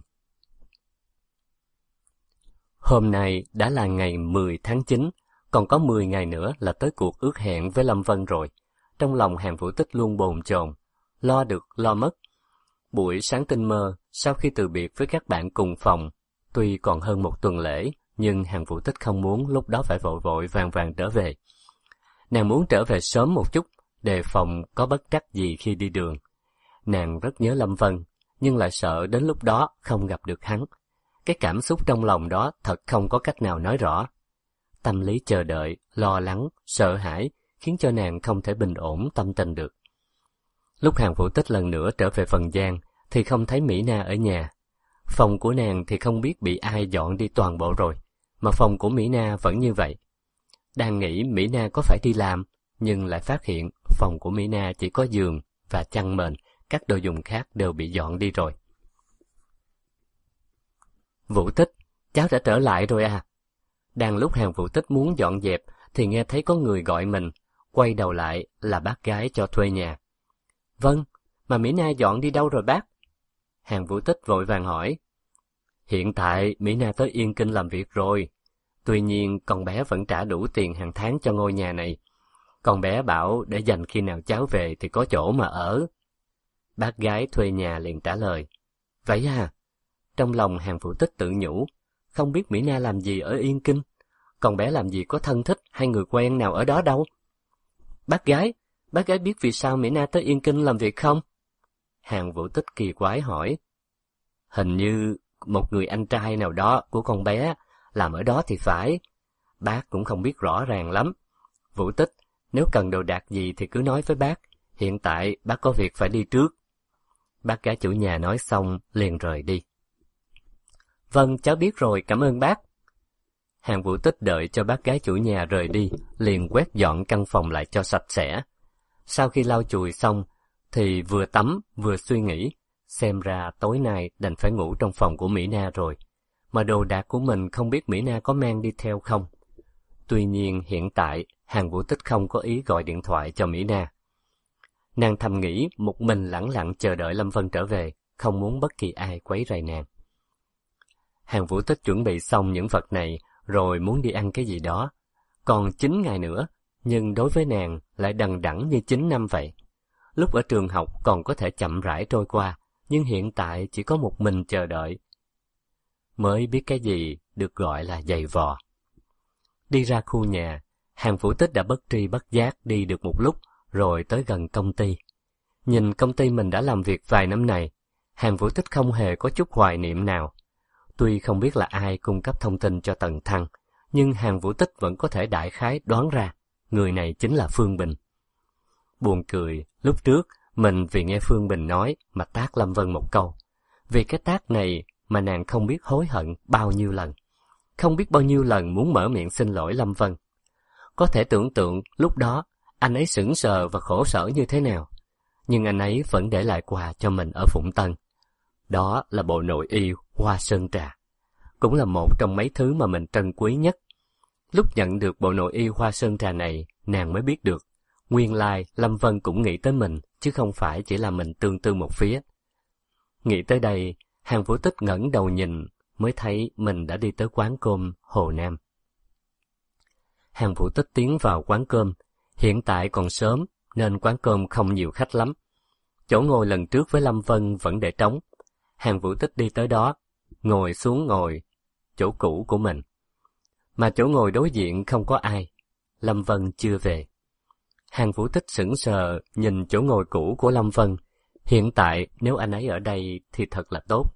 S1: Hôm nay đã là ngày 10 tháng 9, còn có 10 ngày nữa là tới cuộc ước hẹn với Lâm Vân rồi. Trong lòng Hàn Vũ Tích luôn bồn chồn, lo được lo mất. Buổi sáng tinh mơ, sau khi từ biệt với các bạn cùng phòng, tuy còn hơn một tuần lễ, nhưng Hàn Vũ Tích không muốn lúc đó phải vội vội vàng vàng trở về. Nàng muốn trở về sớm một chút, đề phòng có bất trắc gì khi đi đường. Nàng rất nhớ Lâm Vân, nhưng lại sợ đến lúc đó không gặp được hắn. Cái cảm xúc trong lòng đó thật không có cách nào nói rõ. Tâm lý chờ đợi, lo lắng, sợ hãi, khiến cho nàng không thể bình ổn tâm tình được. Lúc Hàn Vũ Tích lần nữa trở về Phần Giang, thì không thấy Mỹ Na ở nhà. Phòng của nàng thì không biết bị ai dọn đi toàn bộ rồi, mà phòng của Mỹ Na vẫn như vậy. Đang nghĩ Mỹ Na có phải đi làm, nhưng lại phát hiện phòng của Mỹ Na chỉ có giường và chăn mền, các đồ dùng khác đều bị dọn đi rồi. Vũ Tích, cháu đã trở lại rồi à? Đang lúc Hàn Vũ Tích muốn dọn dẹp, thì nghe thấy có người gọi mình, quay đầu lại là bác gái cho thuê nhà. Vâng, mà Mỹ Na dọn đi đâu rồi bác? Hàn Vũ Tích vội vàng hỏi. Hiện tại Mỹ Na tới Yên Kinh làm việc rồi. Tuy nhiên con bé vẫn trả đủ tiền hàng tháng cho ngôi nhà này. Con bé bảo để dành khi nào cháu về thì có chỗ mà ở. Bác gái thuê nhà liền trả lời. Vậy à? Trong lòng Hàn Vũ Tích tự nhủ, không biết Mỹ Na làm gì ở Yên Kinh. Con bé làm gì có thân thích hay người quen nào ở đó đâu. Bác gái biết vì sao Mỹ Na tới Yên Kinh làm việc không? Hàn Vũ Tích kỳ quái hỏi. Hình như một người anh trai nào đó của con bé làm ở đó thì phải. Bác cũng không biết rõ ràng lắm. Vũ Tích, nếu cần đồ đạc gì thì cứ nói với bác. Hiện tại bác có việc phải đi trước. Bác gái chủ nhà nói xong liền rời đi. Vâng, cháu biết rồi, cảm ơn bác. Hàn Vũ Tích đợi cho bác gái chủ nhà rời đi, liền quét dọn căn phòng lại cho sạch sẽ. Sau khi lau chùi xong, thì vừa tắm vừa suy nghĩ, xem ra tối nay đành phải ngủ trong phòng của Mỹ Na rồi, mà đồ đạc của mình không biết Mỹ Na có mang đi theo không. Tuy nhiên hiện tại, Hàn Vũ Tích không có ý gọi điện thoại cho Mỹ Na. Nàng thầm nghĩ một mình lẳng lặng chờ đợi Lâm Vân trở về, không muốn bất kỳ ai quấy rầy nàng. Hàn Vũ Tích chuẩn bị xong những vật này, rồi muốn đi ăn cái gì đó. Còn 9 ngày nữa, nhưng đối với nàng lại đằng đẵng như 9 năm vậy. Lúc ở trường học còn có thể chậm rãi trôi qua, nhưng hiện tại chỉ có một mình chờ đợi. Mới biết cái gì được gọi là dày vò. Đi ra khu nhà, Hàn Vũ Tích đã bất tri bất giác đi được một lúc, rồi tới gần công ty. Nhìn công ty mình đã làm việc vài năm này, Hàn Vũ Tích không hề có chút hoài niệm nào. Tuy không biết là ai cung cấp thông tin cho Tần Thăng, nhưng Hàn Vũ Tích vẫn có thể đại khái đoán ra, người này chính là Phương Bình. Buồn cười, lúc trước, mình vì nghe Phương Bình nói mà tát Lâm Vân một câu. Vì cái tát này mà nàng không biết hối hận bao nhiêu lần. Không biết bao nhiêu lần muốn mở miệng xin lỗi Lâm Vân. Có thể tưởng tượng lúc đó, anh ấy sững sờ và khổ sở như thế nào. Nhưng anh ấy vẫn để lại quà cho mình ở Phụng Tân. Đó là bộ nội y hoa sơn trà. Cũng là một trong mấy thứ mà mình trân quý nhất. Lúc nhận được bộ nội y hoa sơn trà này, nàng mới biết được. Nguyên lai Lâm Vân cũng nghĩ tới mình, chứ không phải chỉ là mình tương tư một phía. Nghĩ tới đây, Hàn Vũ Tích ngẩng đầu nhìn, mới thấy mình đã đi tới quán cơm Hồ Nam. Hàn Vũ Tích tiến vào quán cơm. Hiện tại còn sớm, nên quán cơm không nhiều khách lắm. Chỗ ngồi lần trước với Lâm Vân vẫn để trống. Hàn Vũ Tích đi tới đó, ngồi xuống ngồi chỗ cũ của mình. Mà chỗ ngồi đối diện không có ai. Lâm Vân chưa về. Hàn Vũ Tích sững sờ nhìn chỗ ngồi cũ của Lâm Vân. Hiện tại nếu anh ấy ở đây thì thật là tốt.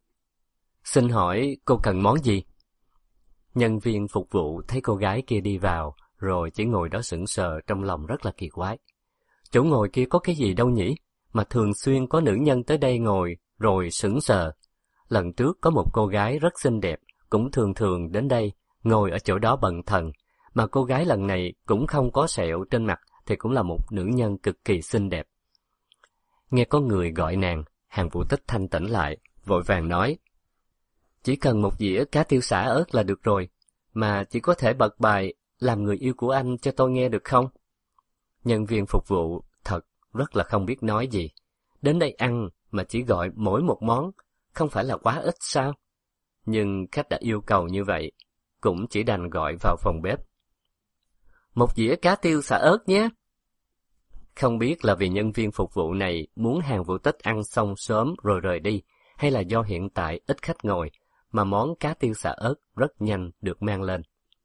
S1: Xin hỏi cô cần món gì? Nhân viên phục vụ thấy cô gái kia đi vào, rồi chỉ ngồi đó sững sờ, trong lòng rất là kỳ quái. Chỗ ngồi kia có cái gì đâu nhỉ? Mà thường xuyên có nữ nhân tới đây ngồi, rồi sững sờ. Lần trước có một cô gái rất xinh đẹp, cũng thường thường đến đây, ngồi ở chỗ đó bần thần. Mà cô gái lần này cũng không có sẹo trên mặt, thì cũng là một nữ nhân cực kỳ xinh đẹp. Nghe có người gọi nàng, Hàn Vũ Tích thanh tỉnh lại, vội vàng nói. Chỉ cần một dĩa cá tiêu xả ớt là được rồi, mà chỉ có thể bật bài làm người yêu của anh cho tôi nghe được không? Nhân viên phục vụ thật rất là không biết nói gì. Đến đây ăn mà chỉ gọi mỗi một món, không phải là quá ít sao? Nhưng khách đã yêu cầu như vậy, cũng chỉ đành gọi vào phòng bếp. Một dĩa cá tiêu xả ớt nhé. Không biết là vì nhân viên phục vụ này muốn Hàn Vũ Tích ăn xong sớm rồi rời đi, hay là do hiện tại ít khách ngồi, mà món cá tiêu xả ớt rất nhanh được mang lên.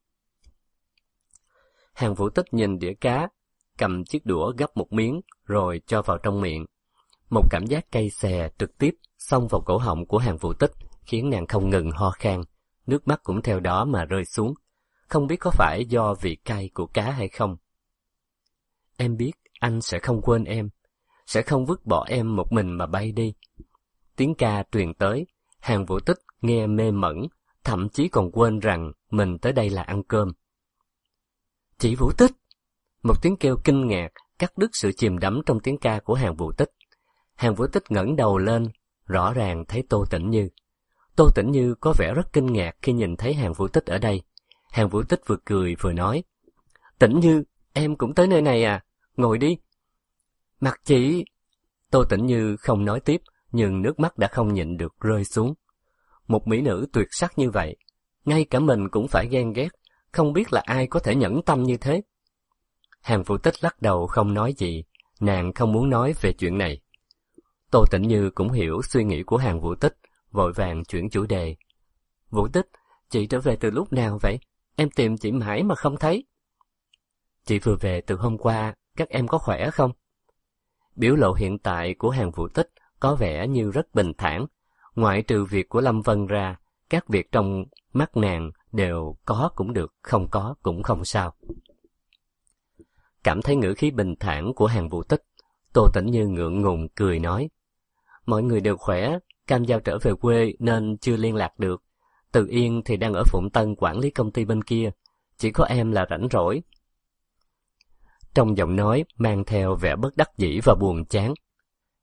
S1: Hàn Vũ Tích nhìn đĩa cá, cầm chiếc đũa gắp một miếng, rồi cho vào trong miệng. Một cảm giác cay xè trực tiếp xông vào cổ họng của Hàn Vũ Tích, khiến nàng không ngừng ho khan, nước mắt cũng theo đó mà rơi xuống. Không biết có phải do vị cay của cá hay không. Em biết anh sẽ không quên em, sẽ không vứt bỏ em một mình mà bay đi. Tiếng ca truyền tới, Hàn Vũ Tích nghe mê mẩn, thậm chí còn quên rằng mình tới đây là ăn cơm. Chị Vũ Tích! Một tiếng kêu kinh ngạc cắt đứt sự chìm đắm trong tiếng ca của Hàn Vũ Tích. Hàn Vũ Tích ngẩng đầu lên, rõ ràng thấy Tô Tĩnh Như. Tô Tĩnh Như có vẻ rất kinh ngạc khi nhìn thấy Hàn Vũ Tích ở đây. Hàn Vũ Tích vừa cười vừa nói, Tĩnh Như, em cũng tới nơi này à? Ngồi đi. Mặt chị... Tô Tĩnh Như không nói tiếp, nhưng nước mắt đã không nhịn được rơi xuống. Một mỹ nữ tuyệt sắc như vậy, ngay cả mình cũng phải ghen ghét, không biết là ai có thể nhẫn tâm như thế. Hàn Vũ Tích lắc đầu không nói gì, nàng không muốn nói về chuyện này. Tô Tĩnh Như cũng hiểu suy nghĩ của Hàn Vũ Tích, vội vàng chuyển chủ đề. Vũ Tích, chị trở về từ lúc nào vậy? Em tìm chị mãi mà không thấy. Chị vừa về từ hôm qua, các em có khỏe không? Biểu lộ hiện tại của Hàn Vũ Tích có vẻ như rất bình thản. Ngoại trừ việc của Lâm Vân ra, các việc trong mắt nàng đều có cũng được, không có cũng không sao. Cảm thấy ngữ khí bình thản của Hàn Vũ Tích, Tô Tĩnh Như ngượng ngùng cười nói. Mọi người đều khỏe, Cam Giao trở về quê nên chưa liên lạc được. Từ Yên thì đang ở Phụng Tân quản lý công ty bên kia, chỉ có em là rảnh rỗi. Trong giọng nói mang theo vẻ bất đắc dĩ và buồn chán.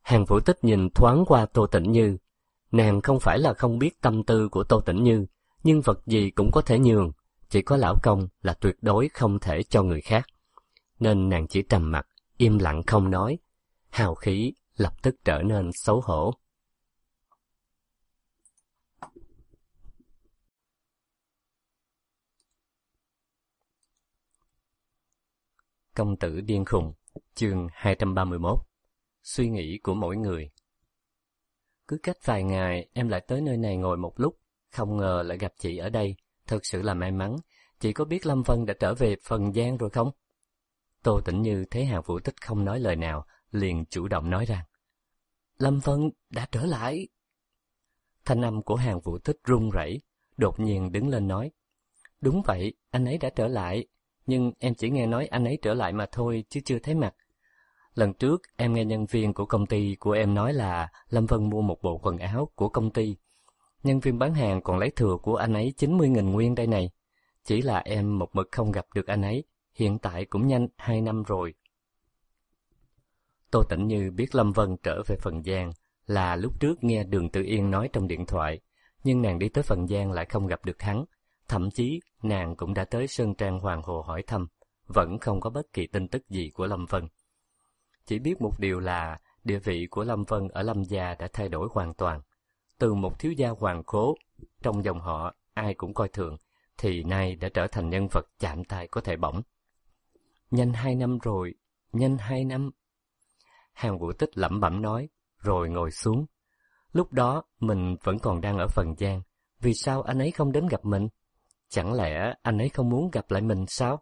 S1: Hàng Vũ Tích nhìn thoáng qua Tô Tĩnh Như. Nàng không phải là không biết tâm tư của Tô Tĩnh Như, nhưng vật gì cũng có thể nhường, chỉ có lão công là tuyệt đối không thể cho người khác. Nên nàng chỉ trầm mặc, im lặng không nói. Hào khí lập tức trở nên xấu hổ. Công tử điên khùng, chương 231. Suy nghĩ của mỗi người. Cứ cách vài ngày em lại tới nơi này ngồi một lúc, không ngờ lại gặp chị ở đây, thật sự là may mắn. Chị có biết Lâm Vân đã trở về Phần Giang rồi không? Tô Tĩnh Như thấy Hàng Vũ Tích không nói lời nào, liền chủ động nói rằng: Lâm Vân đã trở lại. Thanh âm của Hàng Vũ Tích run rẩy, đột nhiên đứng lên nói: Đúng vậy, anh ấy đã trở lại, nhưng em chỉ nghe nói anh ấy trở lại mà thôi, chứ chưa thấy mặt. Lần trước em nghe nhân viên của công ty của em nói là Lâm Vân mua một bộ quần áo của công ty. Nhân viên bán hàng còn lấy thừa của anh ấy 90.000 nguyên đây này. Chỉ là em một mực không gặp được anh ấy, hiện tại cũng nhanh 2 năm rồi. Tô Tĩnh Như biết Lâm Vân trở về Phần Giang là lúc trước nghe Đường Tử Yên nói trong điện thoại, nhưng nàng đi tới Phần Giang lại không gặp được hắn. Thậm chí nàng cũng đã tới Sơn Trang Hoàng Hồ hỏi thăm, vẫn không có bất kỳ tin tức gì của Lâm Vân. Chỉ biết một điều là địa vị của Lâm Vân ở Lâm gia đã thay đổi hoàn toàn. Từ một thiếu gia hoàng khố, trong dòng họ ai cũng coi thường, thì nay đã trở thành nhân vật chạm tay có thể bỏng. Nhanh 2 năm rồi, nhanh 2 năm. Hàng Vũ Tích lẩm bẩm nói, rồi ngồi xuống. Lúc đó mình vẫn còn đang ở Phần Giang, vì sao anh ấy không đến gặp mình? Chẳng lẽ anh ấy không muốn gặp lại mình sao?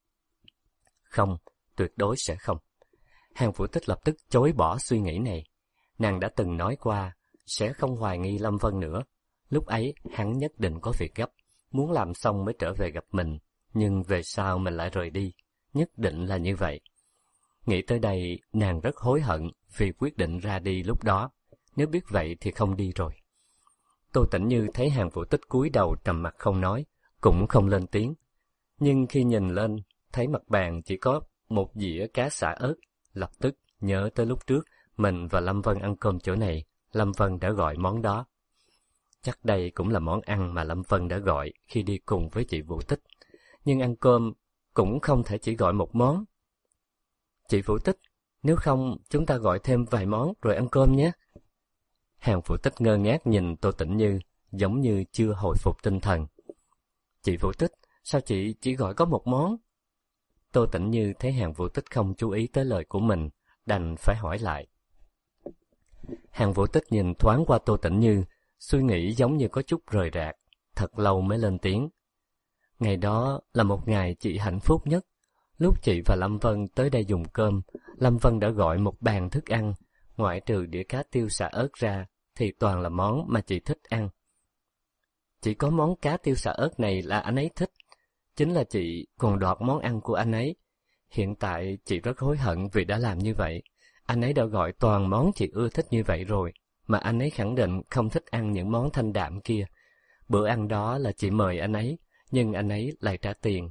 S1: Không, tuyệt đối sẽ không. Hàng Vũ Tích lập tức chối bỏ suy nghĩ này. Nàng đã từng nói qua, sẽ không hoài nghi Lâm Vân nữa. Lúc ấy hắn nhất định có việc gấp, muốn làm xong mới trở về gặp mình, nhưng về sau mình lại rời đi, nhất định là như vậy. Nghĩ tới đây, nàng rất hối hận vì quyết định ra đi lúc đó, nếu biết vậy thì không đi rồi. Tô Tĩnh Như thấy Hàng Vũ Tích cúi đầu trầm mặc không nói, cũng không lên tiếng. Nhưng khi nhìn lên, thấy mặt bàn chỉ có một dĩa cá xả ớt, lập tức nhớ tới lúc trước mình và Lâm Vân ăn cơm chỗ này, Lâm Vân đã gọi món đó. Chắc đây cũng là món ăn mà Lâm Vân đã gọi khi đi cùng với chị Vũ Tích. Nhưng ăn cơm cũng không thể chỉ gọi một món. Chị Vũ Tích, nếu không chúng ta gọi thêm vài món rồi ăn cơm nhé. Hàng Vũ Tích ngơ ngác nhìn Tô Tĩnh Như, giống như chưa hồi phục tinh thần. Chị Vũ Tích, sao chị chỉ gọi có một món? Tô Tĩnh Như thấy Hàng Vũ Tích không chú ý tới lời của mình, đành phải hỏi lại. Hàng Vũ Tích nhìn thoáng qua Tô Tĩnh Như, suy nghĩ giống như có chút rời rạc, thật lâu mới lên tiếng. Ngày đó là một ngày chị hạnh phúc nhất. Lúc chị và Lâm Vân tới đây dùng cơm, Lâm Vân đã gọi một bàn thức ăn, ngoại trừ đĩa cá tiêu xả ớt ra, thì toàn là món mà chị thích ăn. Chỉ có món cá tiêu xả ớt này là anh ấy thích, chính là chị còn đoạt món ăn của anh ấy. Hiện tại chị rất hối hận vì đã làm như vậy. Anh ấy đã gọi toàn món chị ưa thích như vậy rồi, mà anh ấy khẳng định không thích ăn những món thanh đạm kia. Bữa ăn đó là chị mời anh ấy, nhưng anh ấy lại trả tiền.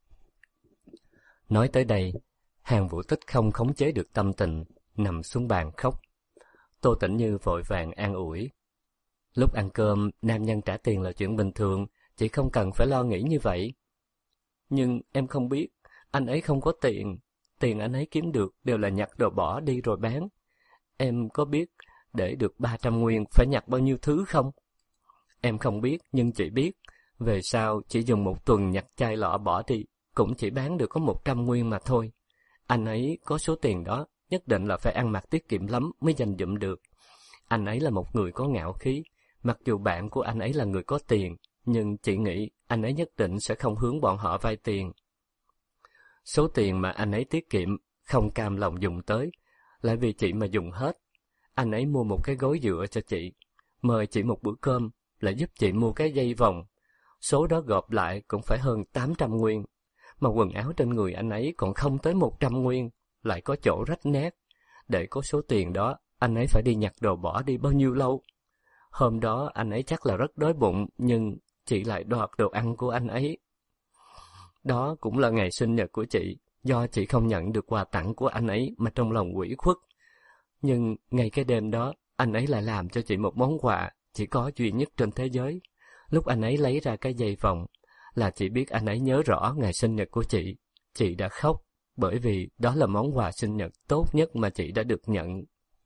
S1: Nói tới đây, Hàng Vũ Tích không khống chế được tâm tình, nằm xuống bàn khóc. Tô Tĩnh Như vội vàng an ủi. Lúc ăn cơm, nam nhân trả tiền là chuyện bình thường, chị không cần phải lo nghĩ như vậy. Nhưng em không biết, anh ấy không có tiền. Tiền anh ấy kiếm được đều là nhặt đồ bỏ đi rồi bán. Em có biết để được 300 nguyên phải nhặt bao nhiêu thứ không? Em không biết, nhưng chị biết. Về sau chỉ dùng một tuần nhặt chai lọ bỏ đi, cũng chỉ bán được có 100 nguyên mà thôi. Anh ấy có số tiền đó, nhất định là phải ăn mặc tiết kiệm lắm mới dành dụm được. Anh ấy là một người có ngạo khí. Mặc dù bạn của anh ấy là người có tiền, nhưng chị nghĩ anh ấy nhất định sẽ không hướng bọn họ vay tiền. Số tiền mà anh ấy tiết kiệm không cam lòng dùng tới, lại vì chị mà dùng hết. Anh ấy mua một cái gối dựa cho chị, mời chị một bữa cơm, lại giúp chị mua cái dây vòng. Số đó gộp lại cũng phải hơn 800 nguyên, mà quần áo trên người anh ấy còn không tới 100 nguyên, lại có chỗ rách nát. Để có số tiền đó, anh ấy phải đi nhặt đồ bỏ đi bao nhiêu lâu. Hôm đó anh ấy chắc là rất đói bụng, nhưng chị lại đoạt đồ ăn của anh ấy. Đó cũng là ngày sinh nhật của chị, do chị không nhận được quà tặng của anh ấy mà trong lòng ủy khuất. Nhưng ngay cái đêm đó, anh ấy lại làm cho chị một món quà chỉ có duy nhất trên thế giới. Lúc anh ấy lấy ra cái dây vòng, là chị biết anh ấy nhớ rõ ngày sinh nhật của chị. Chị đã khóc, bởi vì đó là món quà sinh nhật tốt nhất mà chị đã được nhận.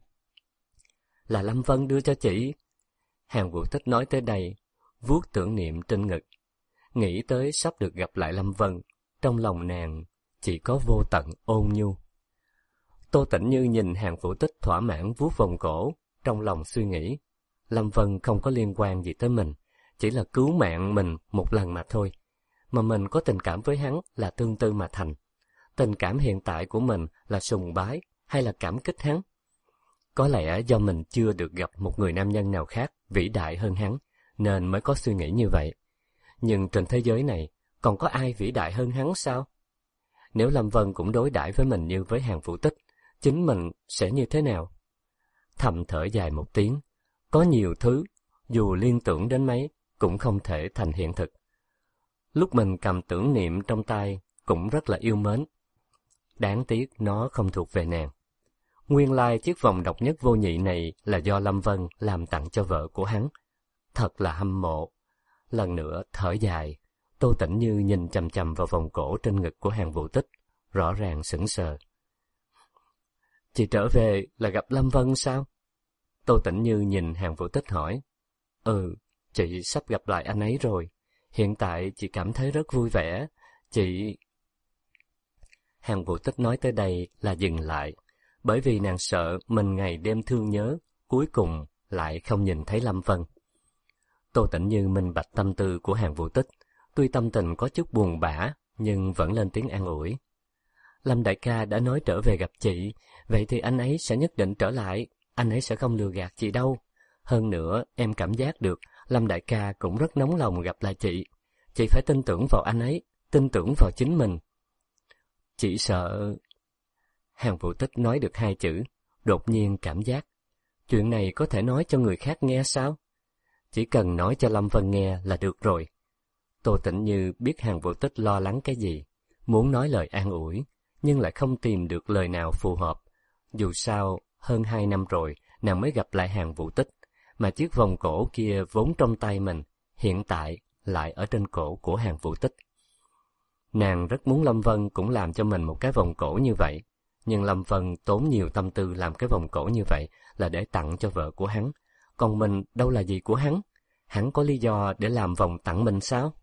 S1: Là Lâm Vân đưa cho chị. Hàng Vũ Tích nói tới đây, vuốt tưởng niệm trên ngực. Nghĩ tới sắp được gặp lại Lâm Vân, trong lòng nàng chỉ có vô tận ôn nhu. Tô Tĩnh Như nhìn Hàng Vũ Tích thỏa mãn vuốt vòng cổ, trong lòng suy nghĩ. Lâm Vân không có liên quan gì tới mình, chỉ là cứu mạng mình một lần mà thôi. Mà mình có tình cảm với hắn là tương tư mà thành. Tình cảm hiện tại của mình là sùng bái hay là cảm kích hắn? Có lẽ do mình chưa được gặp một người nam nhân nào khác vĩ đại hơn hắn, nên mới có suy nghĩ như vậy. Nhưng trên thế giới này, còn có ai vĩ đại hơn hắn sao? Nếu Lâm Vân cũng đối đãi với mình như với Hàng Vũ Tích, chính mình sẽ như thế nào? Thầm thở dài một tiếng, có nhiều thứ, dù liên tưởng đến mấy, cũng không thể thành hiện thực. Lúc mình cầm tưởng niệm trong tay, cũng rất là yêu mến. Đáng tiếc nó không thuộc về nàng. Nguyên lai chiếc vòng độc nhất vô nhị này là do Lâm Vân làm tặng cho vợ của hắn. Thật là hâm mộ. Lần nữa thở dài, Tô Tĩnh Như nhìn chằm chằm vào vòng cổ trên ngực của Hàng Vũ Tích, rõ ràng sững sờ. Chị trở về là gặp Lâm Vân sao? Tô Tĩnh Như nhìn Hàng Vũ Tích hỏi. Chị sắp gặp lại anh ấy rồi. Hiện tại chị cảm thấy rất vui vẻ. Chị... Hàng Vũ Tích nói tới đây là dừng lại, bởi vì nàng sợ mình ngày đêm thương nhớ, cuối cùng lại không nhìn thấy Lâm Vân. Tô Tĩnh Như minh bạch tâm tư của Hàng Vũ Tích, tuy tâm tình có chút buồn bã, nhưng vẫn lên tiếng an ủi. Lâm đại ca đã nói trở về gặp chị, vậy thì anh ấy sẽ nhất định trở lại, anh ấy sẽ không lừa gạt chị đâu. Hơn nữa, em cảm giác được Lâm đại ca cũng rất nóng lòng gặp lại chị phải tin tưởng vào anh ấy, tin tưởng vào chính mình. Chỉ sợ... Hàng Vũ Tích nói được 2 chữ, đột nhiên cảm giác. Chuyện này có thể nói cho người khác nghe sao? Chỉ cần nói cho Lâm Vân nghe là được rồi. Tô Tĩnh Như biết Hàng Vũ Tích lo lắng cái gì, muốn nói lời an ủi, nhưng lại không tìm được lời nào phù hợp. Dù sao, hơn 2 năm rồi, nàng mới gặp lại Hàng Vũ Tích, mà chiếc vòng cổ kia vốn trong tay mình, hiện tại lại ở trên cổ của Hàng Vũ Tích. Nàng rất muốn Lâm Vân cũng làm cho mình một cái vòng cổ như vậy, nhưng Lâm Vân tốn nhiều tâm tư làm cái vòng cổ như vậy là để tặng cho vợ của hắn, còn mình đâu là gì của hắn? Hắn có lý do để làm vòng tặng mình sao?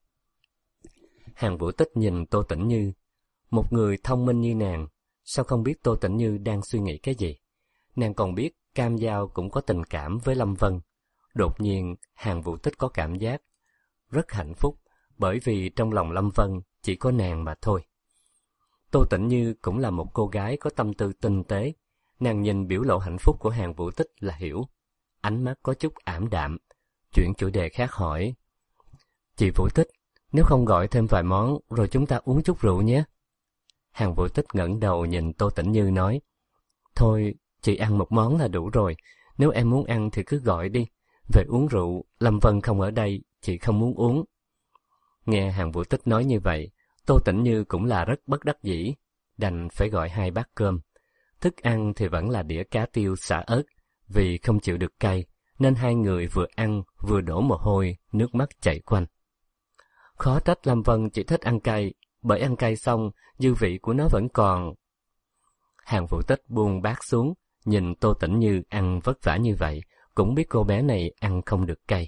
S1: Hàng Vũ Tích nhìn Tô Tĩnh Như, một người thông minh như nàng, sao không biết Tô Tĩnh Như đang suy nghĩ cái gì? Nàng còn biết Cam Giao cũng có tình cảm với Lâm Vân. Đột nhiên, Hàng Vũ Tích có cảm giác rất hạnh phúc, bởi vì trong lòng Lâm Vân chỉ có nàng mà thôi. Tô Tĩnh Như cũng là một cô gái có tâm tư tinh tế. Nàng nhìn biểu lộ hạnh phúc của Hàng Vũ Tích là hiểu. Ánh mắt có chút ảm đạm, chuyển chủ đề khác hỏi. Chị Vũ Tích, nếu không gọi thêm vài món rồi chúng ta uống chút rượu nhé. Hàng Vũ Tích ngẩng đầu nhìn Tô Tĩnh Như nói. Thôi, chị ăn một món là đủ rồi. Nếu em muốn ăn thì cứ gọi đi. Về uống rượu, Lâm Vân không ở đây, chị không muốn uống. Nghe Hàng Vũ Tích nói như vậy, Tô Tĩnh Như cũng là rất bất đắc dĩ, đành phải gọi 2 bát cơm. Thức ăn thì vẫn là đĩa cá tiêu xả ớt, vì không chịu được cay, nên 2 người vừa ăn vừa đổ mồ hôi, nước mắt chảy quanh. Khó trách Lâm Vân chỉ thích ăn cay, bởi ăn cay xong, dư vị của nó vẫn còn. Hàng Vũ Tích buông bát xuống, nhìn Tô Tĩnh Như ăn vất vả như vậy, cũng biết cô bé này ăn không được cay.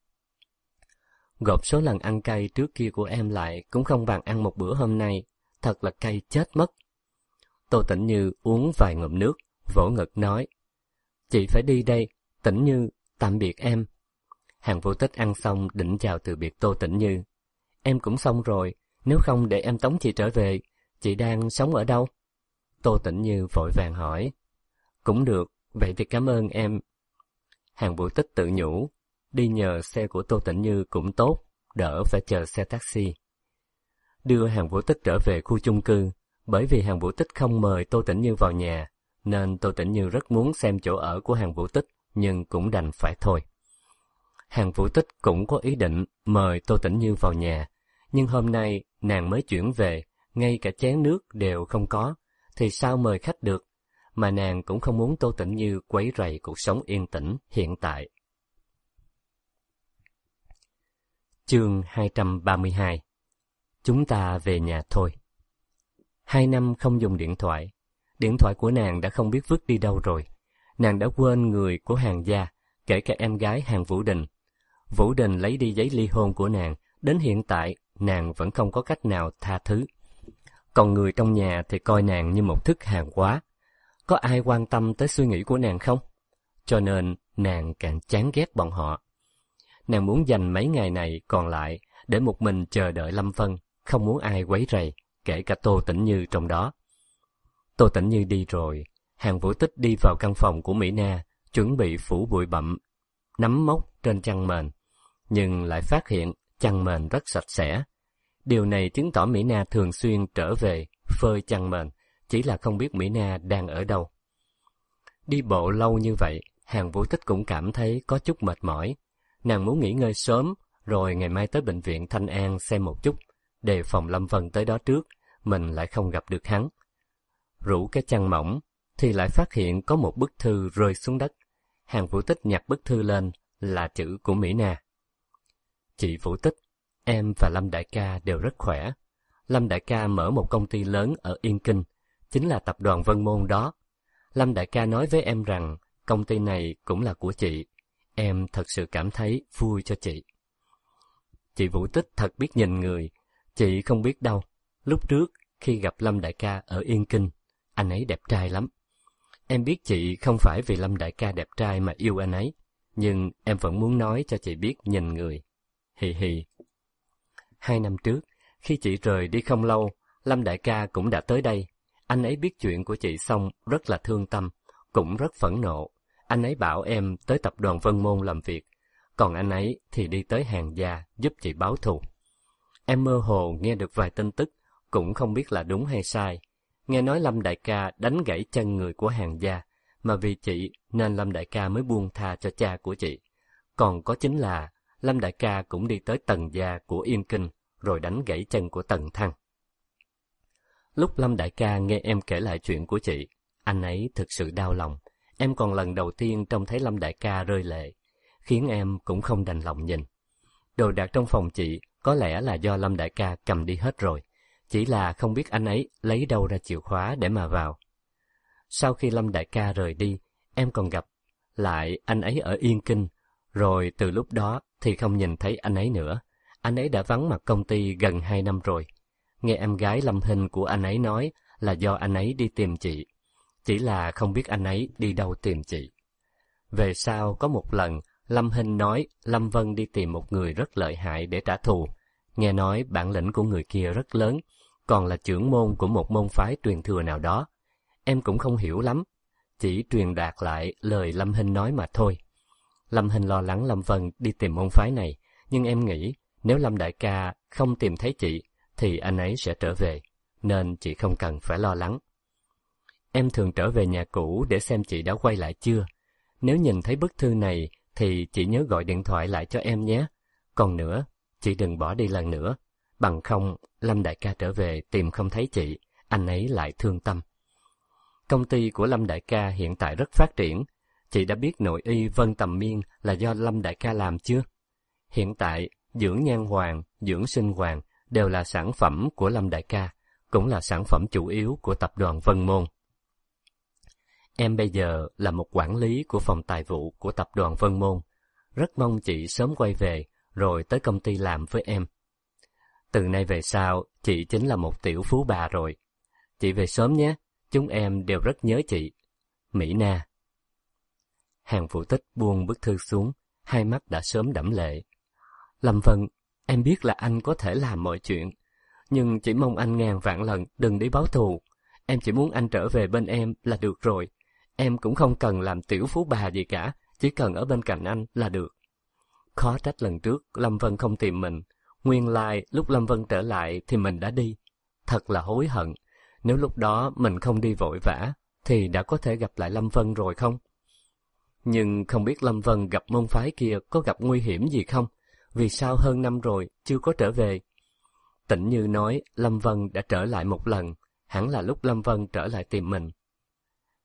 S1: Gộp số lần ăn cay trước kia của em lại cũng không bằng ăn một bữa hôm nay, thật là cay chết mất. Tô Tĩnh Như uống vài ngụm nước, vỗ ngực nói. Chị phải đi đây, Tĩnh Như, tạm biệt em. Hàng Vũ Tích ăn xong định chào từ biệt Tô Tĩnh Như. Em cũng xong rồi, nếu không để em tống chị trở về, chị đang sống ở đâu? Tô Tĩnh Như vội vàng hỏi. Cũng được, vậy thì cảm ơn em. Hàng Vũ Tích tự nhủ, đi nhờ xe của Tô Tĩnh Như cũng tốt, đỡ phải chờ xe taxi. Đưa Hàng Vũ Tích trở về khu chung cư, bởi vì Hàng Vũ Tích không mời Tô Tĩnh Như vào nhà, nên Tô Tĩnh Như rất muốn xem chỗ ở của Hàng Vũ Tích, nhưng cũng đành phải thôi. Hàng Vũ Tích cũng có ý định mời Tô Tĩnh Như vào nhà, nhưng hôm nay nàng mới chuyển về, ngay cả chén nước đều không có, thì sao mời khách được? mà nàng cũng không muốn Tô Tĩnh Như quấy rầy cuộc sống yên tĩnh hiện tại. Chương 232. Chúng ta về nhà thôi. 2 năm không dùng điện thoại. Điện thoại của nàng đã không biết vứt đi đâu rồi. Nàng đã quên người của Hàn gia, kể cả em gái Hàn Vũ Đình. Vũ Đình lấy đi giấy ly hôn của nàng, đến hiện tại nàng vẫn không có cách nào tha thứ. Còn người trong nhà thì coi nàng như một thức hàng hóa. Có ai quan tâm tới suy nghĩ của nàng không? Cho nên nàng càng chán ghét bọn họ. Nàng muốn dành mấy ngày này còn lại để một mình chờ đợi Lâm Vân, không muốn ai quấy rầy, kể cả Tô Tĩnh Như trong đó. Tô Tĩnh Như đi rồi, Hàn Vũ Tích đi vào căn phòng của Mỹ Na, chuẩn bị phủ bụi bặm, nắm mốc trên chăn mền, nhưng lại phát hiện chăn mền rất sạch sẽ. Điều này chứng tỏ Mỹ Na thường xuyên trở về phơi chăn mền, chỉ là không biết Mỹ Na đang ở đâu. Đi bộ lâu như vậy, Hàn Vũ Tích cũng cảm thấy có chút mệt mỏi. Nàng muốn nghỉ ngơi sớm, rồi ngày mai tới bệnh viện Thanh An xem một chút, đề phòng Lâm Vân tới đó trước, mình lại không gặp được hắn. Rủ cái chăn mỏng, thì lại phát hiện có một bức thư rơi xuống đất. Hàn Vũ Tích nhặt bức thư lên, là chữ của Mỹ Na. Chị Vũ Tích, em và Lâm đại ca đều rất khỏe. Lâm đại ca mở một công ty lớn ở Yên Kinh, chính là tập đoàn Vân Môn đó. Lâm đại ca nói với em rằng công ty này cũng là của chị. Em thật sự cảm thấy vui cho chị. Chị Vũ Tích thật biết nhìn người. Chị không biết đâu. Lúc trước, khi gặp Lâm đại ca ở Yên Kinh, anh ấy đẹp trai lắm. Em biết chị không phải vì Lâm đại ca đẹp trai mà yêu anh ấy, nhưng em vẫn muốn nói cho chị biết nhìn người. Hì hì. 2 năm trước, khi chị rời đi không lâu, Lâm đại ca cũng đã tới đây. Anh ấy biết chuyện của chị xong rất là thương tâm, cũng rất phẫn nộ. Anh ấy bảo em tới tập đoàn Vân Môn làm việc, còn anh ấy thì đi tới Hàn gia giúp chị báo thù. Em mơ hồ nghe được vài tin tức, cũng không biết là đúng hay sai. Nghe nói Lâm đại ca đánh gãy chân người của Hàn gia, mà vì chị nên Lâm đại ca mới buông tha cho cha của chị. Còn có chính là Lâm đại ca cũng đi tới Tần gia của Yên Kinh, rồi đánh gãy chân của Tần Thăng. Lúc Lâm đại ca nghe em kể lại chuyện của chị, anh ấy thực sự đau lòng. Em còn lần đầu tiên trông thấy Lâm đại ca rơi lệ, khiến em cũng không đành lòng nhìn. Đồ đạc trong phòng chị có lẽ là do Lâm đại ca cầm đi hết rồi, chỉ là không biết anh ấy lấy đâu ra chìa khóa để mà vào. Sau khi Lâm đại ca rời đi, em còn gặp lại anh ấy ở Yên Kinh, rồi từ lúc đó thì không nhìn thấy anh ấy nữa. Anh ấy đã vắng mặt công ty gần 2 năm rồi. Nghe em gái Lâm Hinh của anh ấy nói là do anh ấy đi tìm chị, chỉ là không biết anh ấy đi đâu tìm chị. Về sau có một lần, Lâm Hinh nói Lâm Vân đi tìm một người rất lợi hại để trả thù. Nghe nói bản lĩnh của người kia rất lớn, còn là trưởng môn của một môn phái truyền thừa nào đó. Em cũng không hiểu lắm, chỉ truyền đạt lại lời Lâm Hinh nói mà thôi. Lâm Hinh lo lắng Lâm Vân đi tìm môn phái này, nhưng em nghĩ nếu Lâm đại ca không tìm thấy chị, thì anh ấy sẽ trở về, nên chị không cần phải lo lắng. Em thường trở về nhà cũ để xem chị đã quay lại chưa. Nếu nhìn thấy bức thư này, thì chị nhớ gọi điện thoại lại cho em nhé. Còn nữa, chị đừng bỏ đi lần nữa. Bằng không, Lâm đại ca trở về tìm không thấy chị, anh ấy lại thương tâm. Công ty của Lâm đại ca hiện tại rất phát triển. Chị đã biết nội y Vân Tầm Miên là do Lâm đại ca làm chưa? Hiện tại, dưỡng nhan hoàng, dưỡng sinh hoàng đều là sản phẩm của Lâm đại ca, cũng là sản phẩm chủ yếu của tập đoàn Vân Môn. Em bây giờ là một quản lý của phòng tài vụ của tập đoàn Vân Môn. Rất mong chị sớm quay về, rồi tới công ty làm với em. Từ nay về sau, chị chính là một tiểu phú bà rồi. Chị về sớm nhé, chúng em đều rất nhớ chị. Mỹ Na. Hàn Vũ Tích buông bức thư xuống, hai mắt đã sớm đẫm lệ. Lâm Vân, em biết là anh có thể làm mọi chuyện, nhưng chỉ mong anh ngàn vạn lần đừng đi báo thù. Em chỉ muốn anh trở về bên em là được rồi. Em cũng không cần làm tiểu phú bà gì cả, chỉ cần ở bên cạnh anh là được. Khó trách lần trước Lâm Vân không tìm mình. Nguyên lai lúc Lâm Vân trở lại thì mình đã đi. Thật là hối hận. Nếu lúc đó mình không đi vội vã, thì đã có thể gặp lại Lâm Vân rồi không? Nhưng không biết Lâm Vân gặp môn phái kia có gặp nguy hiểm gì không? Vì sao hơn năm rồi chưa có trở về? Tĩnh Như nói Lâm Vân đã trở lại một lần, hẳn là lúc Lâm Vân trở lại tìm mình.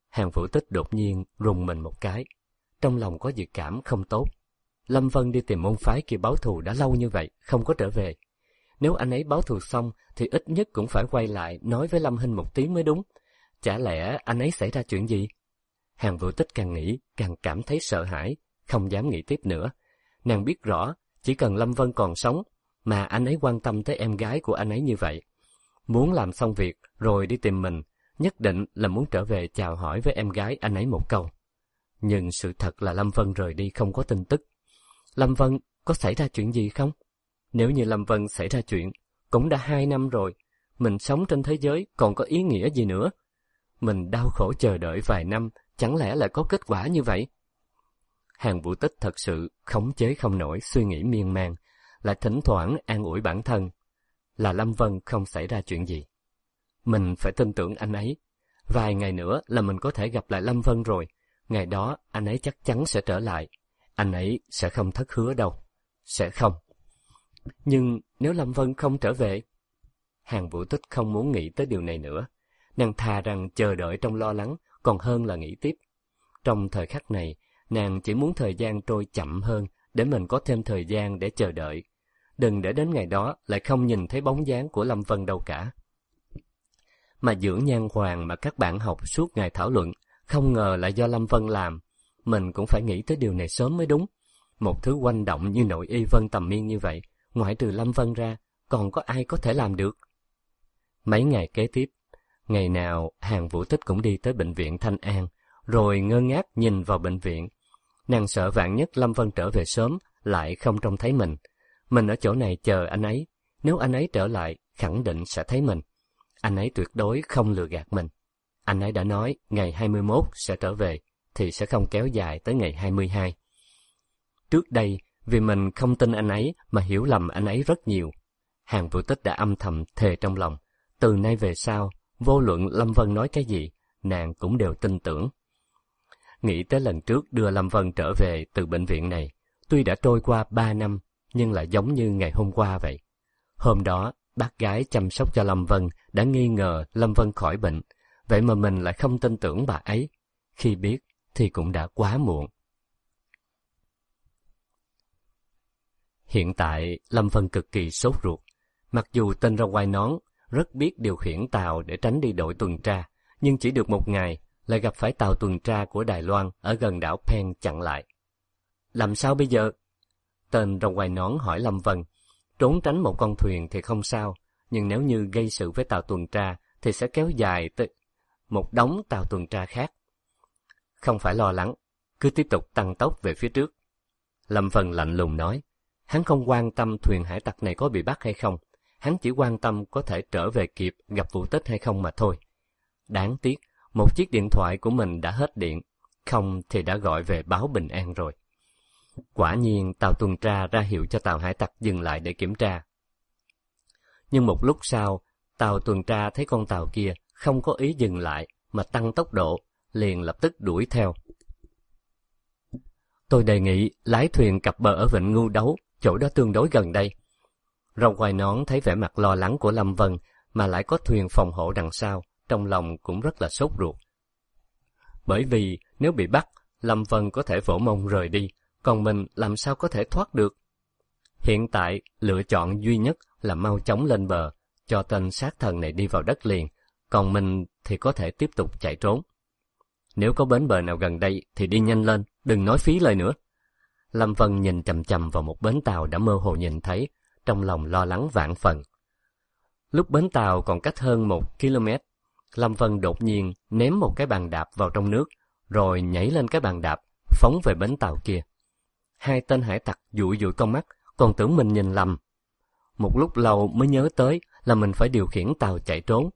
S1: Hàng Vũ Tích đột nhiên rùng mình một cái. Trong lòng có dự cảm không tốt. Lâm Vân đi tìm môn phái kia báo thù đã lâu như vậy, không có trở về. Nếu anh ấy báo thù xong, thì ít nhất cũng phải quay lại nói với Lâm Hinh một tiếng mới đúng. Chả lẽ anh ấy xảy ra chuyện gì? Hàng Vũ Tích càng nghĩ, càng cảm thấy sợ hãi, không dám nghĩ tiếp nữa. Nàng biết rõ, chỉ cần Lâm Vân còn sống, mà anh ấy quan tâm tới em gái của anh ấy như vậy. Muốn làm xong việc, rồi đi tìm mình, nhất định là muốn trở về chào hỏi với em gái anh ấy một câu. Nhưng sự thật là Lâm Vân rời đi không có tin tức. Lâm Vân có xảy ra chuyện gì không? Nếu như Lâm Vân xảy ra chuyện, cũng đã 2 năm rồi, mình sống trên thế giới còn có ý nghĩa gì nữa? Mình đau khổ chờ đợi vài năm, chẳng lẽ lại có kết quả như vậy? Hàng Vũ Tích thật sự khống chế không nổi suy nghĩ miên man, lại thỉnh thoảng an ủi bản thân là Lâm Vân không xảy ra chuyện gì. Mình phải tin tưởng anh ấy. Vài ngày nữa là mình có thể gặp lại Lâm Vân rồi. Ngày đó anh ấy chắc chắn sẽ trở lại. Anh ấy sẽ không thất hứa đâu. Sẽ không. Nhưng nếu Lâm Vân không trở về? Hàng Vũ Tích không muốn nghĩ tới điều này nữa. Nàng thà rằng chờ đợi trong lo lắng còn hơn là nghĩ tiếp. Trong thời khắc này, nàng chỉ muốn thời gian trôi chậm hơn để mình có thêm thời gian để chờ đợi. Đừng để đến ngày đó lại không nhìn thấy bóng dáng của Lâm Vân đâu cả. Mà dưỡng nhan hoàng mà các bạn học suốt ngày thảo luận, không ngờ lại do Lâm Vân làm. Mình cũng phải nghĩ tới điều này sớm mới đúng. Một thứ quanh động như nội y Vân Tầm Miên như vậy, ngoại trừ Lâm Vân ra, còn có ai có thể làm được? Mấy ngày kế tiếp, ngày nào Hàng Vũ Tích cũng đi tới bệnh viện Thanh An, rồi ngơ ngác nhìn vào bệnh viện. Nàng sợ vạn nhất Lâm Vân trở về sớm, lại không trông thấy mình. Mình ở chỗ này chờ anh ấy, nếu anh ấy trở lại, khẳng định sẽ thấy mình. Anh ấy tuyệt đối không lừa gạt mình. Anh ấy đã nói ngày 21 sẽ trở về, thì sẽ không kéo dài tới ngày 22. Trước đây, vì mình không tin anh ấy mà hiểu lầm anh ấy rất nhiều. Hàng Vũ Tích đã âm thầm thề trong lòng, từ nay về sau, vô luận Lâm Vân nói cái gì, nàng cũng đều tin tưởng. Nghĩ tới lần trước đưa Lâm Vân trở về từ bệnh viện này, tuy đã trôi qua 3 năm, nhưng lại giống như ngày hôm qua vậy. Hôm đó, bác gái chăm sóc cho Lâm Vân đã nghi ngờ Lâm Vân khỏi bệnh, vậy mà mình lại không tin tưởng bà ấy. Khi biết thì cũng đã quá muộn. Hiện tại, Lâm Vân cực kỳ sốt ruột. Mặc dù tên ra quai nón, rất biết điều khiển tàu để tránh đi đội tuần tra, nhưng chỉ được 1 ngày, lại gặp phải tàu tuần tra của Đài Loan ở gần đảo Pen chặn lại. Làm sao bây giờ? Tên rồng quai nón hỏi Lâm Vân. Trốn tránh một con thuyền thì không sao, nhưng nếu như gây sự với tàu tuần tra thì sẽ kéo dài tới một đống tàu tuần tra khác. Không phải lo lắng, cứ tiếp tục tăng tốc về phía trước. Lâm Vân lạnh lùng nói. Hắn không quan tâm thuyền hải tặc này có bị bắt hay không, hắn chỉ quan tâm có thể trở về kịp gặp Vũ Tích hay không mà thôi. Đáng tiếc, một chiếc điện thoại của mình đã hết điện, không thì đã gọi về báo bình an rồi. Quả nhiên tàu tuần tra ra hiệu cho tàu hải tặc dừng lại để kiểm tra. Nhưng một lúc sau, tàu tuần tra thấy con tàu kia không có ý dừng lại mà tăng tốc độ, liền lập tức đuổi theo. Tôi đề nghị lái thuyền cập bờ ở vịnh Ngưu Đấu, chỗ đó tương đối gần đây. Rồng quai nón thấy vẻ mặt lo lắng của Lâm Vân mà lại có thuyền phòng hộ đằng sau, trong lòng cũng rất là sốt ruột. Bởi vì nếu bị bắt, Lâm Vân có thể vỗ mông rời đi, còn mình làm sao có thể thoát được? Hiện tại, lựa chọn duy nhất là mau chóng lên bờ, cho tên sát thần này đi vào đất liền, còn mình thì có thể tiếp tục chạy trốn. Nếu có bến bờ nào gần đây thì đi nhanh lên, đừng nói phí lời nữa. Lâm Vân nhìn chằm chằm vào một bến tàu đã mơ hồ nhìn thấy, trong lòng lo lắng vạn phần. Lúc bến tàu còn cách hơn 1 km, Lâm Vân đột nhiên ném một cái bàn đạp vào trong nước, rồi nhảy lên cái bàn đạp, phóng về bến tàu kia. Hai tên hải tặc dụi dụi con mắt, còn tưởng mình nhìn lầm. Một lúc lâu mới nhớ tới là mình phải điều khiển tàu chạy trốn.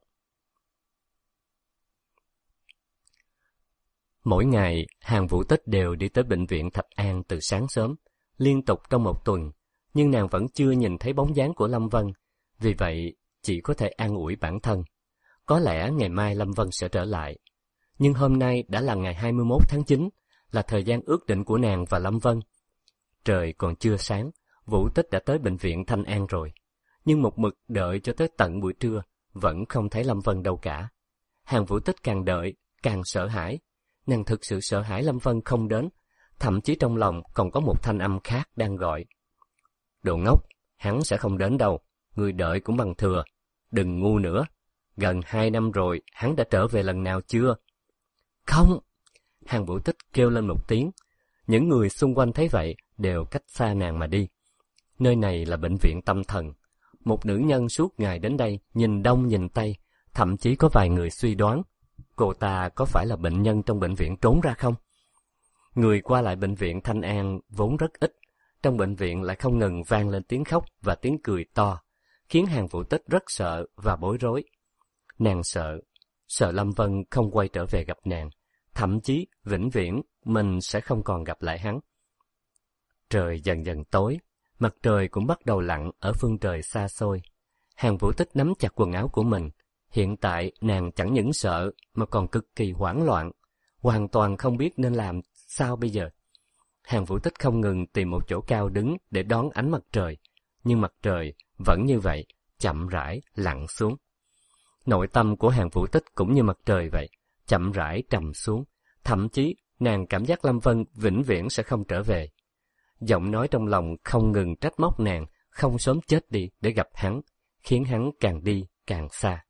S1: Mỗi ngày, Hàng Vũ Tích đều đi tới bệnh viện Thạch An từ sáng sớm, liên tục trong 1 tuần, nhưng nàng vẫn chưa nhìn thấy bóng dáng của Lâm Vân, vì vậy chỉ có thể an ủi bản thân. Có lẽ ngày mai Lâm Vân sẽ trở lại, nhưng hôm nay đã là ngày 21 tháng 9, là thời gian ước định của nàng và Lâm Vân. Trời còn chưa sáng, Vũ Tích đã tới bệnh viện Thanh An rồi, nhưng một mực đợi cho tới tận buổi trưa, vẫn không thấy Lâm Vân đâu cả. Hàng Vũ Tích càng đợi, càng sợ hãi. Nàng thực sự sợ hãi Lâm Vân không đến, thậm chí trong lòng còn có một thanh âm khác đang gọi. Đồ ngốc, hắn sẽ không đến đâu, ngươi đợi cũng bằng thừa, đừng ngu nữa. Gần 2 năm rồi, hắn đã trở về lần nào chưa? Không! Hàn Vũ Tích kêu lên một tiếng. Những người xung quanh thấy vậy đều cách xa nàng mà đi. Nơi này là bệnh viện tâm thần. Một nữ nhân suốt ngày đến đây nhìn đông nhìn tây, thậm chí có vài người suy đoán cô ta có phải là bệnh nhân trong bệnh viện trốn ra không? Người qua lại bệnh viện Thanh An vốn rất ít, trong bệnh viện lại không ngừng vang lên tiếng khóc và tiếng cười to, khiến Hàn Vũ Tích rất sợ và bối rối. Nàng sợ Lâm Vân không quay trở về gặp nàng, thậm chí vĩnh viễn mình sẽ không còn gặp lại hắn. Trời dần dần tối, mặt trời cũng bắt đầu lặn ở phương trời xa xôi. Hàn Vũ Tích nắm chặt quần áo của mình. Hiện tại nàng chẳng những sợ mà còn cực kỳ hoảng loạn, hoàn toàn không biết nên làm sao bây giờ. Hàn Vũ Tích không ngừng tìm một chỗ cao đứng để đón ánh mặt trời, nhưng mặt trời vẫn như vậy, chậm rãi lặn xuống. Nội tâm của Hàn Vũ Tích cũng như mặt trời vậy, chậm rãi trầm xuống, thậm chí nàng cảm giác Lâm Vân vĩnh viễn sẽ không trở về. Giọng nói trong lòng không ngừng trách móc nàng không sớm chết đi để gặp hắn, khiến hắn càng đi càng xa.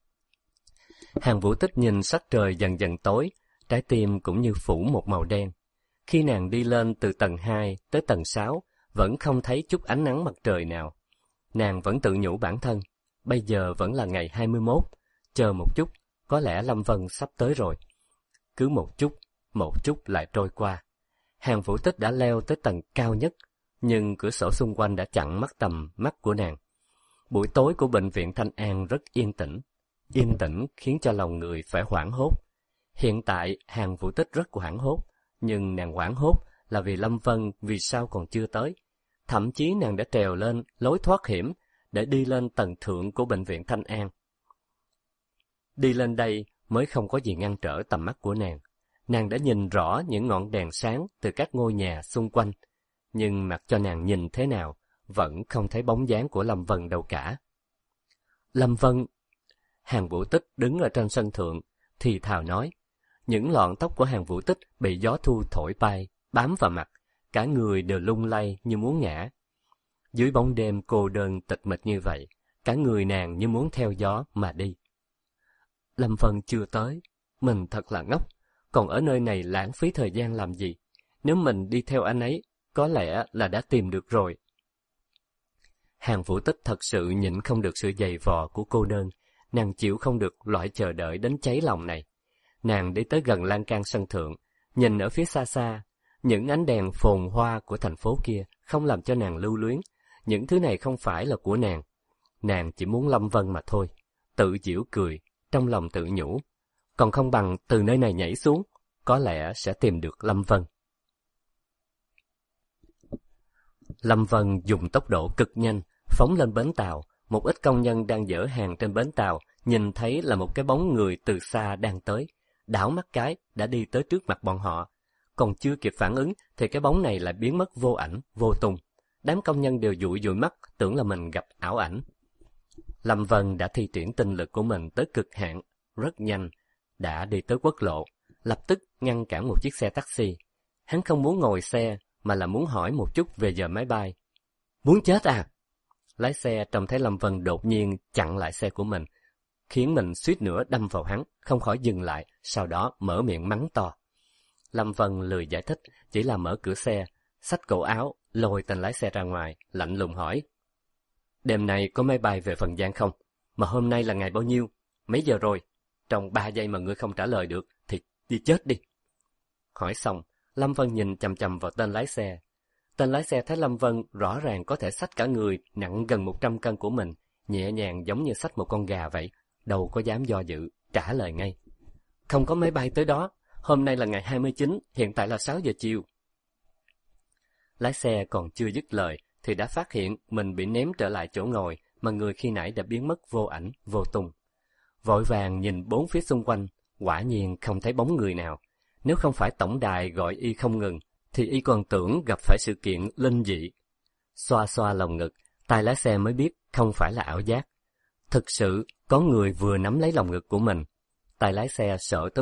S1: Hàn Vũ Tích nhìn sắc trời dần dần tối, trái tim cũng như phủ một màu đen. Khi nàng đi lên từ tầng 2 tới tầng 6, vẫn không thấy chút ánh nắng mặt trời nào. Nàng vẫn tự nhủ bản thân, bây giờ vẫn là ngày 21, chờ một chút, có lẽ Lâm Vân sắp tới rồi. Cứ một chút lại trôi qua. Hàn Vũ Tích đã leo tới tầng cao nhất, nhưng cửa sổ xung quanh đã chặn tầm mắt của nàng. Buổi tối của bệnh viện Thanh An rất yên tĩnh khiến cho lòng người phải hoảng hốt. Hiện tại Hàn Vũ Tích rất hoảng hốt, nhưng nàng hoảng hốt là vì Lâm Vân vì sao còn chưa tới. Thậm chí nàng đã trèo lên lối thoát hiểm để đi lên tầng thượng của bệnh viện Thanh An. Đi lên đây mới không có gì ngăn trở tầm mắt của nàng. Nàng đã nhìn rõ những ngọn đèn sáng từ các ngôi nhà xung quanh, nhưng mặc cho nàng nhìn thế nào, vẫn không thấy bóng dáng của Lâm Vân đâu cả. Lâm Vân! Hàn Vũ Tích đứng ở trên sân thượng, thì thào nói. Những lọn tóc của Hàn Vũ Tích bị gió thu thổi bay, bám vào mặt, cả người đều lung lay như muốn ngã. Dưới bóng đêm cô đơn tịch mịch như vậy, cả người nàng như muốn theo gió mà đi. Lâm Vân chưa tới, mình thật là ngốc, còn ở nơi này lãng phí thời gian làm gì? Nếu mình đi theo anh ấy, có lẽ là đã tìm được rồi. Hàn Vũ Tích thật sự nhịn không được sự dày vò của cô đơn, nàng chịu không được loại chờ đợi đến cháy lòng này. Nàng đi tới gần lan can sân thượng, nhìn ở phía xa xa, những ánh đèn phồn hoa của thành phố kia không làm cho nàng lưu luyến. Những thứ này không phải là của nàng. Nàng chỉ muốn Lâm Vân mà thôi. Tự giễu cười, trong lòng tự nhủ. Còn không bằng từ nơi này nhảy xuống, có lẽ sẽ tìm được Lâm Vân. Lâm Vân dùng tốc độ cực nhanh, phóng lên bến tàu. Một ít công nhân đang dỡ hàng trên bến tàu, nhìn thấy là một cái bóng người từ xa đang tới. Đảo mắt cái, đã đi tới trước mặt bọn họ. Còn chưa kịp phản ứng, thì cái bóng này lại biến mất vô ảnh, vô tung. Đám công nhân đều dụi dụi mắt, tưởng là mình gặp ảo ảnh. Lâm Vân đã thi triển tinh lực của mình tới cực hạn, rất nhanh, đã đi tới quốc lộ, lập tức ngăn cản một chiếc xe taxi. Hắn không muốn ngồi xe, mà là muốn hỏi một chút về giờ máy bay. Muốn chết à? Lái xe trông thấy Lâm Vân đột nhiên chặn lại xe của mình, khiến mình suýt nữa đâm vào hắn, không khỏi dừng lại, sau đó mở miệng mắng to. Lâm Vân lười giải thích, chỉ là mở cửa xe, xách cổ áo, lôi tên lái xe ra ngoài, lạnh lùng hỏi. Đêm nay có máy bay về Phần Giang không? Mà hôm nay là ngày bao nhiêu? Mấy giờ rồi? Trong 3 giây mà ngươi không trả lời được, thì đi chết đi. Hỏi xong, Lâm Vân nhìn chằm chằm vào tên lái xe. Tên lái xe thấy Lâm Vân rõ ràng có thể xách cả người nặng gần 100 cân của mình, nhẹ nhàng giống như xách một con gà vậy, đâu có dám do dự, trả lời ngay. Không có máy bay tới đó, hôm nay là ngày 29, hiện tại là 6 giờ chiều. Lái xe còn chưa dứt lời, thì đã phát hiện mình bị ném trở lại chỗ ngồi mà người khi nãy đã biến mất vô ảnh, vô tung. Vội vàng nhìn bốn phía xung quanh, quả nhiên không thấy bóng người nào. Nếu không phải tổng đài gọi y không ngừng, thì y còn tưởng gặp phải sự kiện linh dị. Xoa xoa lồng ngực, tay lái xe mới biết không phải là ảo giác. Thực sự, có người vừa nắm lấy lồng ngực của mình. Tay lái xe sợ tới mức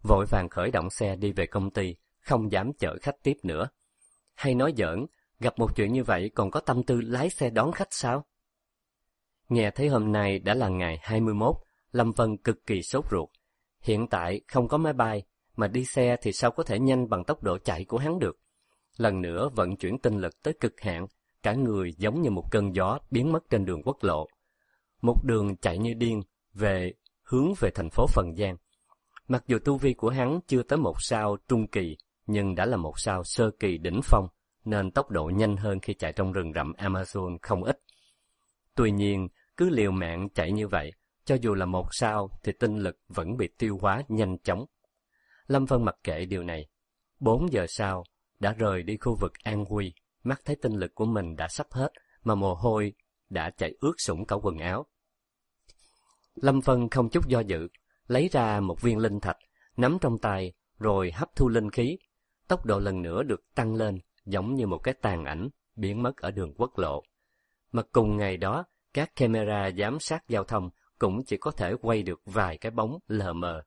S1: vội vàng khởi động xe đi về công ty, không dám chở khách tiếp nữa. Hay nói giỡn, gặp một chuyện như vậy còn có tâm tư lái xe đón khách sao? Nghe thấy hôm nay đã là ngày 21, Lâm Vân cực kỳ sốt ruột. Hiện tại không có máy bay, mà đi xe thì sao có thể nhanh bằng tốc độ chạy của hắn được. Lần nữa vận chuyển tinh lực tới cực hạn, cả người giống như một cơn gió biến mất trên đường quốc lộ. Một đường chạy như điên, hướng về thành phố Phần Giang. Mặc dù tu vi của hắn chưa tới 1 sao trung kỳ, nhưng đã là 1 sao sơ kỳ đỉnh phong, nên tốc độ nhanh hơn khi chạy trong rừng rậm Amazon không ít. Tuy nhiên, cứ liều mạng chạy như vậy, cho dù là 1 sao thì tinh lực vẫn bị tiêu hóa nhanh chóng. Lâm Vân mặc kệ điều này. 4 giờ sau, đã rời đi khu vực An Huy, mắt thấy tinh lực của mình đã sắp hết, mà mồ hôi đã chảy ướt sũng cả quần áo. Lâm Vân không chút do dự, lấy ra một viên linh thạch, nắm trong tay, rồi hấp thu linh khí. Tốc độ lần nữa được tăng lên, giống như một cái tàn ảnh, biến mất ở đường quốc lộ. Mà cùng ngày đó, các camera giám sát giao thông cũng chỉ có thể quay được vài cái bóng lờ mờ.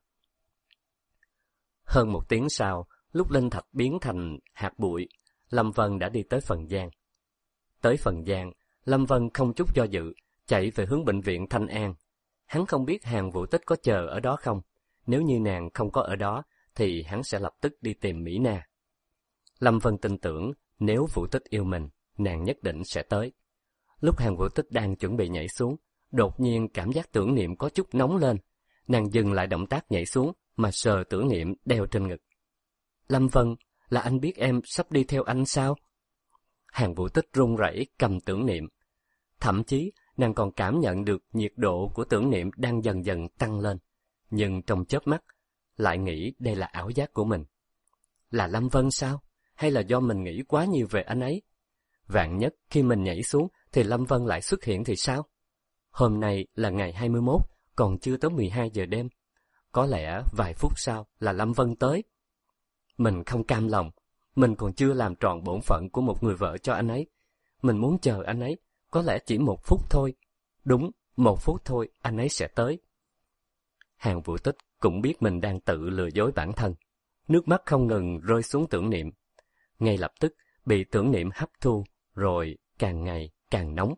S1: Hơn 1 tiếng sau, lúc linh thạch biến thành hạt bụi, Lâm Vân đã đi tới Phần Giang. Tới Phần Giang, Lâm Vân không chút do dự, chạy về hướng bệnh viện Thanh An. Hắn không biết Hàn Vũ Tích có chờ ở đó không. Nếu như nàng không có ở đó, thì hắn sẽ lập tức đi tìm Mỹ Na. Lâm Vân tin tưởng, nếu Vũ Tích yêu mình, nàng nhất định sẽ tới. Lúc Hàn Vũ Tích đang chuẩn bị nhảy xuống, đột nhiên cảm giác Tưởng Niệm có chút nóng lên. Nàng dừng lại động tác nhảy xuống, mà sờ Tưởng Niệm đeo trên ngực. Lâm Vân, là anh biết em sắp đi theo anh sao? Hàn Vũ Tích run rẩy cầm Tưởng Niệm. Thậm chí, nàng còn cảm nhận được nhiệt độ của Tưởng Niệm đang dần dần tăng lên. Nhưng trong chớp mắt, lại nghĩ đây là ảo giác của mình. Là Lâm Vân sao? Hay là do mình nghĩ quá nhiều về anh ấy? Vạn nhất khi mình nhảy xuống thì Lâm Vân lại xuất hiện thì sao? Hôm nay là ngày 21, còn chưa tới 12 giờ đêm. Có lẽ vài phút sau là Lâm Vân tới. Mình không cam lòng, mình còn chưa làm tròn bổn phận của một người vợ cho anh ấy. Mình muốn chờ anh ấy, có lẽ chỉ 1 phút thôi. Đúng, 1 phút thôi, anh ấy sẽ tới. Hàn Vũ Tích cũng biết mình đang tự lừa dối bản thân. Nước mắt không ngừng rơi xuống Tưởng Niệm. Ngay lập tức bị Tưởng Niệm hấp thu, rồi càng ngày càng nóng.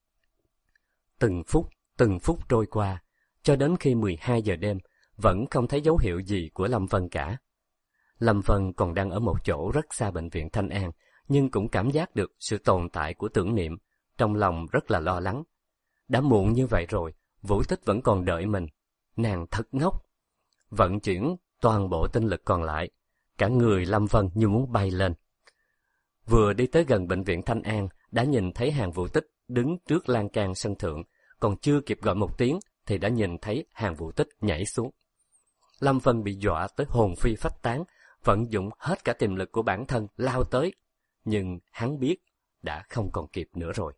S1: Từng phút trôi qua, cho đến khi 12 giờ đêm, vẫn không thấy dấu hiệu gì của Lâm Vân cả. Lâm Vân còn đang ở một chỗ rất xa bệnh viện Thanh An, nhưng cũng cảm giác được sự tồn tại của Tưởng Niệm, trong lòng rất là lo lắng. Đã muộn như vậy rồi, Vũ Tích vẫn còn đợi mình. Nàng thật ngốc. Vận chuyển toàn bộ tinh lực còn lại, cả người Lâm Vân như muốn bay lên. Vừa đi tới gần bệnh viện Thanh An, đã nhìn thấy Hàn Vũ Tích đứng trước lan can sân thượng, còn chưa kịp gọi một tiếng thì đã nhìn thấy Hàn Vũ Tích nhảy xuống. Lâm Vân bị dọa tới hồn phi phách tán, vận dụng hết cả tiềm lực của bản thân lao tới, nhưng hắn biết đã không còn kịp nữa rồi.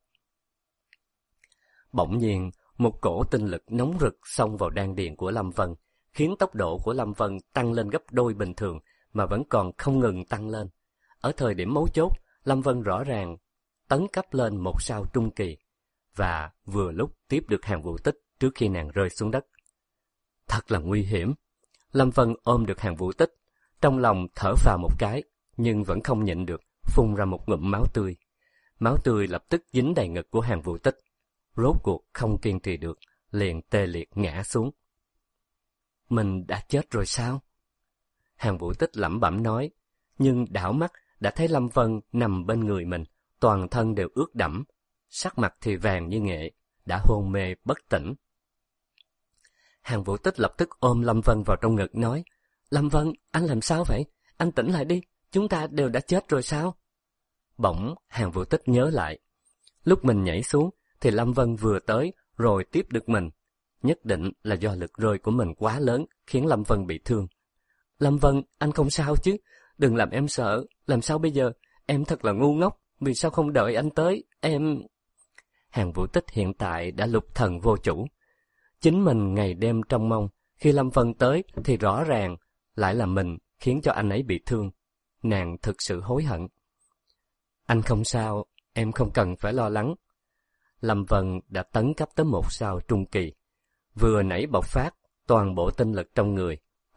S1: Bỗng nhiên, một cổ tinh lực nóng rực xông vào đan điền của Lâm Vân, khiến tốc độ của Lâm Vân tăng lên gấp đôi bình thường, mà vẫn còn không ngừng tăng lên. Ở thời điểm mấu chốt, Lâm Vân rõ ràng tấn cấp lên 1 sao trung kỳ, và vừa lúc tiếp được Hàn Vũ Tích trước khi nàng rơi xuống đất. Thật là nguy hiểm. Lâm Vân ôm được Hàn Vũ Tích, trong lòng thở phào một cái, nhưng vẫn không nhịn được, phun ra một ngụm máu tươi. Máu tươi lập tức dính đầy ngực của Hàn Vũ Tích. Rốt cuộc không kiên trì được, liền tê liệt ngã xuống. Mình đã chết rồi sao? Hàn Vũ Tích lẩm bẩm nói, nhưng đảo mắt đã thấy Lâm Vân nằm bên người mình, toàn thân đều ướt đẫm, sắc mặt thì vàng như nghệ, đã hôn mê bất tỉnh. Hàn Vũ Tích lập tức ôm Lâm Vân vào trong ngực nói, Lâm Vân, anh làm sao vậy? Anh tỉnh lại đi, chúng ta đều đã chết rồi sao? Bỗng Hàn Vũ Tích nhớ lại, lúc mình nhảy xuống thì Lâm Vân vừa tới rồi tiếp được mình. Nhất định là do lực rơi của mình quá lớn khiến Lâm Vân bị thương. Lâm Vân, anh không sao chứ? Đừng làm em sợ, làm sao bây giờ? Em thật là ngu ngốc, vì sao không đợi anh tới? Em... Hàn Vũ Tích hiện tại đã lục thần vô chủ. Chính mình ngày đêm trông mong, khi Lâm Vân tới thì rõ ràng lại là mình khiến cho anh ấy bị thương. Nàng thực sự hối hận. Anh không sao, em không cần phải lo lắng. Lâm Vân đã tấn cấp tới 1 sao trung kỳ. Vừa nãy bộc phát toàn bộ tinh lực trong người,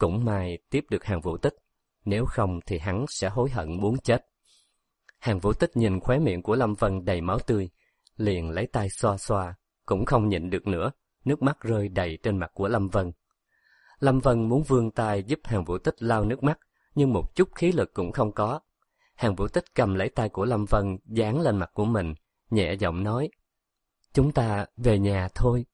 S1: Cũng may tiếp được Hàn Vũ Tích, nếu không thì hắn sẽ hối hận muốn chết. Hàn Vũ Tích nhìn khóe miệng của Lâm Vân đầy máu tươi, liền lấy tay xoa xoa, cũng không nhịn được nữa, nước mắt rơi đầy trên mặt của Lâm Vân. Lâm Vân muốn vươn tay giúp Hàn Vũ Tích lau nước mắt, nhưng một chút khí lực cũng không có. Hàn Vũ Tích cầm lấy tay của Lâm Vân dán lên mặt của mình, nhẹ giọng nói, chúng ta về nhà thôi.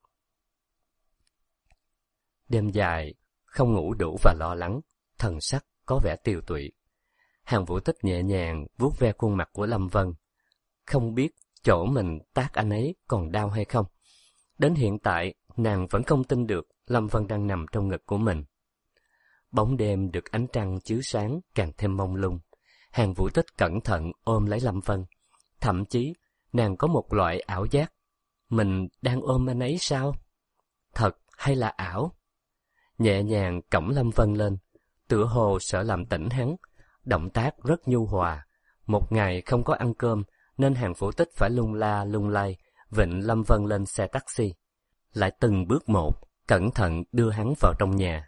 S1: Đêm dài, không ngủ đủ và lo lắng, thần sắc có vẻ tiều tụy. Hàn Vũ Tích nhẹ nhàng vuốt ve khuôn mặt của Lâm Vân. Không biết chỗ mình tát anh ấy còn đau hay không. Đến hiện tại, nàng vẫn không tin được Lâm Vân đang nằm trong ngực của mình. Bóng đêm được ánh trăng chiếu sáng càng thêm mông lung. Hàn Vũ Tích cẩn thận ôm lấy Lâm Vân. Thậm chí, nàng có một loại ảo giác. Mình đang ôm anh ấy sao? Thật hay là ảo? Nhẹ nhàng cõng Lâm Vân lên, tựa hồ sợ làm tỉnh hắn. Động tác rất nhu hòa. Một ngày không có ăn cơm, nên Hàn Vũ Tích phải lung la lung lay, vịnh Lâm Vân lên xe taxi. Lại từng bước một, cẩn thận đưa hắn vào trong nhà.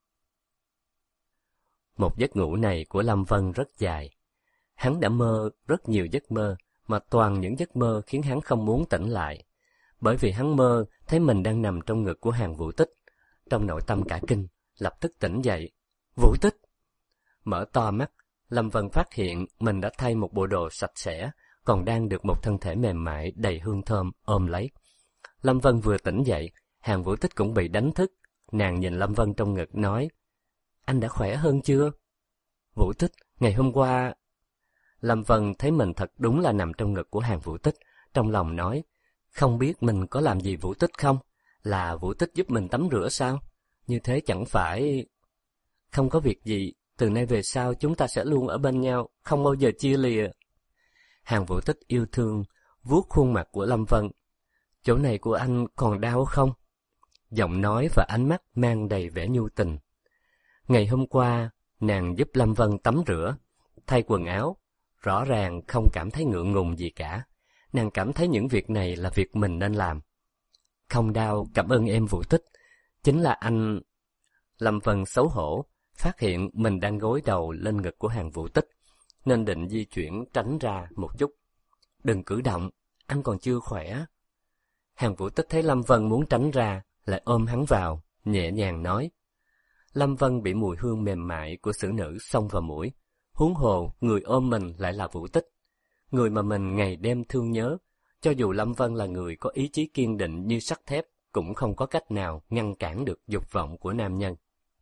S1: Một giấc ngủ này của Lâm Vân rất dài. Hắn đã mơ rất nhiều giấc mơ, mà toàn những giấc mơ khiến hắn không muốn tỉnh lại. Bởi vì hắn mơ thấy mình đang nằm trong ngực của Hàn Vũ Tích. Trong nội tâm cả kinh, lập tức tỉnh dậy. Vũ Tích! Mở to mắt, Lâm Vân phát hiện mình đã thay một bộ đồ sạch sẽ, còn đang được một thân thể mềm mại đầy hương thơm ôm lấy. Lâm Vân vừa tỉnh dậy, Hàn Vũ Tích cũng bị đánh thức. Nàng nhìn Lâm Vân trong ngực nói, anh đã khỏe hơn chưa? Vũ Tích, ngày hôm qua... Lâm Vân thấy mình thật đúng là nằm trong ngực của Hàn Vũ Tích, trong lòng nói, không biết mình có làm gì Vũ Tích không? Là Vũ Tích giúp mình tắm rửa sao? Như thế chẳng phải... Không có việc gì, từ nay về sau chúng ta sẽ luôn ở bên nhau, không bao giờ chia lìa. Hàn Vũ Tích yêu thương, vuốt khuôn mặt của Lâm Vân. Chỗ này của anh còn đau không? Giọng nói và ánh mắt mang đầy vẻ nhu tình. Ngày hôm qua, nàng giúp Lâm Vân tắm rửa, thay quần áo, rõ ràng không cảm thấy ngượng ngùng gì cả. Nàng cảm thấy những việc này là việc mình nên làm. Không đau, cảm ơn em Vũ Tích. Chính là anh... Lâm Vân xấu hổ, phát hiện mình đang gối đầu lên ngực của Hàn Vũ Tích, nên định di chuyển tránh ra một chút. Đừng cử động, anh còn chưa khỏe. Hàn Vũ Tích thấy Lâm Vân muốn tránh ra, lại ôm hắn vào, nhẹ nhàng nói. Lâm Vân bị mùi hương mềm mại của xử nữ xông vào mũi. Huống hồ, người ôm mình lại là Vũ Tích. Người mà mình ngày đêm thương nhớ, cho dù Lâm Vân là người có ý chí kiên định như sắt thép, cũng không có cách nào ngăn cản được dục vọng của nam nhân.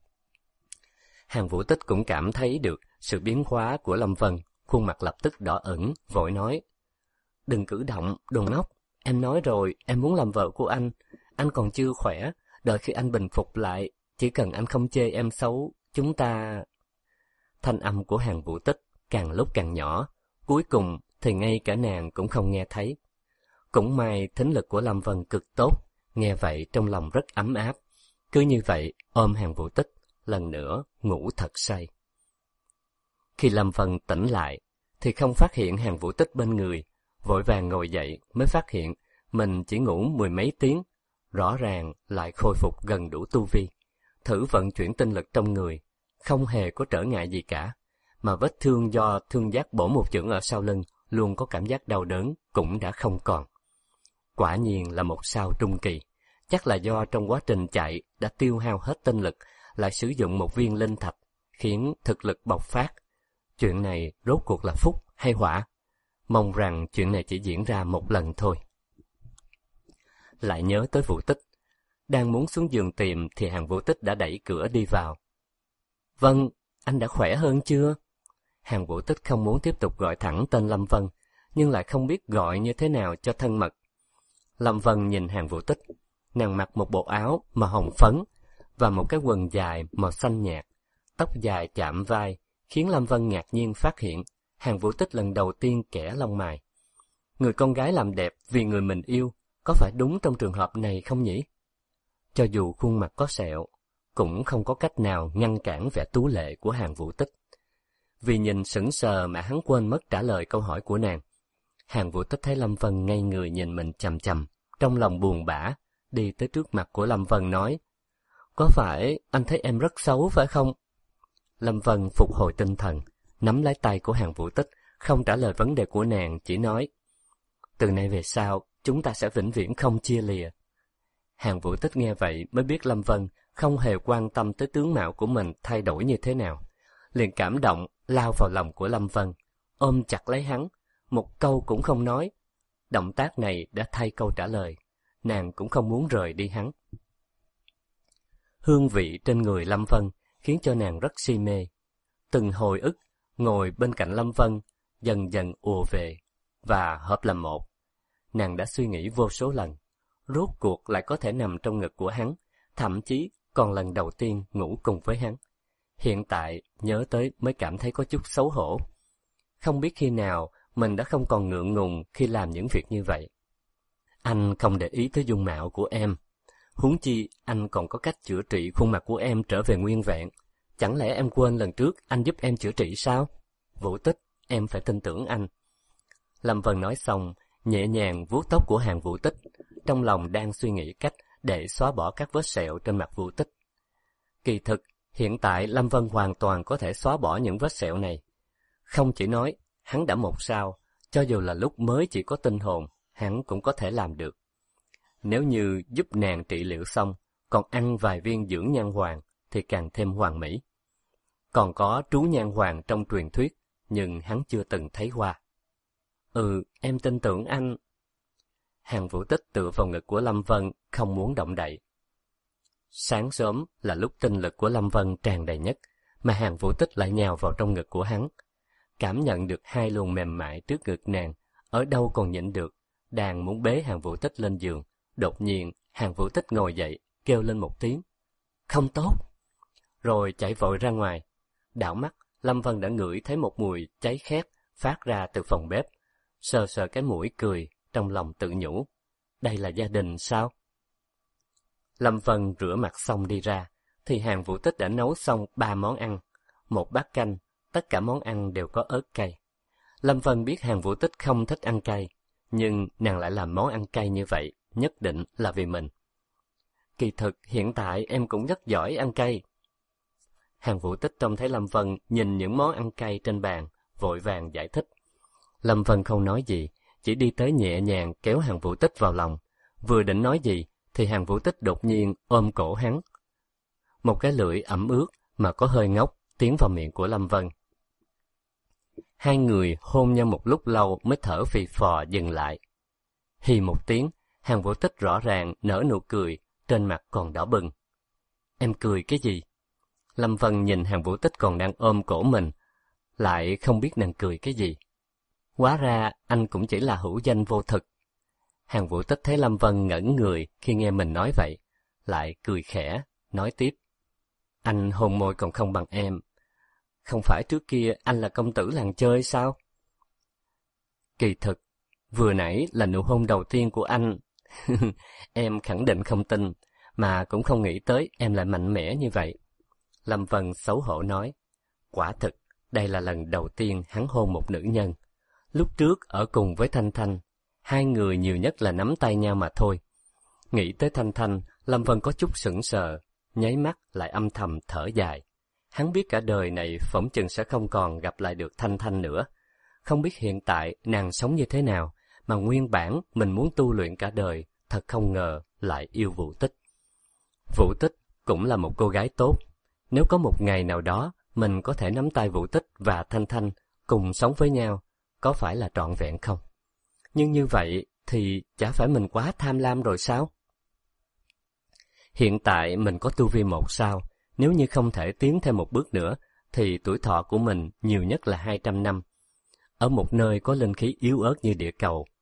S1: Hàn Vũ Tích cũng cảm thấy được sự biến hóa của Lâm Vân, khuôn mặt lập tức đỏ ửng, vội nói. Đừng cử động, đồ ngốc, em nói rồi, em muốn làm vợ của anh còn chưa khỏe, đợi khi anh bình phục lại, chỉ cần anh không chê em xấu, chúng ta... Thanh âm của Hàn Vũ Tích càng lúc càng nhỏ, cuối cùng thì ngay cả nàng cũng không nghe thấy. Cũng may thính lực của Lâm Vân cực tốt, nghe vậy trong lòng rất ấm áp. Cứ như vậy ôm Hàn Vũ Tích, lần nữa ngủ thật say. Khi Lâm Vân tỉnh lại, thì không phát hiện Hàn Vũ Tích bên người, vội vàng ngồi dậy mới phát hiện mình chỉ ngủ 10 mấy tiếng, rõ ràng lại khôi phục gần đủ tu vi. Thử vận chuyển tinh lực trong người, không hề có trở ngại gì cả, mà vết thương do thương giác bổ một chưởng ở sau lưng luôn có cảm giác đau đớn cũng đã không còn. Quả nhiên là một sao trung kỳ, chắc là do trong quá trình chạy đã tiêu hao hết tinh lực, lại sử dụng một viên linh thạch, khiến thực lực bộc phát. Chuyện này rốt cuộc là phúc hay họa? Mong rằng chuyện này chỉ diễn ra một lần thôi. Lại nhớ tới Vũ Tích, đang muốn xuống giường tìm thì Hàn Vũ Tích đã đẩy cửa đi vào. Vân, anh đã khỏe hơn chưa? Hàn Vũ Tích không muốn tiếp tục gọi thẳng tên Lâm Vân, nhưng lại không biết gọi như thế nào cho thân mật. Lâm Vân nhìn Hàn Vũ Tích, nàng mặc một bộ áo màu hồng phấn và một cái quần dài màu xanh nhạt, tóc dài chạm vai, khiến Lâm Vân ngạc nhiên phát hiện Hàn Vũ Tích lần đầu tiên kẻ lông mày. Người con gái làm đẹp vì người mình yêu, có phải đúng trong trường hợp này không nhỉ? Cho dù khuôn mặt có sẹo, cũng không có cách nào ngăn cản vẻ tú lệ của Hàn Vũ Tích. Vì nhìn sững sờ mà hắn quên mất trả lời câu hỏi của nàng. Hàn Vũ Tích thấy Lâm Vân ngây người nhìn mình chằm chằm, trong lòng buồn bã, đi tới trước mặt của Lâm Vân nói, có phải anh thấy em rất xấu phải không? Lâm Vân phục hồi tinh thần, nắm lấy tay của Hàn Vũ Tích, không trả lời vấn đề của nàng, chỉ nói: từ nay về sau, chúng ta sẽ vĩnh viễn không chia lìa. Hàn Vũ Tích nghe vậy mới biết Lâm Vân không hề quan tâm tới tướng mạo của mình thay đổi như thế nào, liền cảm động lao vào lòng của Lâm Vân, ôm chặt lấy hắn, một câu cũng không nói. Động tác này đã thay câu trả lời, nàng cũng không muốn rời đi hắn. Hương vị trên người Lâm Vân khiến cho nàng rất si mê. Từng hồi ức ngồi bên cạnh Lâm Vân dần dần ùa về và hợp làm một. Nàng đã suy nghĩ vô số lần, rốt cuộc lại có thể nằm trong ngực của hắn, thậm chí còn lần đầu tiên ngủ cùng với hắn. Hiện tại nhớ tới mới cảm thấy có chút xấu hổ. Không biết khi nào mình đã không còn ngượng ngùng khi làm những việc như vậy. Anh không để ý tới dung mạo của em. Huống chi anh còn có cách chữa trị khuôn mặt của em trở về nguyên vẹn. Chẳng lẽ em quên lần trước anh giúp em chữa trị sao? Vũ Tích, em phải tin tưởng anh. Lâm Vân nói xong, nhẹ nhàng vuốt tóc của Hàn Vũ Tích, trong lòng đang suy nghĩ cách để xóa bỏ các vết sẹo trên mặt Vũ Tích. Kỳ thực, hiện tại Lâm Vân hoàn toàn có thể xóa bỏ những vết sẹo này. Không chỉ nói, hắn đã một sao, cho dù là lúc mới chỉ có tinh hồn, hắn cũng có thể làm được. Nếu như giúp nàng trị liệu xong, còn ăn vài viên dưỡng nhan hoàng, thì càng thêm hoàn mỹ. Còn có trú nhan hoàng trong truyền thuyết, nhưng hắn chưa từng thấy qua. Em tin tưởng anh. Hàn Vũ Tích tựa vào ngực của Lâm Vân, không muốn động đậy. Sáng sớm là lúc tinh lực của Lâm Vân tràn đầy nhất, mà Hàn Vũ Tích lại nhào vào trong ngực của hắn. Cảm nhận được hai luồng mềm mại trước ngực nàng, ở đâu còn nhịn được, đang muốn bế Hàn Vũ Tích lên giường. Đột nhiên, Hàn Vũ Tích ngồi dậy, kêu lên một tiếng: không tốt! Rồi chạy vội ra ngoài. Đảo mắt, Lâm Vân đã ngửi thấy một mùi cháy khét phát ra từ phòng bếp. Sờ sờ cái mũi cười, trong lòng tự nhủ: đây là gia đình sao? Lâm Vân rửa mặt xong đi ra, thì Hàn Vũ Tích đã nấu xong 3 món ăn, 1 bát canh, tất cả món ăn đều có ớt cay. Lâm Vân biết Hàn Vũ Tích không thích ăn cay, nhưng nàng lại làm món ăn cay như vậy, nhất định là vì mình. Kỳ thực hiện tại em cũng rất giỏi ăn cay. Hàn Vũ Tích trông thấy Lâm Vân nhìn những món ăn cay trên bàn, vội vàng giải thích. Lâm Vân không nói gì, chỉ đi tới nhẹ nhàng kéo Hàn Vũ Tích vào lòng. Vừa định nói gì, thì Hàn Vũ Tích đột nhiên ôm cổ hắn. Một cái lưỡi ẩm ướt mà có hơi ngốc tiến vào miệng của Lâm Vân. Hai người hôn nhau một lúc lâu mới thở phì phò dừng lại. Hì một tiếng, Hàn Vũ Tích rõ ràng nở nụ cười, trên mặt còn đỏ bừng. Em cười cái gì? Lâm Vân nhìn Hàn Vũ Tích còn đang ôm cổ mình, lại không biết nàng cười cái gì. Hóa ra anh cũng chỉ là hữu danh vô thực. Hàn Vũ Tích thấy Lâm Vân ngẩn người khi nghe mình nói vậy, lại cười khẽ, nói tiếp. Anh hôn môi còn không bằng em. Không phải trước kia anh là công tử làng chơi sao? Kỳ thực, vừa nãy là nụ hôn đầu tiên của anh. Em khẳng định không tin, mà cũng không nghĩ tới em lại mạnh mẽ như vậy. Lâm Vân xấu hổ nói. Quả thực, đây là lần đầu tiên hắn hôn một nữ nhân. Lúc trước ở cùng với Thanh Thanh, hai người nhiều nhất là nắm tay nhau mà thôi. Nghĩ tới Thanh Thanh, Lâm Vân có chút sững sờ, nháy mắt lại âm thầm thở dài. Hắn biết cả đời này phỏng chừng sẽ không còn gặp lại được Thanh Thanh nữa. Không biết hiện tại nàng sống như thế nào, mà nguyên bản mình muốn tu luyện cả đời, thật không ngờ lại yêu Vũ Tích. Vũ Tích cũng là một cô gái tốt. Nếu có một ngày nào đó mình có thể nắm tay Vũ Tích và Thanh Thanh cùng sống với nhau, có phải là trọn vẹn không? Nhưng như vậy thì chả phải mình quá tham lam rồi sao? Hiện tại mình có tu vi 1 sao, nếu như không thể tiến thêm một bước nữa, thì tuổi thọ của mình nhiều nhất là 200 năm. Ở một nơi có linh khí yếu ớt như địa cầu,